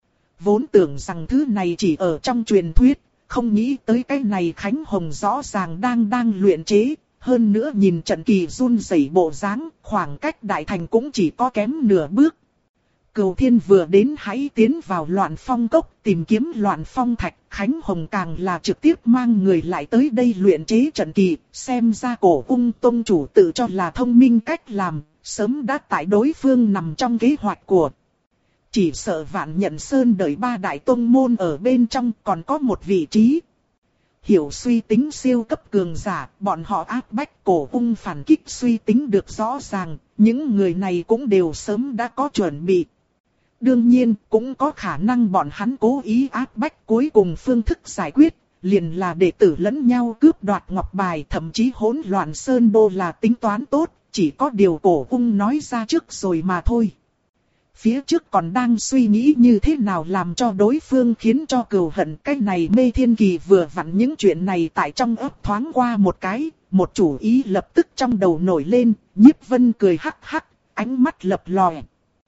Speaker 1: Vốn tưởng rằng thứ này chỉ ở trong truyền thuyết, không nghĩ tới cái này Khánh Hồng rõ ràng đang đang luyện chế, hơn nữa nhìn trận kỳ run rẩy bộ dáng, khoảng cách đại thành cũng chỉ có kém nửa bước. Cửu Thiên vừa đến hãy tiến vào Loạn Phong Cốc tìm kiếm Loạn Phong Thạch, Khánh Hồng càng là trực tiếp mang người lại tới đây luyện chế trận kỳ, xem ra Cổ Ung tông chủ tự cho là thông minh cách làm, sớm đã tại đối phương nằm trong kế hoạch của. Chỉ sợ Vạn Nhận Sơn đợi ba đại tông môn ở bên trong còn có một vị trí. Hiểu suy tính siêu cấp cường giả, bọn họ áp bách Cổ Ung phản kích suy tính được rõ ràng, những người này cũng đều sớm đã có chuẩn bị. Đương nhiên, cũng có khả năng bọn hắn cố ý áp bách cuối cùng phương thức giải quyết, liền là đệ tử lẫn nhau cướp đoạt ngọc bài, thậm chí hỗn loạn sơn đô là tính toán tốt, chỉ có điều Cổ Ung nói ra trước rồi mà thôi. Phía trước còn đang suy nghĩ như thế nào làm cho đối phương khiến cho cừu hận, cái này mê thiên kỳ vừa vặn những chuyện này tại trong ấp thoáng qua một cái, một chủ ý lập tức trong đầu nổi lên, Nhiếp Vân cười hắc hắc, ánh mắt lập lòe.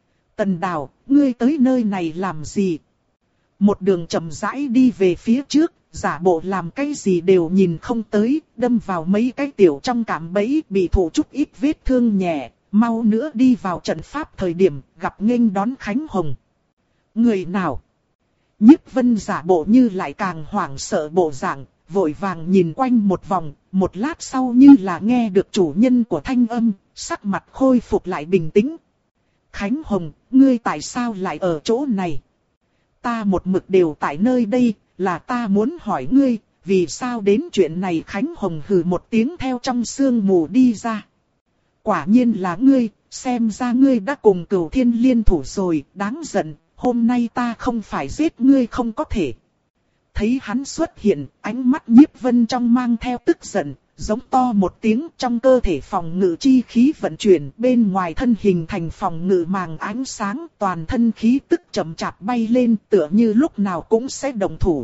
Speaker 1: Tần Đào, ngươi tới nơi này làm gì? Một đường chậm rãi đi về phía trước, giả bộ làm cái gì đều nhìn không tới, đâm vào mấy cái tiểu trong cạm bẫy, bị thụ chút ít vết thương nhẹ, mau nữa đi vào trận pháp thời điểm, gặp nghênh đón Khánh Hồng. Người nào? Nhiếp Vân giả bộ như lại càng hoảng sợ bộ dạng, vội vàng nhìn quanh một vòng, một lát sau như là nghe được chủ nhân của thanh âm, sắc mặt khôi phục lại bình tĩnh. Khánh Hồng, ngươi tại sao lại ở chỗ này? Ta một mực đều tại nơi đây, là ta muốn hỏi ngươi, vì sao đến chuyện này? Khánh Hồng hừ một tiếng theo trong sương mù đi ra. Quả nhiên là ngươi, xem ra ngươi đã cùng Cửu Thiên liên thủ rồi, đáng giận, hôm nay ta không phải giết ngươi không có thể. Thấy hắn xuất hiện, ánh mắt Nhiếp Vân trong mang theo tức giận, giống to một tiếng, trong cơ thể phòng ngự chi khí vận chuyển, bên ngoài thân hình thành phòng ngự màng ánh sáng, toàn thân khí tức chậm chạp bay lên, tựa như lúc nào cũng sẽ động thủ.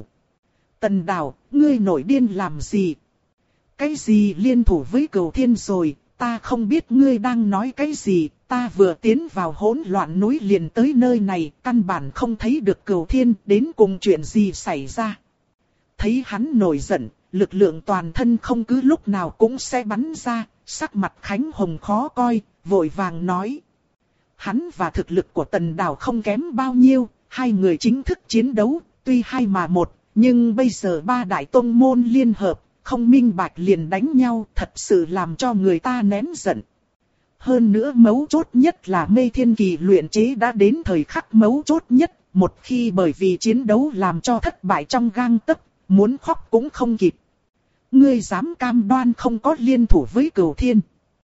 Speaker 1: Tần Đào, ngươi nổi điên làm gì? Cái gì liên thủ với Cửu Thiên rồi, ta không biết ngươi đang nói cái gì, ta vừa tiến vào hỗn loạn núi liền tới nơi này, căn bản không thấy được Cửu Thiên, đến cùng chuyện gì xảy ra? Thấy hắn nổi giận, lực lượng toàn thân không cứ lúc nào cũng sẽ bắn ra, sắc mặt Khánh Hồng khó coi, vội vàng nói. Hắn và thực lực của Tần Đào không kém bao nhiêu, hai người chính thức chiến đấu, tuy hai mà một, nhưng bây giờ ba đại tông môn liên hợp, không minh bạch liền đánh nhau, thật sự làm cho người ta nén giận. Hơn nữa mấu chốt nhất là mê thiên kỳ luyện chế đã đến thời khắc mấu chốt nhất, một khi bởi vì chiến đấu làm cho thất bại trong gang tấc, muốn khóc cũng không kịp. Ngươi dám cam đoan không có liên thủ với Cửu Thiên?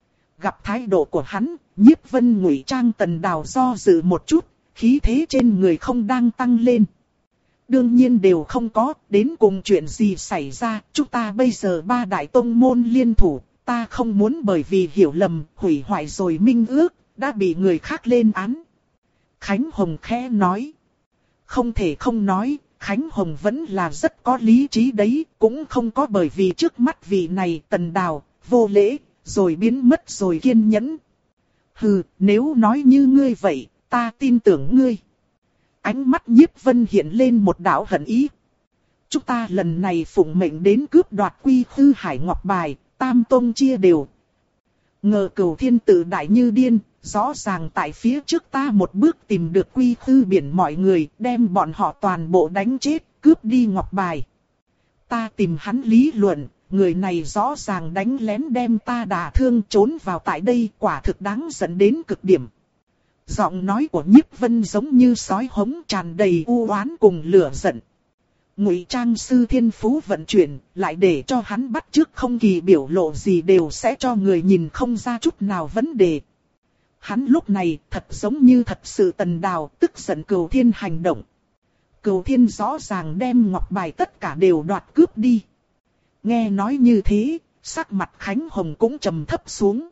Speaker 1: Gặp thái độ của hắn, Nhiếp Vân ngụy trang Tần Đào do dự một chút, khí thế trên người không đang tăng lên. Đương nhiên đều không có, đến cùng chuyện gì xảy ra, chúng ta bây giờ ba đại tông môn liên thủ, ta không muốn bởi vì hiểu lầm, hủy hoại rồi minh ước, đã bị người khác lên án. Khánh Hồng khẽ nói. Không thể không nói, Khánh Hồng vẫn là rất có lý trí đấy, cũng không có bởi vì trước mắt vị này Tần Đào, vô lễ, rồi biến mất rồi kiên nhẫn. Hừ, nếu nói như ngươi vậy, ta tin tưởng ngươi. Ánh mắt Nhiếp Vân hiện lên một đạo hận ý. Chúng ta lần này phụng mệnh đến cướp đoạt Quy Khư Hải Ngọc Bài, tam tông chia đều. Ngờ Cửu Thiên tự đại như điên, rõ ràng tại phía trước ta một bước tìm được Quy Khư biển mọi người, đem bọn họ toàn bộ đánh chết, cướp đi Ngọc Bài. Ta tìm hắn lý luận, người này rõ ràng đánh lén đem ta đả thương trốn vào tại đây, quả thực đáng giận đến cực điểm. Giọng nói của Nhiếp Vân giống như sói hống, tràn đầy u oán cùng lửa giận. Ngụy trang sư thiên phú vận chuyển, lại để cho hắn bắt chước không kỳ biểu lộ gì đều sẽ cho người nhìn không ra chút nào vấn đề. Hắn lúc này thật giống như thật sự Tần Đào, tức giận Cửu Thiên hành động. Cửu Thiên rõ ràng đem Ngọc Bài tất cả đều đoạt cướp đi. Nghe nói như thế, sắc mặt Khánh Hồng cũng trầm thấp xuống.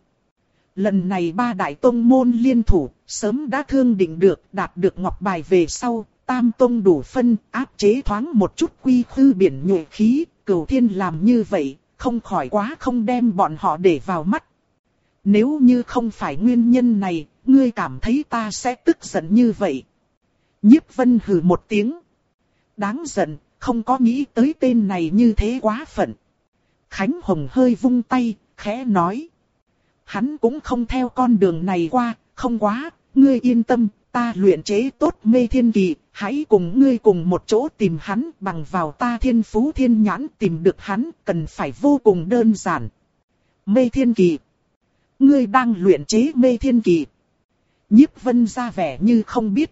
Speaker 1: Lần này ba đại tông môn liên thủ, sớm đã thương định được, đạt được Ngọc Bài về sau, tam tông đủ phân, áp chế thoáng một chút Quy Khư biển nhuệ khí, Cửu Thiên làm như vậy, không khỏi quá không đem bọn họ để vào mắt. Nếu như không phải nguyên nhân này, ngươi cảm thấy ta sẽ tức giận như vậy. Nhiếp Vân hừ một tiếng. Đáng giận, không có nghĩ tới tên này như thế quá phận. Khánh Hồng hơi vung tay, khẽ nói. Hắn cũng không theo con đường này qua, không quá, ngươi yên tâm, ta luyện chế tốt Mê Thiên Kỳ, hãy cùng ngươi cùng một chỗ tìm hắn, bằng vào ta thiên phú thiên nhãn tìm được hắn, cần phải vô cùng đơn giản. Mê Thiên Kỳ. Ngươi đang luyện chế Mê Thiên Kỳ. Nhiếp Vân ra vẻ như không biết.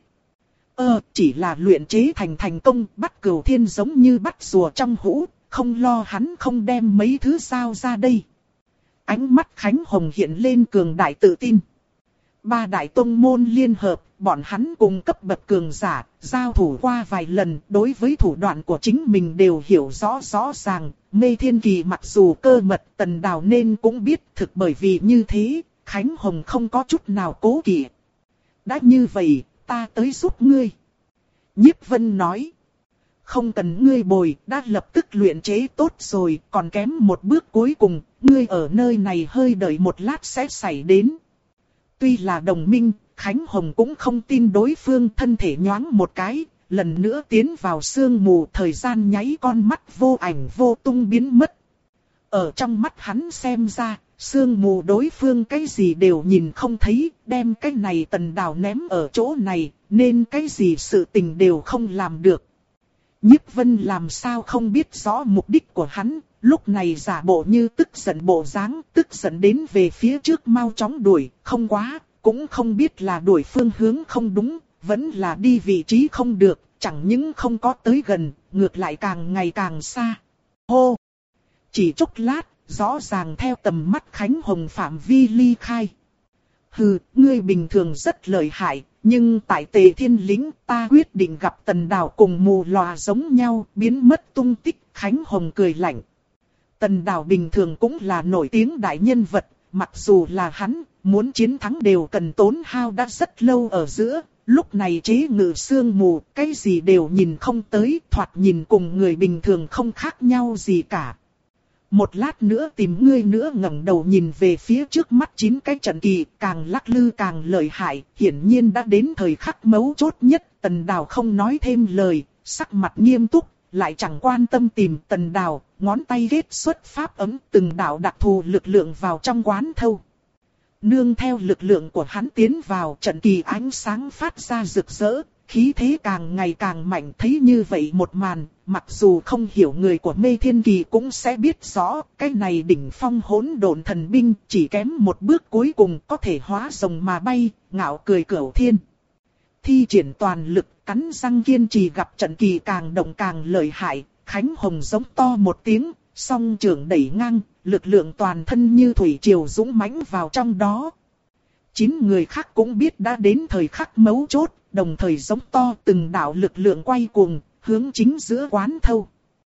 Speaker 1: Ờ, chỉ là luyện chế thành thành công, bắt Cửu Thiên giống như bắt rùa trong hũ, không lo hắn không đem mấy thứ sao ra đây. Ánh mắt Khánh Hồng hiện lên cường đại tự tin. Ba đại tông môn liên hợp, bọn hắn cùng cấp bậc cường giả, giao thủ qua vài lần, đối với thủ đoạn của chính mình đều hiểu rõ rõ ràng. Mê Thiên Kỳ mặc dù cơ mật, Tần Đào nên cũng biết, thực bởi vì như thế, Khánh Hồng không có chút nào cố kỵ. Đã như vậy, ta tới giúp ngươi. Nhiếp Vân nói. Không cần ngươi bồi, đã lập tức luyện chế tốt rồi, còn kém một bước cuối cùng, ngươi ở nơi này hơi đợi một lát sẽ xảy đến. Tuy là đồng minh, Khánh Hồng cũng không tin đối phương, thân thể nhoáng một cái, lần nữa tiến vào sương mù, thời gian nháy con mắt vô ảnh vô tung biến mất. Ở trong mắt hắn xem ra, sương mù đối phương cái gì đều nhìn không thấy, đem cái này Tần Đào ném ở chỗ này, nên cái gì sự tình đều không làm được. Nhiếp Vân làm sao không biết rõ mục đích của hắn, lúc này giả bộ như tức giận bộ dáng, tức giận đến về phía trước mau chóng đuổi, không quá, cũng không biết là đuổi phương hướng không đúng, vẫn là đi vị trí không được, chẳng những không có tới gần, ngược lại càng ngày càng xa. Hô! Chỉ chốc lát, rõ ràng theo tầm mắt Khánh Hồng phạm vi ly khai. Hừ, ngươi bình thường rất lợi hại, nhưng tại Tề Thiên Lĩnh ta quyết định gặp Tần Đào cùng mù lòa giống nhau, biến mất tung tích. Khánh Hồng cười lạnh. Tần Đào bình thường cũng là nổi tiếng đại nhân vật, mặc dù là hắn, muốn chiến thắng đều cần tốn hao đã rất lâu ở giữa. Lúc này chế ngự sương mù, cái gì đều nhìn không tới, thoạt nhìn cùng người bình thường không khác nhau gì cả. Một lát nữa tìm ngươi nữa, ngẩng đầu nhìn về phía trước mắt chín cái trận kỳ, càng lắc lư càng lợi hại, hiển nhiên đã đến thời khắc mấu chốt nhất. Tần Đào không nói thêm lời, sắc mặt nghiêm túc, lại chẳng quan tâm tìm Tần Đào, ngón tay ghét xuất pháp ấm, từng đạo đặc thù lực lượng vào trong quán thâu. Nương theo lực lượng của hắn tiến vào, trận kỳ ánh sáng phát ra rực rỡ, khí thế càng ngày càng mạnh. Thấy như vậy một màn, mặc dù không hiểu người của Mê Thiên Kỳ cũng sẽ biết rõ, cái này đỉnh phong hỗn độn thần binh chỉ kém một bước cuối cùng có thể hóa rồng mà bay, ngạo cười Cửu Thiên. Thi triển toàn lực, cắn răng kiên trì, gặp trận kỳ càng động càng lợi hại, Khánh Hồng giống to một tiếng, song trưởng đẩy ngang, lực lượng toàn thân như thủy triều dũng mãnh vào trong đó. Chín người khác cũng biết đã đến thời khắc mấu chốt, đồng thời giống to, từng đạo lực lượng quay cuồng, hướng chính giữa quán thâu.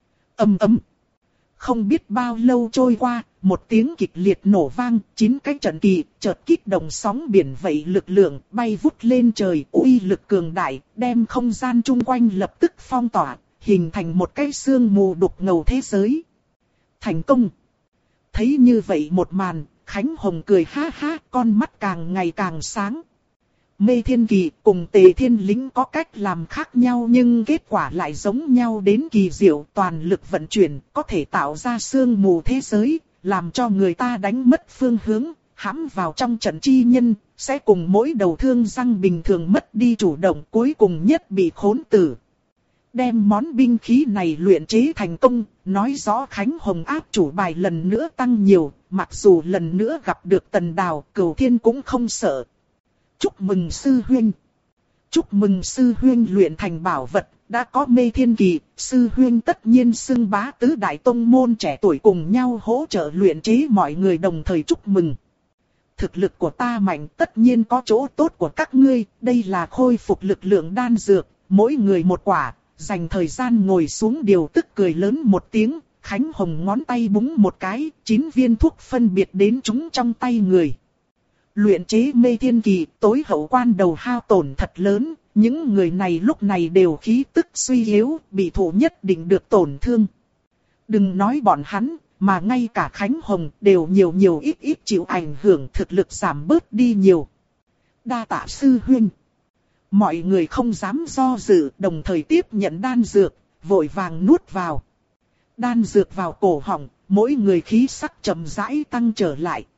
Speaker 1: Ầm ầm. Không biết bao lâu trôi qua, một tiếng kịch liệt nổ vang, chín cái trận kỳ, chợt kích động sóng biển vậy lực lượng, bay vút lên trời, uy lực cường đại, đem không gian chung quanh lập tức phong tỏa, hình thành một cái sương mù đục ngầu thế giới. Thành công! Thấy như vậy một màn, Khánh Hồng cười ha ha, con mắt càng ngày càng sáng. Mê Thiên Kỳ cùng Tề Thiên Lính có cách làm khác nhau nhưng kết quả lại giống nhau đến kỳ diệu, toàn lực vận chuyển, có thể tạo ra sương mù thế giới, làm cho người ta đánh mất phương hướng, hãm vào trong trận chi nhân, sẽ cùng mỗi đầu thương răng bình thường mất đi chủ động, cuối cùng nhất bị khốn tử. Đem món binh khí này luyện chế thành công, nói rõ Khánh Hồng áp chủ bài lần nữa tăng nhiều, mặc dù lần nữa gặp được Tần Đào, Cửu Thiên cũng không sợ. Chúc mừng sư huynh. Chúc mừng sư huynh luyện thành bảo vật, đã có Mê Thiên Kỳ, sư huynh tất nhiên xưng bá tứ đại tông môn trẻ tuổi cùng nhau hỗ trợ luyện chế, mọi người đồng thời chúc mừng. Thực lực của ta mạnh, tất nhiên có chỗ tốt của các ngươi, đây là khôi phục lực lượng đan dược, mỗi người một quả, dành thời gian ngồi xuống điều tức cười lớn một tiếng, Khánh Hồng ngón tay búng một cái, chín viên thuốc phân biệt đến chúng trong tay người. Luyện chế Mê Thiên Kỳ, tối hậu quan đầu hao tổn thật lớn, những người này lúc này đều khí tức suy yếu, bị thủ nhất định được tổn thương. Đừng nói bọn hắn, mà ngay cả Khánh Hồng đều nhiều nhiều ít ít chịu ảnh hưởng, thực lực giảm bớt đi nhiều. Đa tạ sư huynh. Mọi người không dám do dự, đồng thời tiếp nhận đan dược, vội vàng nuốt vào. Đan dược vào cổ họng, mỗi người khí sắc chậm rãi tăng trở lại.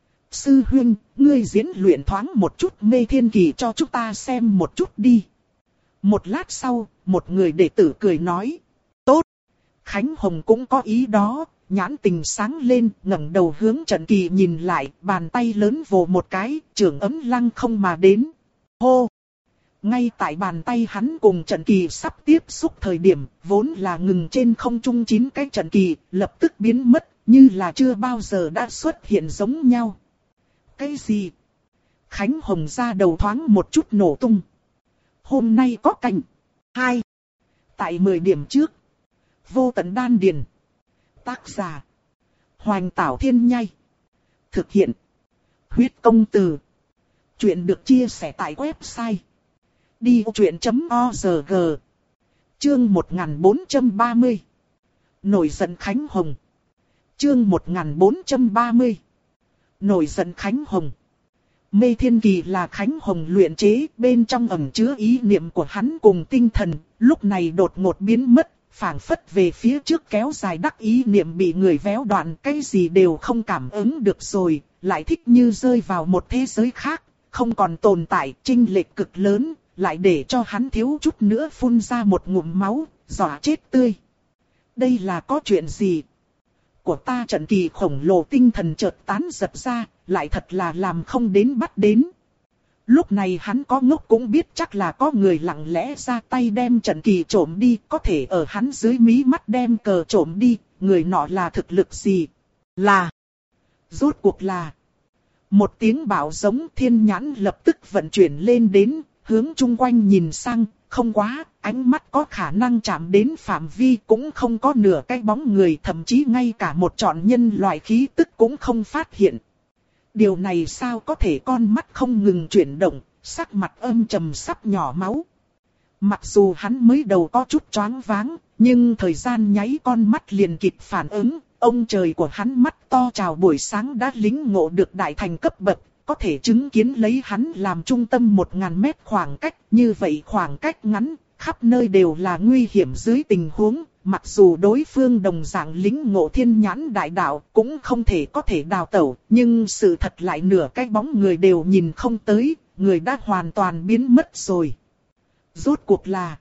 Speaker 1: Sư huynh, ngươi diễn luyện thoáng một chút Mê Thiên Kỳ cho chúng ta xem một chút đi. Một lát sau, một người đệ tử cười nói. Tốt. Khánh Hồng cũng có ý đó, nhãn tình sáng lên, ngẩng đầu hướng trận kỳ nhìn lại, bàn tay lớn vồ một cái, trường ấm lăng không mà đến. Hô! Ngay tại bàn tay hắn cùng trận kỳ sắp tiếp xúc thời điểm, vốn là ngừng trên không trung chín cái trận kỳ, lập tức biến mất, như là chưa bao giờ đã xuất hiện giống nhau. Cái gì? Khánh Hồng ra đầu thoáng một chút nổ tung. Hôm nay có cảnh. Hai. Tại mười điểm trước. Vô tận đan điền. Tác giả. Hoành Tảo Thiên Nhai. Thực hiện. Huyết công từ. Chuyện được chia sẻ tại website. đi vô chuyện chấm org. Chương một nghìn bốn trăm ba mươi. Nổi giận Khánh Hồng. Chương một nghìn bốn trăm ba mươi. Nổi giận Khánh Hồng. Mê Thiên Kỳ là Khánh Hồng luyện chế, bên trong ẩn chứa ý niệm của hắn cùng tinh thần, lúc này đột ngột biến mất, phảng phất về phía trước kéo dài đắc ý niệm bị người véo đoạn, cái gì đều không cảm ứng được rồi, lại thích như rơi vào một thế giới khác, không còn tồn tại, chênh lệch cực lớn, lại để cho hắn thiếu chút nữa phun ra một ngụm máu, dọa chết tươi. Đây là có chuyện gì? Của ta trận kỳ khổng lồ tinh thần chợt tán giật ra, lại thật là làm không đến bắt đến. Lúc này hắn có ngốc cũng biết chắc là có người lặng lẽ ra tay đem trận kỳ trộm đi, có thể ở hắn dưới mí mắt đem cờ trộm đi, người nọ là thực lực gì? Là... Rốt cuộc là... Một tiếng bảo giống thiên nhãn lập tức vận chuyển lên đến, hướng chung quanh nhìn sang, không quá, ánh mắt có khả năng chạm đến phạm vi cũng không có nửa cái bóng người, thậm chí ngay cả một trọn nhân loại khí tức cũng không phát hiện. Điều này sao có thể? Con mắt không ngừng chuyển động, sắc mặt âm trầm sắp nhỏ máu. Mặc dù hắn mới đầu có chút choáng váng, nhưng thời gian nháy con mắt liền kịp phản ứng, ông trời của hắn mắt to chào buổi sáng đã lĩnh ngộ được đại thành cấp bậc. Có thể chứng kiến lấy hắn làm trung tâm một ngàn mét khoảng cách, như vậy khoảng cách ngắn, khắp nơi đều là nguy hiểm dưới tình huống, mặc dù đối phương đồng dạng lĩnh ngộ thiên nhãn đại đạo cũng không thể có thể đào tẩu, nhưng sự thật lại nửa cái bóng người đều nhìn không tới, người đã hoàn toàn biến mất rồi. Rốt cuộc là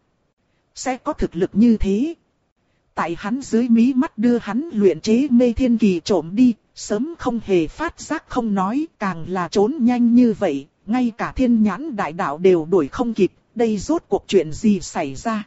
Speaker 1: sẽ có thực lực như thế. Tại hắn dưới mí mắt đưa hắn luyện chế Mê Thiên Kỳ trộm đi, sớm không hề phát giác không nói, càng là trốn nhanh như vậy, ngay cả thiên nhãn đại đạo đều đuổi không kịp, đây rốt cuộc chuyện gì xảy ra?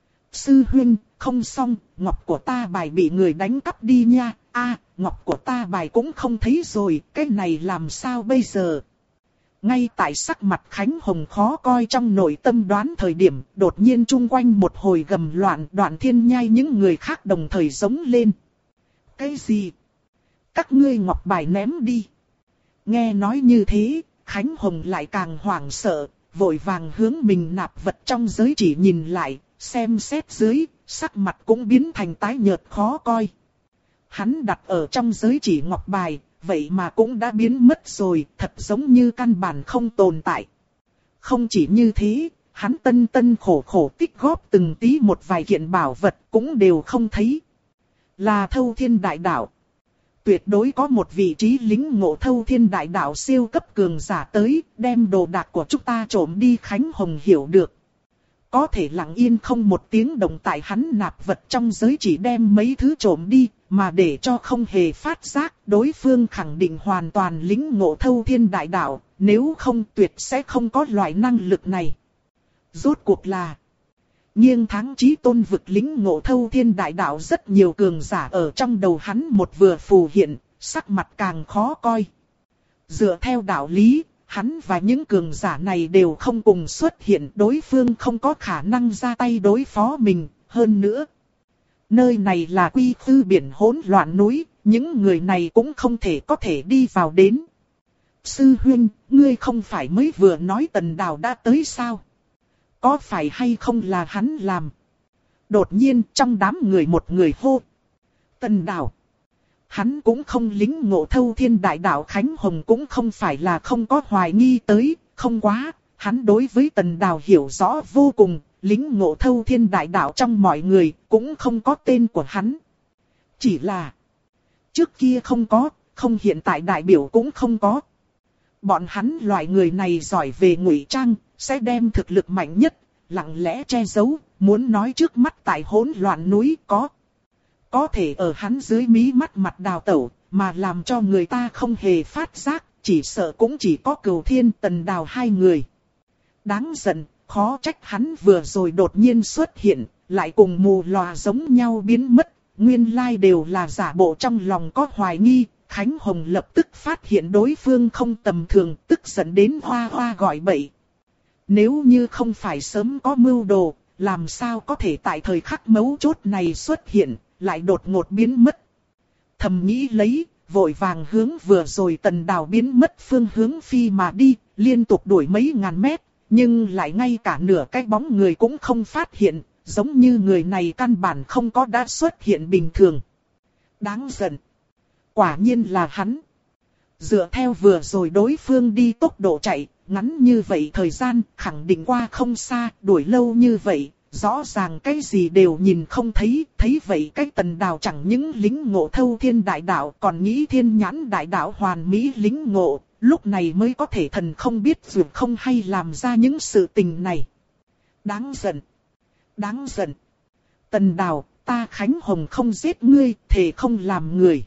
Speaker 1: Sư huynh, không xong, ngọc của ta bài bị người đánh cắp đi nha, a, ngọc của ta bài cũng không thấy rồi, cái này làm sao bây giờ? Ngay tại sắc mặt Khánh Hồng khó coi trong nội tâm đoán thời điểm, đột nhiên chung quanh một hồi gầm loạn, Đoạn Thiên Nhai những người khác đồng thời giống lên. Cái gì? Các ngươi ngọc bài ném đi. Nghe nói như thế, Khánh Hồng lại càng hoảng sợ, vội vàng hướng mình nạp vật trong giới chỉ nhìn lại, xem xét dưới, sắc mặt cũng biến thành tái nhợt khó coi. Hắn đặt ở trong giới chỉ ngọc bài, vậy mà cũng đã biến mất rồi, thật giống như căn bản không tồn tại. Không chỉ như thế, hắn tân tân khổ khổ tích góp từng tí một vài kiện bảo vật cũng đều không thấy. Là Thâu Thiên Đại Đạo. Tuyệt đối có một vị trí lính ngộ Thâu Thiên Đại Đạo siêu cấp cường giả tới, đem đồ đạc của chúng ta trộm đi. Khánh Hồng hiểu được. Có thể lặng yên không một tiếng động tại hắn nạp vật trong giới chỉ đem mấy thứ trộm đi, mà để cho không hề phát giác, đối phương khẳng định hoàn toàn lính ngộ Thâu Thiên Đại Đạo, nếu không tuyệt sẽ không có loại năng lực này. Rốt cuộc là nghiêng thắng chí tôn vực lính ngộ Thâu Thiên Đại Đạo, rất nhiều cường giả ở trong đầu hắn một vừa phù hiện, sắc mặt càng khó coi. Dựa theo đạo lý, hắn và những cường giả này đều không cùng xuất hiện, đối phương không có khả năng ra tay đối phó mình, hơn nữa. Nơi này là quy khư biển hỗn loạn núi, những người này cũng không thể có thể đi vào đến. Sư huynh, ngươi không phải mới vừa nói Tần Đào đã tới sao? Có phải hay không là hắn làm? Đột nhiên trong đám người một người hô. Tần Đào. Hắn cũng không lính ngộ Thâu Thiên Đại Đạo. Khánh Hồng cũng không phải là không có hoài nghi tới, không quá. Hắn đối với Tần Đào hiểu rõ vô cùng, lính ngộ Thâu Thiên Đại Đạo trong mọi người cũng không có tên của hắn. Chỉ là trước kia không có, không hiện tại đại biểu cũng không có. Bọn hắn loại người này giỏi về ngụy trang, sẽ đem thực lực mạnh nhất, lặng lẽ che giấu, muốn nói trước mắt tại hỗn loạn núi có. Có thể ở hắn dưới mí mắt mặt đào tẩu, mà làm cho người ta không hề phát giác, chỉ sợ cũng chỉ có Cửu Thiên Tần Đào hai người. Đáng giận, khó trách hắn vừa rồi đột nhiên xuất hiện, lại cùng mù lòa giống nhau biến mất, nguyên lai đều là giả bộ. Trong lòng có hoài nghi, Khánh Hồng lập tức phát hiện đối phương không tầm thường, tức giận đến hoa hoa gọi bậy. Nếu như không phải sớm có mưu đồ, làm sao có thể tại thời khắc mấu chốt này xuất hiện, lại đột ngột biến mất. Thầm nghĩ lấy, vội vàng hướng vừa rồi Tần Đào biến mất phương hướng phi mà đi, liên tục đuổi mấy ngàn mét, nhưng lại ngay cả nửa cái bóng người cũng không phát hiện, giống như người này căn bản không có đã xuất hiện bình thường. Đáng giận. Quả nhiên là hắn. Dựa theo vừa rồi đối phương đi tốc độ chạy, ngắn như vậy thời gian, khẳng định qua không xa, đuổi lâu như vậy, rõ ràng cái gì đều nhìn không thấy, thấy vậy cái Tần Đào chẳng những lính ngộ Thâu Thiên Đại Đạo, còn nghĩ Thiên Nhãn Đại Đạo hoàn mỹ lính ngộ, lúc này mới có thể thần không biết dù không hay làm ra những sự tình này. Đáng giận. Đáng giận. Tần Đào, ta Khánh Hồng không giết ngươi, thề không làm người.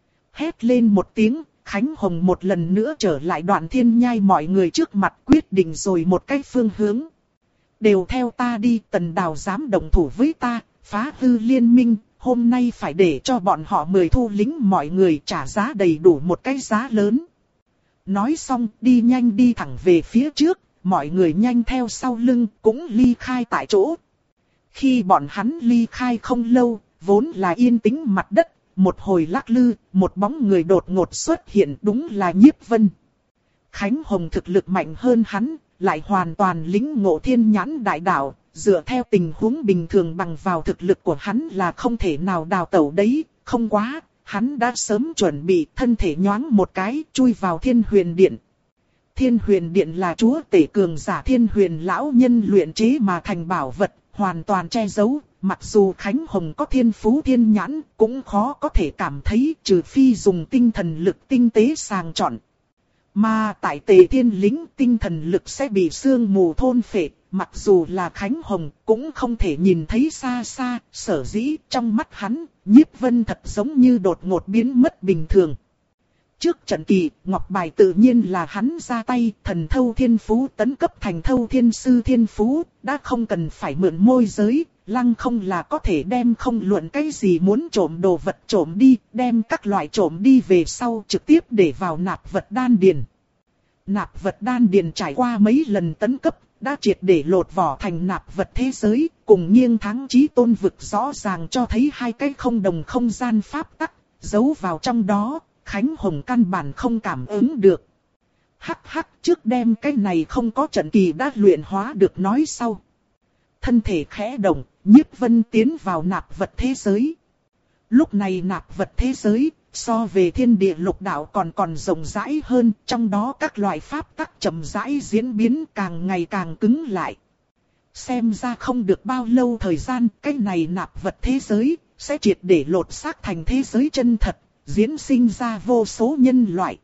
Speaker 1: Hét lên một tiếng, Khánh Hồng một lần nữa trở lại Đoạn Thiên Nhai mọi người trước mặt, quyết định rồi một cái phương hướng. Đều theo ta đi. Tần Đào dám động thủ với ta, phá hư liên minh, hôm nay phải để cho bọn họ mời thu lính mọi người trả giá đầy đủ một cái giá lớn. Nói xong đi nhanh đi thẳng về phía trước, mọi người nhanh theo sau lưng cũng ly khai tại chỗ. Khi bọn hắn ly khai không lâu, vốn là yên tĩnh mặt đất, một hồi lắc lư, một bóng người đột ngột xuất hiện, đúng là Nhiếp Vân. Khánh Hồng thực lực mạnh hơn hắn, lại hoàn toàn lính ngộ Thiên Nhãn Đại Đạo, dựa theo tình huống bình thường bằng vào thực lực của hắn là không thể nào đào tẩu đấy, không quá, hắn đã sớm chuẩn bị, thân thể nhoáng một cái, chui vào Thiên Huyền Điện. Thiên Huyền Điện là chúa tể cường giả Thiên Huyền lão nhân luyện chế mà thành bảo vật, hoàn toàn che giấu, mặc dù Khánh Hồng có thiên phú thiên nhãn, cũng khó có thể cảm thấy, trừ phi dùng tinh thần lực tinh tế sàng chọn. Mà tại Tề Thiên Lĩnh, tinh thần lực sẽ bị sương mù thôn phệ, mặc dù là Khánh Hồng cũng không thể nhìn thấy xa xa, sở dĩ trong mắt hắn, Nhiếp Vân thật giống như đột ngột biến mất bình thường. Trước trận kỳ, ngọc bài tự nhiên là hắn ra tay, thần thâu thiên phú tấn cấp thành thâu thiên sư thiên phú, đã không cần phải mượn môi giới, lăng không là có thể đem không luận cái gì muốn trộm đồ vật trộm đi, đem các loại trộm đi về sau trực tiếp để vào nạp vật đan điền. Nạp vật đan điền trải qua mấy lần tấn cấp, đã triệt để lột vỏ thành nạp vật thế giới, cùng nghiêng thắng chí tôn vực rõ ràng cho thấy hai cái không đồng không gian pháp tắc, giấu vào trong đó, Khánh Hồng căn bản không cảm ứng được. Hắc hắc, trước đem cái này không có trận kỳ đã luyện hóa được nói sau. Thân thể khẽ động, Nhiếp Vân tiến vào nạp vật thế giới. Lúc này nạp vật thế giới, so về thiên địa lục đạo còn còn rộng rãi hơn, trong đó các loại pháp tắc chậm rãi diễn biến càng ngày càng cứng lại. Xem ra không được bao lâu thời gian, cái này nạp vật thế giới, sẽ triệt để lột xác thành thế giới chân thật, diễn sinh ra vô số nhân loại.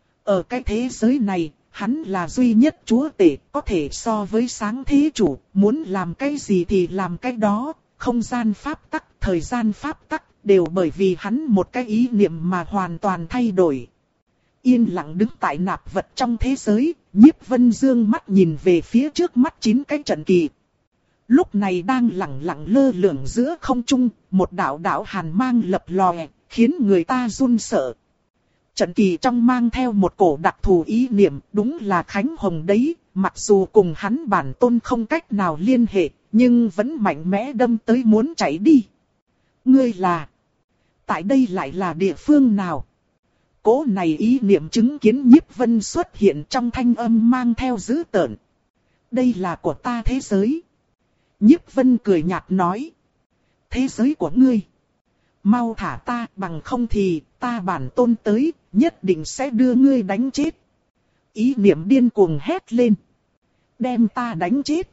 Speaker 1: Ở cái thế giới này, hắn là duy nhất chúa tể, có thể so với sáng thế chủ, muốn làm cái gì thì làm cái đó, không gian pháp tắc, thời gian pháp tắc, đều bởi vì hắn một cái ý niệm mà hoàn toàn thay đổi. Yên lặng đứng tại nạp vật trong thế giới, Nhiếp Vân dương mắt nhìn về phía trước mắt chín cái trận kỳ. Lúc này đang lặng lặng lơ lửng giữa không trung, một đạo đạo hàn mang lập lòe, khiến người ta run sợ. Trận kỳ trong mang theo một cổ đặc thù ý niệm, đúng là Khánh Hồng đấy, mặc dù cùng hắn bản tôn không cách nào liên hệ, nhưng vẫn mạnh mẽ đâm tới muốn chạy đi. Ngươi là... Tại đây lại là địa phương nào? Cố này ý niệm chứng kiến Nhiếp Vân xuất hiện trong thanh âm mang theo dữ tợn. Đây là của ta thế giới. Nhiếp Vân cười nhạt nói. Thế giới của ngươi. Mau thả ta, bằng không thì ta bản tôn tới, nhất định sẽ đưa ngươi đánh chết. Ý niệm điên cuồng hét lên. Đem ta đánh chết.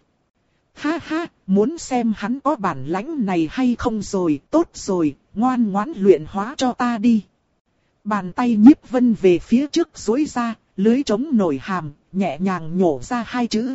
Speaker 1: Ha ha, muốn xem hắn có bản lãnh này hay không rồi, tốt rồi, ngoan ngoãn luyện hóa cho ta đi. Bàn tay Nhiếp Vân về phía trước duỗi ra, lưới chống nổi hàm, nhẹ nhàng nhổ ra hai chữ.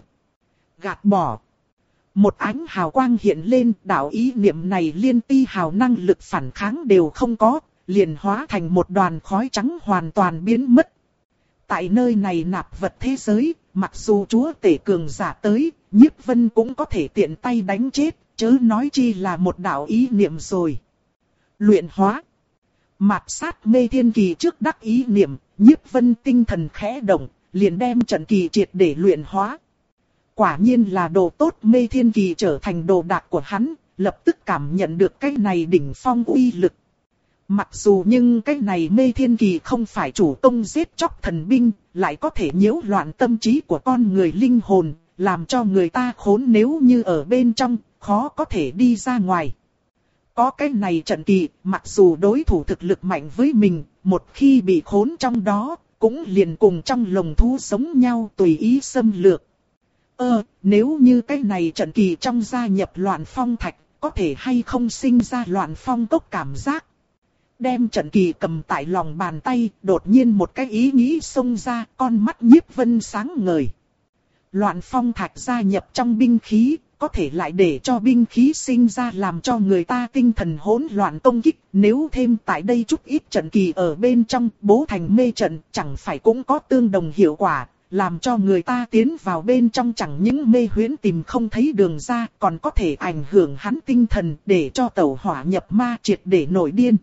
Speaker 1: Gạt bỏ. Một ánh hào quang hiện lên, đạo ý niệm này liên ti hào năng lực phản kháng đều không có, liền hóa thành một đoàn khói trắng hoàn toàn biến mất. Tại nơi này nạp vật thế giới, mặc dù chúa tể cường giả tới, Nhiếp Vân cũng có thể tiện tay đánh chết, chớ nói chi là một đạo ý niệm rồi. Luyện hóa. Mạt sát mê thiên kỳ trước đắc ý niệm, Nhiếp Vân tinh thần khẽ động, liền đem trận kỳ triệt để luyện hóa. Quả nhiên là đồ tốt, mê thiên kỳ trở thành đồ đạc của hắn, lập tức cảm nhận được cái này đỉnh phong uy lực. Mặc dù nhưng cái này mê thiên kỳ không phải chủ công giết chóc thần binh, lại có thể nhiễu loạn tâm trí của con người linh hồn, làm cho người ta khốn nếu như ở bên trong, khó có thể đi ra ngoài. Có cái này trận kỳ, mặc dù đối thủ thực lực mạnh với mình, một khi bị khốn trong đó, cũng liền cùng trong lồng thú sống nhau tùy ý xâm lược. Ơ, nếu như cái này trận kỳ trong gia nhập loạn phong thạch, có thể hay không sinh ra loạn phong cốc cảm giác. Đem trận kỳ cầm tại lòng bàn tay, đột nhiên một cái ý nghĩ xông ra, con mắt Nhiếp Vân sáng ngời. Loạn phong thạch gia nhập trong binh khí, có thể lại để cho binh khí sinh ra làm cho người ta tinh thần hỗn loạn công kích. Nếu thêm tại đây chút ít trận kỳ ở bên trong, bố thành mê trận, chẳng phải cũng có tương đồng hiệu quả, làm cho người ta tiến vào bên trong chẳng những mê huyễn tìm không thấy đường ra, còn có thể ảnh hưởng hắn tinh thần để cho tẩu hỏa nhập ma triệt để nổi điên.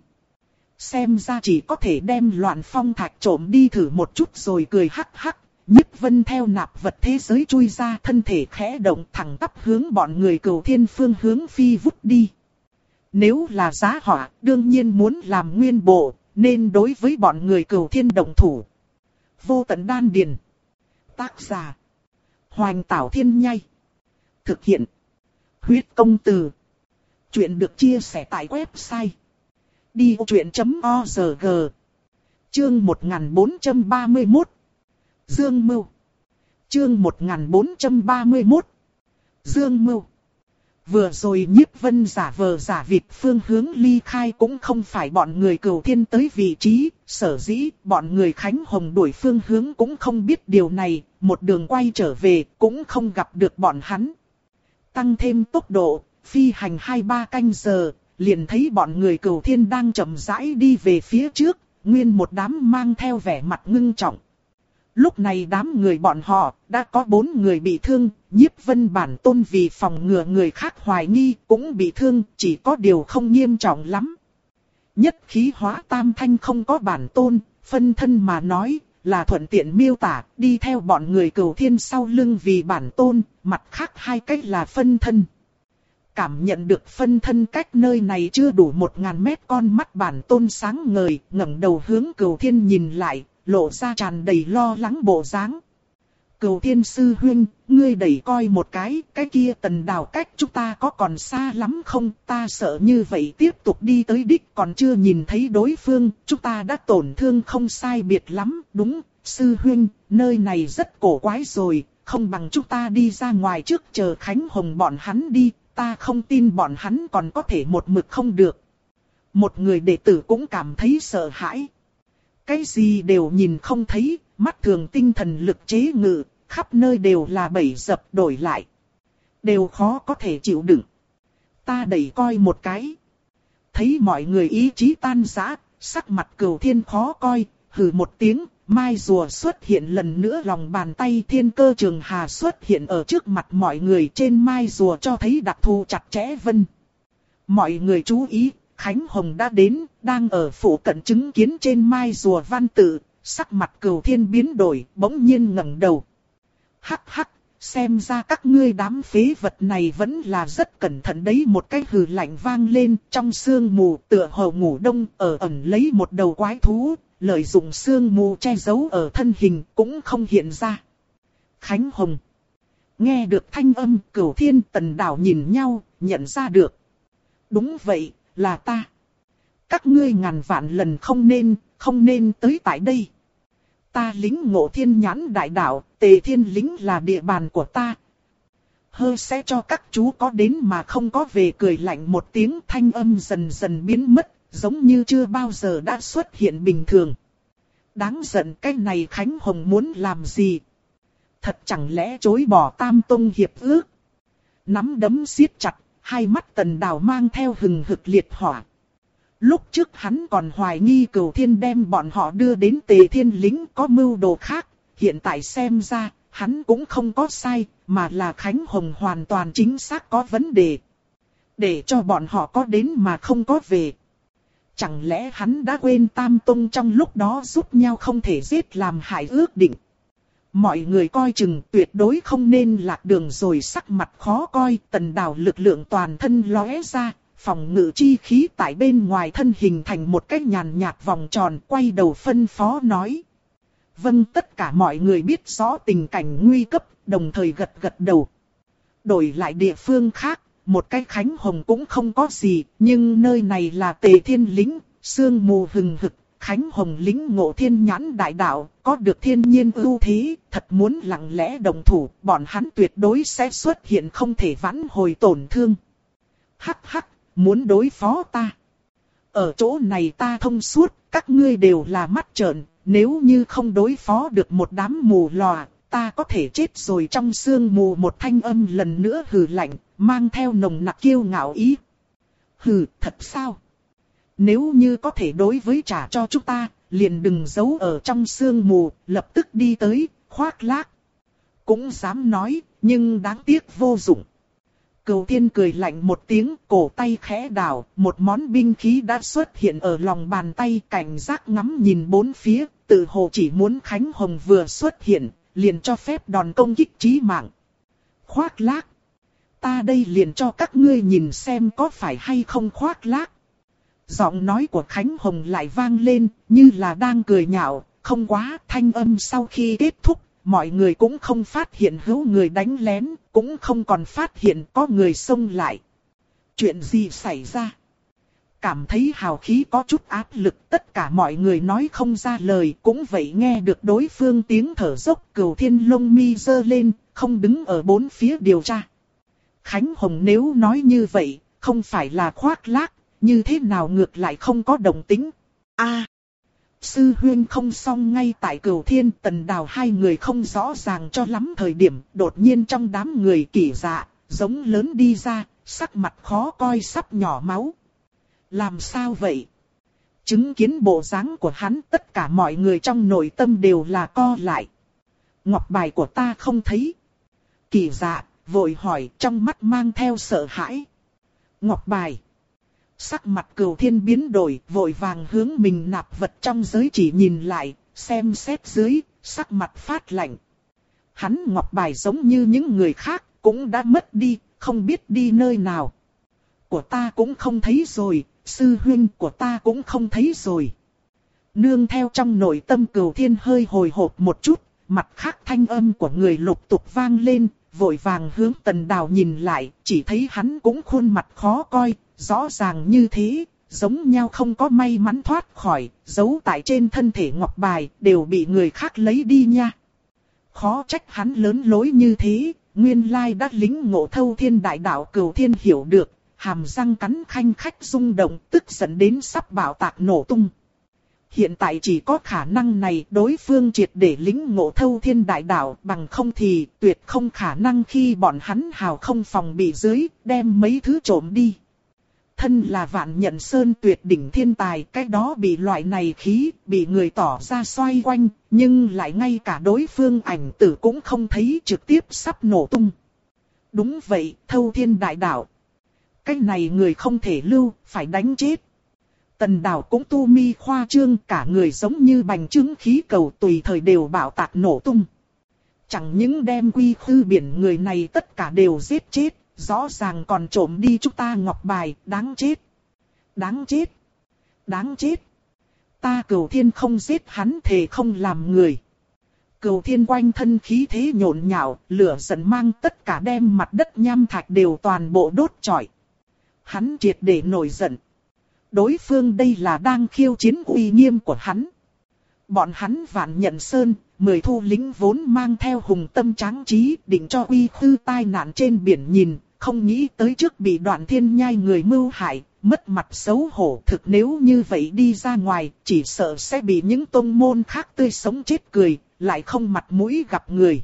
Speaker 1: Xem ra chỉ có thể đem loạn phong thạch trộm đi thử một chút rồi, cười hắc hắc. Nhiếp Vân theo nạp vật thế giới chui ra, thân thể khẽ động thẳng tắp hướng bọn người Cửu Thiên phương hướng phi vút đi. Nếu là giá họa, đương nhiên muốn làm nguyên bộ, nên đối với bọn người Cửu Thiên động thủ. Vô tận đan điền. Tác giả. Hoành Tảo Thiên Nhai. Thực hiện. Huyết công từ. Chuyện được chia sẻ tại website đi vô chuyện chấm org. Chương một nghìn bốn trăm ba mươi mốt. Dương Mưu. Chương một nghìn bốn trăm ba mươi mốt. Dương Mưu. Vừa rồi Nhiếp Vân giả vờ giả vịt phương hướng ly khai cũng không phải bọn người Cửu Thiên tới vị trí, sở dĩ bọn người Khánh Hồng đuổi phương hướng cũng không biết điều này, một đường quay trở về cũng không gặp được bọn hắn. Tăng thêm tốc độ, phi hành hai ba canh giờ, liền thấy bọn người Cửu Thiên đang chậm rãi đi về phía trước, nguyên một đám mang theo vẻ mặt ngưng trọng. Lúc này đám người bọn họ đã có bốn người bị thương, Nhiếp Vân bản tôn vì phòng ngừa người khác hoài nghi cũng bị thương, chỉ có điều không nghiêm trọng lắm. Nhất khí hóa tam thanh không có bản tôn, phân thân mà nói, là thuận tiện miêu tả, đi theo bọn người Cửu Thiên sau lưng vì bản tôn, mặt khác hai cách là phân thân. Cảm nhận được phân thân cách nơi này chưa đủ một ngàn mét, con mắt bản tôn sáng ngời, ngẩng đầu hướng Cửu Thiên nhìn lại, lộ ra tràn đầy lo lắng bộ dáng. Cửu Thiên sư huynh, ngươi đẩy coi một cái, cái kia Tần Đào cách chúng ta có còn xa lắm không? Ta sợ như vậy tiếp tục đi tới đích còn chưa nhìn thấy đối phương, chúng ta đã tổn thương không sai biệt lắm. Đúng, sư huynh, nơi này rất cổ quái rồi, không bằng chúng ta đi ra ngoài trước chờ Khánh Hồng bọn hắn đi, ta không tin bọn hắn còn có thể một mực không được. Một người đệ tử cũng cảm thấy sợ hãi. Cái gì đều nhìn không thấy, mắt thường tinh thần lực chế ngự, khắp nơi đều là bẫy dập đổi lại. Đều khó có thể chịu đựng. Ta đẩy coi một cái. Thấy mọi người ý chí tan rã, sắc mặt Cửu Thiên khó coi, hừ một tiếng, mai rùa xuất hiện lần nữa, lòng bàn tay Thiên Cơ Trường Hà xuất hiện ở trước mặt mọi người, trên mai rùa cho thấy đặc thù chặt chẽ vân. Mọi người chú ý, Khánh Hồng đã đến, đang ở phủ cận chứng kiến trên mai rùa văn tự, sắc mặt Cửu Thiên biến đổi, bỗng nhiên ngẩng đầu. Hắc hắc, xem ra các ngươi đám phế vật này vẫn là rất cẩn thận đấy. Một cái hừ lạnh vang lên, trong sương mù tựa hồ ngủ đông ở ẩn lấy một đầu quái thú, lợi dụng sương mù che giấu ở thân hình cũng không hiện ra. Khánh Hồng. Nghe được thanh âm, Cửu Thiên Tần Đào nhìn nhau, nhận ra được. Đúng vậy, là ta. Các ngươi ngàn vạn lần không nên, không nên tới tại đây. Ta lính ngộ thiên nhãn đại đạo, Tề Thiên lính là địa bàn của ta. Hơ sẽ cho các chú có đến mà không có về, cười lạnh một tiếng, thanh âm dần dần biến mất, giống như chưa bao giờ đã xuất hiện bình thường. Đáng giận, cái này Khánh Hồng muốn làm gì? Thật chẳng lẽ chối bỏ Tam Tông hiệp ước? Nắm đấm siết chặt, hai mắt Tần Đào mang theo hừng hực liệt hỏa. Lúc trước hắn còn hoài nghi Cửu Thiên đem bọn họ đưa đến Tề Thiên lính có mưu đồ khác, hiện tại xem ra, hắn cũng không có sai, mà là Khánh Hồng hoàn toàn chính xác có vấn đề. Để cho bọn họ có đến mà không có về. Chẳng lẽ hắn đã quên Tam Tông trong lúc đó giúp nhau không thể giết làm hại ước định. Mọi người coi chừng tuyệt đối không nên lạc đường rồi, sắc mặt khó coi. Tần Đào lực lượng toàn thân lóe ra, phòng ngự chi khí tại bên ngoài thân hình thành một cái nhàn nhạt vòng tròn, quay đầu phân phó nói. Vâng, tất cả mọi người biết rõ tình cảnh nguy cấp, đồng thời gật gật đầu. Đổi lại địa phương khác, một cái Khánh Hồng cũng không có gì, nhưng nơi này là Tề Thiên lính, sương mù hừng hực, Khánh Hồng lính ngộ thiên nhãn đại đạo, có được thiên nhiên ưu thế, thật muốn lặng lẽ đồng thủ, bọn hắn tuyệt đối sẽ xuất hiện không thể vãn hồi tổn thương. Hắc hắc, muốn đối phó ta. Ở chỗ này ta thông suốt, các ngươi đều là mắt trợn, nếu như không đối phó được một đám mù lòa, ta có thể chết rồi. Trong sương mù một thanh âm lần nữa hừ lạnh, mang theo nồng nặc kiêu ngạo ý. Hừ, thật sao? Nếu như có thể đối với trả cho chúng ta, liền đừng giấu ở trong sương mù, lập tức đi tới, khoác lác. Cũng dám nói, nhưng đáng tiếc vô dụng. Cửu Thiên cười lạnh một tiếng, cổ tay khẽ đảo, một món binh khí đã xuất hiện ở lòng bàn tay, cảnh giác ngắm nhìn bốn phía, tự hồ chỉ muốn Khánh Hồng vừa xuất hiện, liền cho phép đòn công kích chí mạng. Khoác lác. Ta đây liền cho các ngươi nhìn xem có phải hay không khoác lác. Giọng nói của Khánh Hồng lại vang lên, như là đang cười nhạo, không quá. Thanh âm sau khi kết thúc, mọi người cũng không phát hiện hữu người đánh lén, cũng không còn phát hiện có người xông lại. Chuyện gì xảy ra? Cảm thấy hào khí có chút áp lực, tất cả mọi người nói không ra lời, cũng vậy nghe được đối phương tiếng thở dốc. Cửu Thiên lông mi giơ lên, không đứng ở bốn phía điều tra. Khánh Hồng nếu nói như vậy, không phải là khoác lác, như thế nào ngược lại không có đồng tính. A, sư huynh không xong. Ngay tại Cửu Thiên Tần Đào hai người không rõ ràng cho lắm thời điểm, đột nhiên trong đám người Kỷ Dạ, giống lớn đi ra, sắc mặt khó coi sắp nhỏ máu. Làm sao vậy? Chứng kiến bộ dáng của hắn, tất cả mọi người trong nội tâm đều là co lại. Ngọc bài của ta không thấy. Kỷ Dạ vội hỏi, trong mắt mang theo sợ hãi. Ngọc bài. Sắc mặt Cửu Thiên biến đổi, vội vàng hướng mình nạp vật trong giới chỉ nhìn lại, xem xét dưới, sắc mặt phát lạnh. Hắn ngọc bài giống như những người khác, cũng đã mất đi, không biết đi nơi nào. Của ta cũng không thấy rồi, sư huynh của ta cũng không thấy rồi. Nương theo trong nội tâm Cửu Thiên hơi hồi hộp một chút, mặt khác thanh âm của người lục tục vang lên, vội vàng hướng Tần Đào nhìn lại, chỉ thấy hắn cũng khuôn mặt khó coi, rõ ràng như thế, giống nhau không có may mắn thoát khỏi, giấu tại trên thân thể ngọc bài, đều bị người khác lấy đi nha. Khó trách hắn lớn lối như thế, nguyên lai đã lính ngộ thâu thiên đại đạo. Cửu Thiên hiểu được, hàm răng cắn khanh khách rung động, tức giận đến sắp bạo tạc nổ tung. Hiện tại chỉ có khả năng này, đối phương triệt để lính ngộ thâu thiên đại đạo, bằng không thì tuyệt không khả năng khi bọn hắn hào không phòng bị dưới, đem mấy thứ trộm đi. Thân là Vạn Nhận Sơn tuyệt đỉnh thiên tài, cái đó bị loại này khí, bị người tỏ ra xoay quanh, nhưng lại ngay cả đối phương ảnh tử cũng không thấy, trực tiếp sắp nổ tung. Đúng vậy, thâu thiên đại đạo. Cái này người không thể lưu, phải đánh chết. Tần Đào cũng tu mi khoa trương, cả người giống như bành trướng khí cầu tùy thời đều bạo tạc nổ tung. Chẳng những đem quy khư biển người này tất cả đều giết chết, rõ ràng còn trộm đi chúng ta ngọc bài, đáng chết. Đáng chết. Đáng chết. Ta Cửu Thiên không giết hắn, thề không làm người. Cửu Thiên quanh thân khí thế nhộn nhạo, lửa giận mang tất cả đem mặt đất nham thạch đều toàn bộ đốt trọi. Hắn triệt để nổi giận. Đối phương đây là đang khiêu chiến uy nghiêm của hắn. Bọn hắn Vạn Nhận Sơn, mười thu lính vốn mang theo hùng tâm tráng trí, định cho uy khư tai nạn trên biển nhìn, không nghĩ tới trước bị Đoạn Thiên Nhai người mưu hại, mất mặt xấu hổ. Thực nếu như vậy đi ra ngoài, chỉ sợ sẽ bị những tông môn khác tươi sống chết cười, lại không mặt mũi gặp người.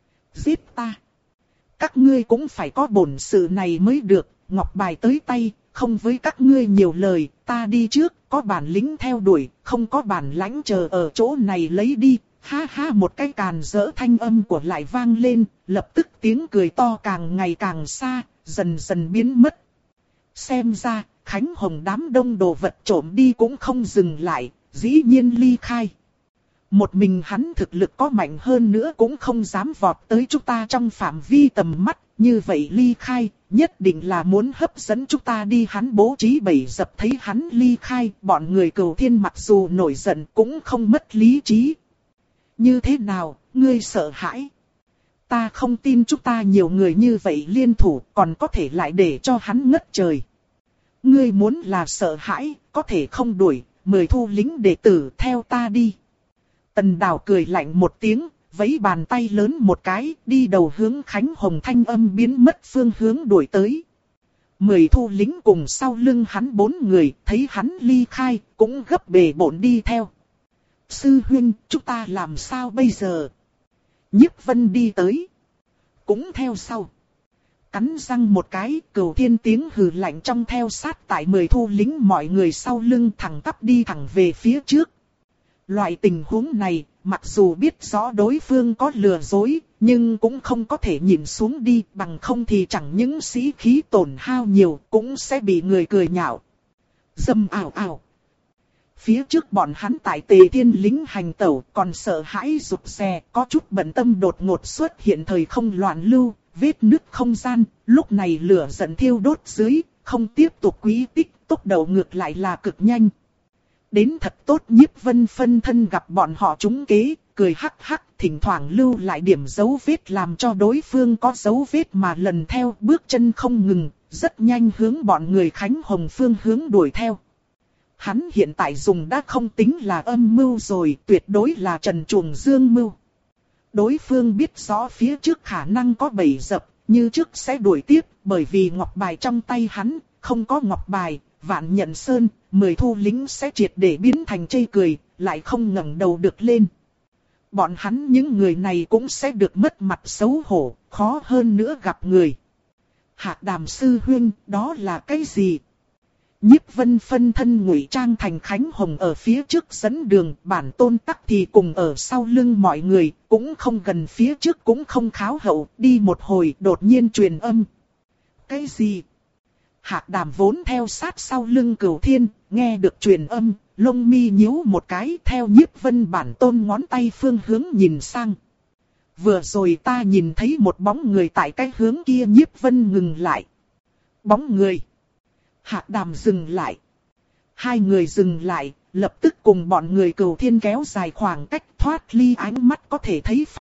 Speaker 1: Giết ta! Các ngươi cũng phải có bổn sự này mới được, ngọc bài tới tay. Không với các ngươi nhiều lời, ta đi trước, có bản lĩnh theo đuổi, không có bản lãnh chờ ở chỗ này lấy đi. Ha ha, một cái càn dỡ thanh âm của lại vang lên, lập tức tiếng cười to càng ngày càng xa, dần dần biến mất. Xem ra, Khánh Hồng đám đông đồ vật trộm đi cũng không dừng lại, dĩ nhiên ly khai. Một mình hắn thực lực có mạnh hơn nữa cũng không dám vọt tới chúng ta trong phạm vi tầm mắt, như vậy ly khai, nhất định là muốn hấp dẫn chúng ta đi. Hắn bố trí bẫy dập, thấy hắn ly khai, bọn người Cửu Thiên mặc dù nổi giận cũng không mất lý trí. Như thế nào, ngươi sợ hãi? Ta không tin chúng ta nhiều người như vậy liên thủ còn có thể lại để cho hắn ngất trời. Ngươi muốn là sợ hãi, có thể không đuổi, mời thu lính đệ tử theo ta đi. Tần Đào cười lạnh một tiếng, vẫy bàn tay lớn một cái, đi đầu hướng Khánh Hồng thanh âm biến mất phương hướng đuổi tới. Mười thu lính cùng sau lưng hắn bốn người, thấy hắn ly khai, cũng gấp bề bộn đi theo. Sư huynh, chúng ta làm sao bây giờ? Nhiếp Vân đi tới, cũng theo sau. Cắn răng một cái, Cửu Thiên tiếng hừ lạnh trong theo sát tại mười thu lính mọi người sau lưng thẳng tắp đi thẳng về phía trước. Loại tình huống này, mặc dù biết rõ đối phương có lừa dối, nhưng cũng không có thể nhìn xuống đi, bằng không thì chẳng những sĩ khí tổn hao nhiều, cũng sẽ bị người cười nhạo. Dâm ảo ảo. Phía trước bọn hắn tại Tề Thiên lính hành tẩu, còn sợ hãi rụt rè, có chút bận tâm đột ngột xuất hiện thời không loạn lưu, vết nứt không gian, lúc này lửa giận thiêu đốt dưới, không tiếp tục quý tích, tốc độ ngược lại là cực nhanh. Đến thật tốt, Nhiếp Vân phân thân gặp bọn họ trúng kế, cười hắc hắc, thỉnh thoảng lưu lại điểm dấu vết làm cho đối phương có dấu vết mà lần theo, bước chân không ngừng, rất nhanh hướng bọn người Khánh Hồng phương hướng đuổi theo. Hắn hiện tại dùng đã không tính là âm mưu rồi, tuyệt đối là trần truồng dương mưu. Đối phương biết rõ phía trước khả năng có bẫy dập, như trước sẽ đuổi tiếp, bởi vì ngọc bài trong tay hắn, không có ngọc bài, Vạn Nhận Sơn, mười thu lính sẽ triệt để biến thành chê cười, lại không ngẩng đầu được lên. Bọn hắn những người này cũng sẽ được mất mặt xấu hổ, khó hơn nữa gặp người. Hạc Đàm sư huynh, đó là cái gì? Nhiếp Vân phân thân ngụy trang thành Khánh Hồng ở phía trước dẫn đường, bản tôn tắc thì cùng ở sau lưng mọi người, cũng không gần phía trước cũng không kháo hậu, đi một hồi đột nhiên truyền âm. Cái gì? Hạc Đàm vốn theo sát sau lưng Cửu Thiên, nghe được truyền âm, lông mi nhíu một cái theo Nhiếp Vân Bản Tôn ngón tay phương hướng nhìn sang. Vừa rồi ta nhìn thấy một bóng người tại cái hướng kia. Nhiếp Vân ngừng lại. Bóng người. Hạc Đàm dừng lại. Hai người dừng lại, lập tức cùng bọn người Cửu Thiên kéo dài khoảng cách thoát ly ánh mắt có thể thấy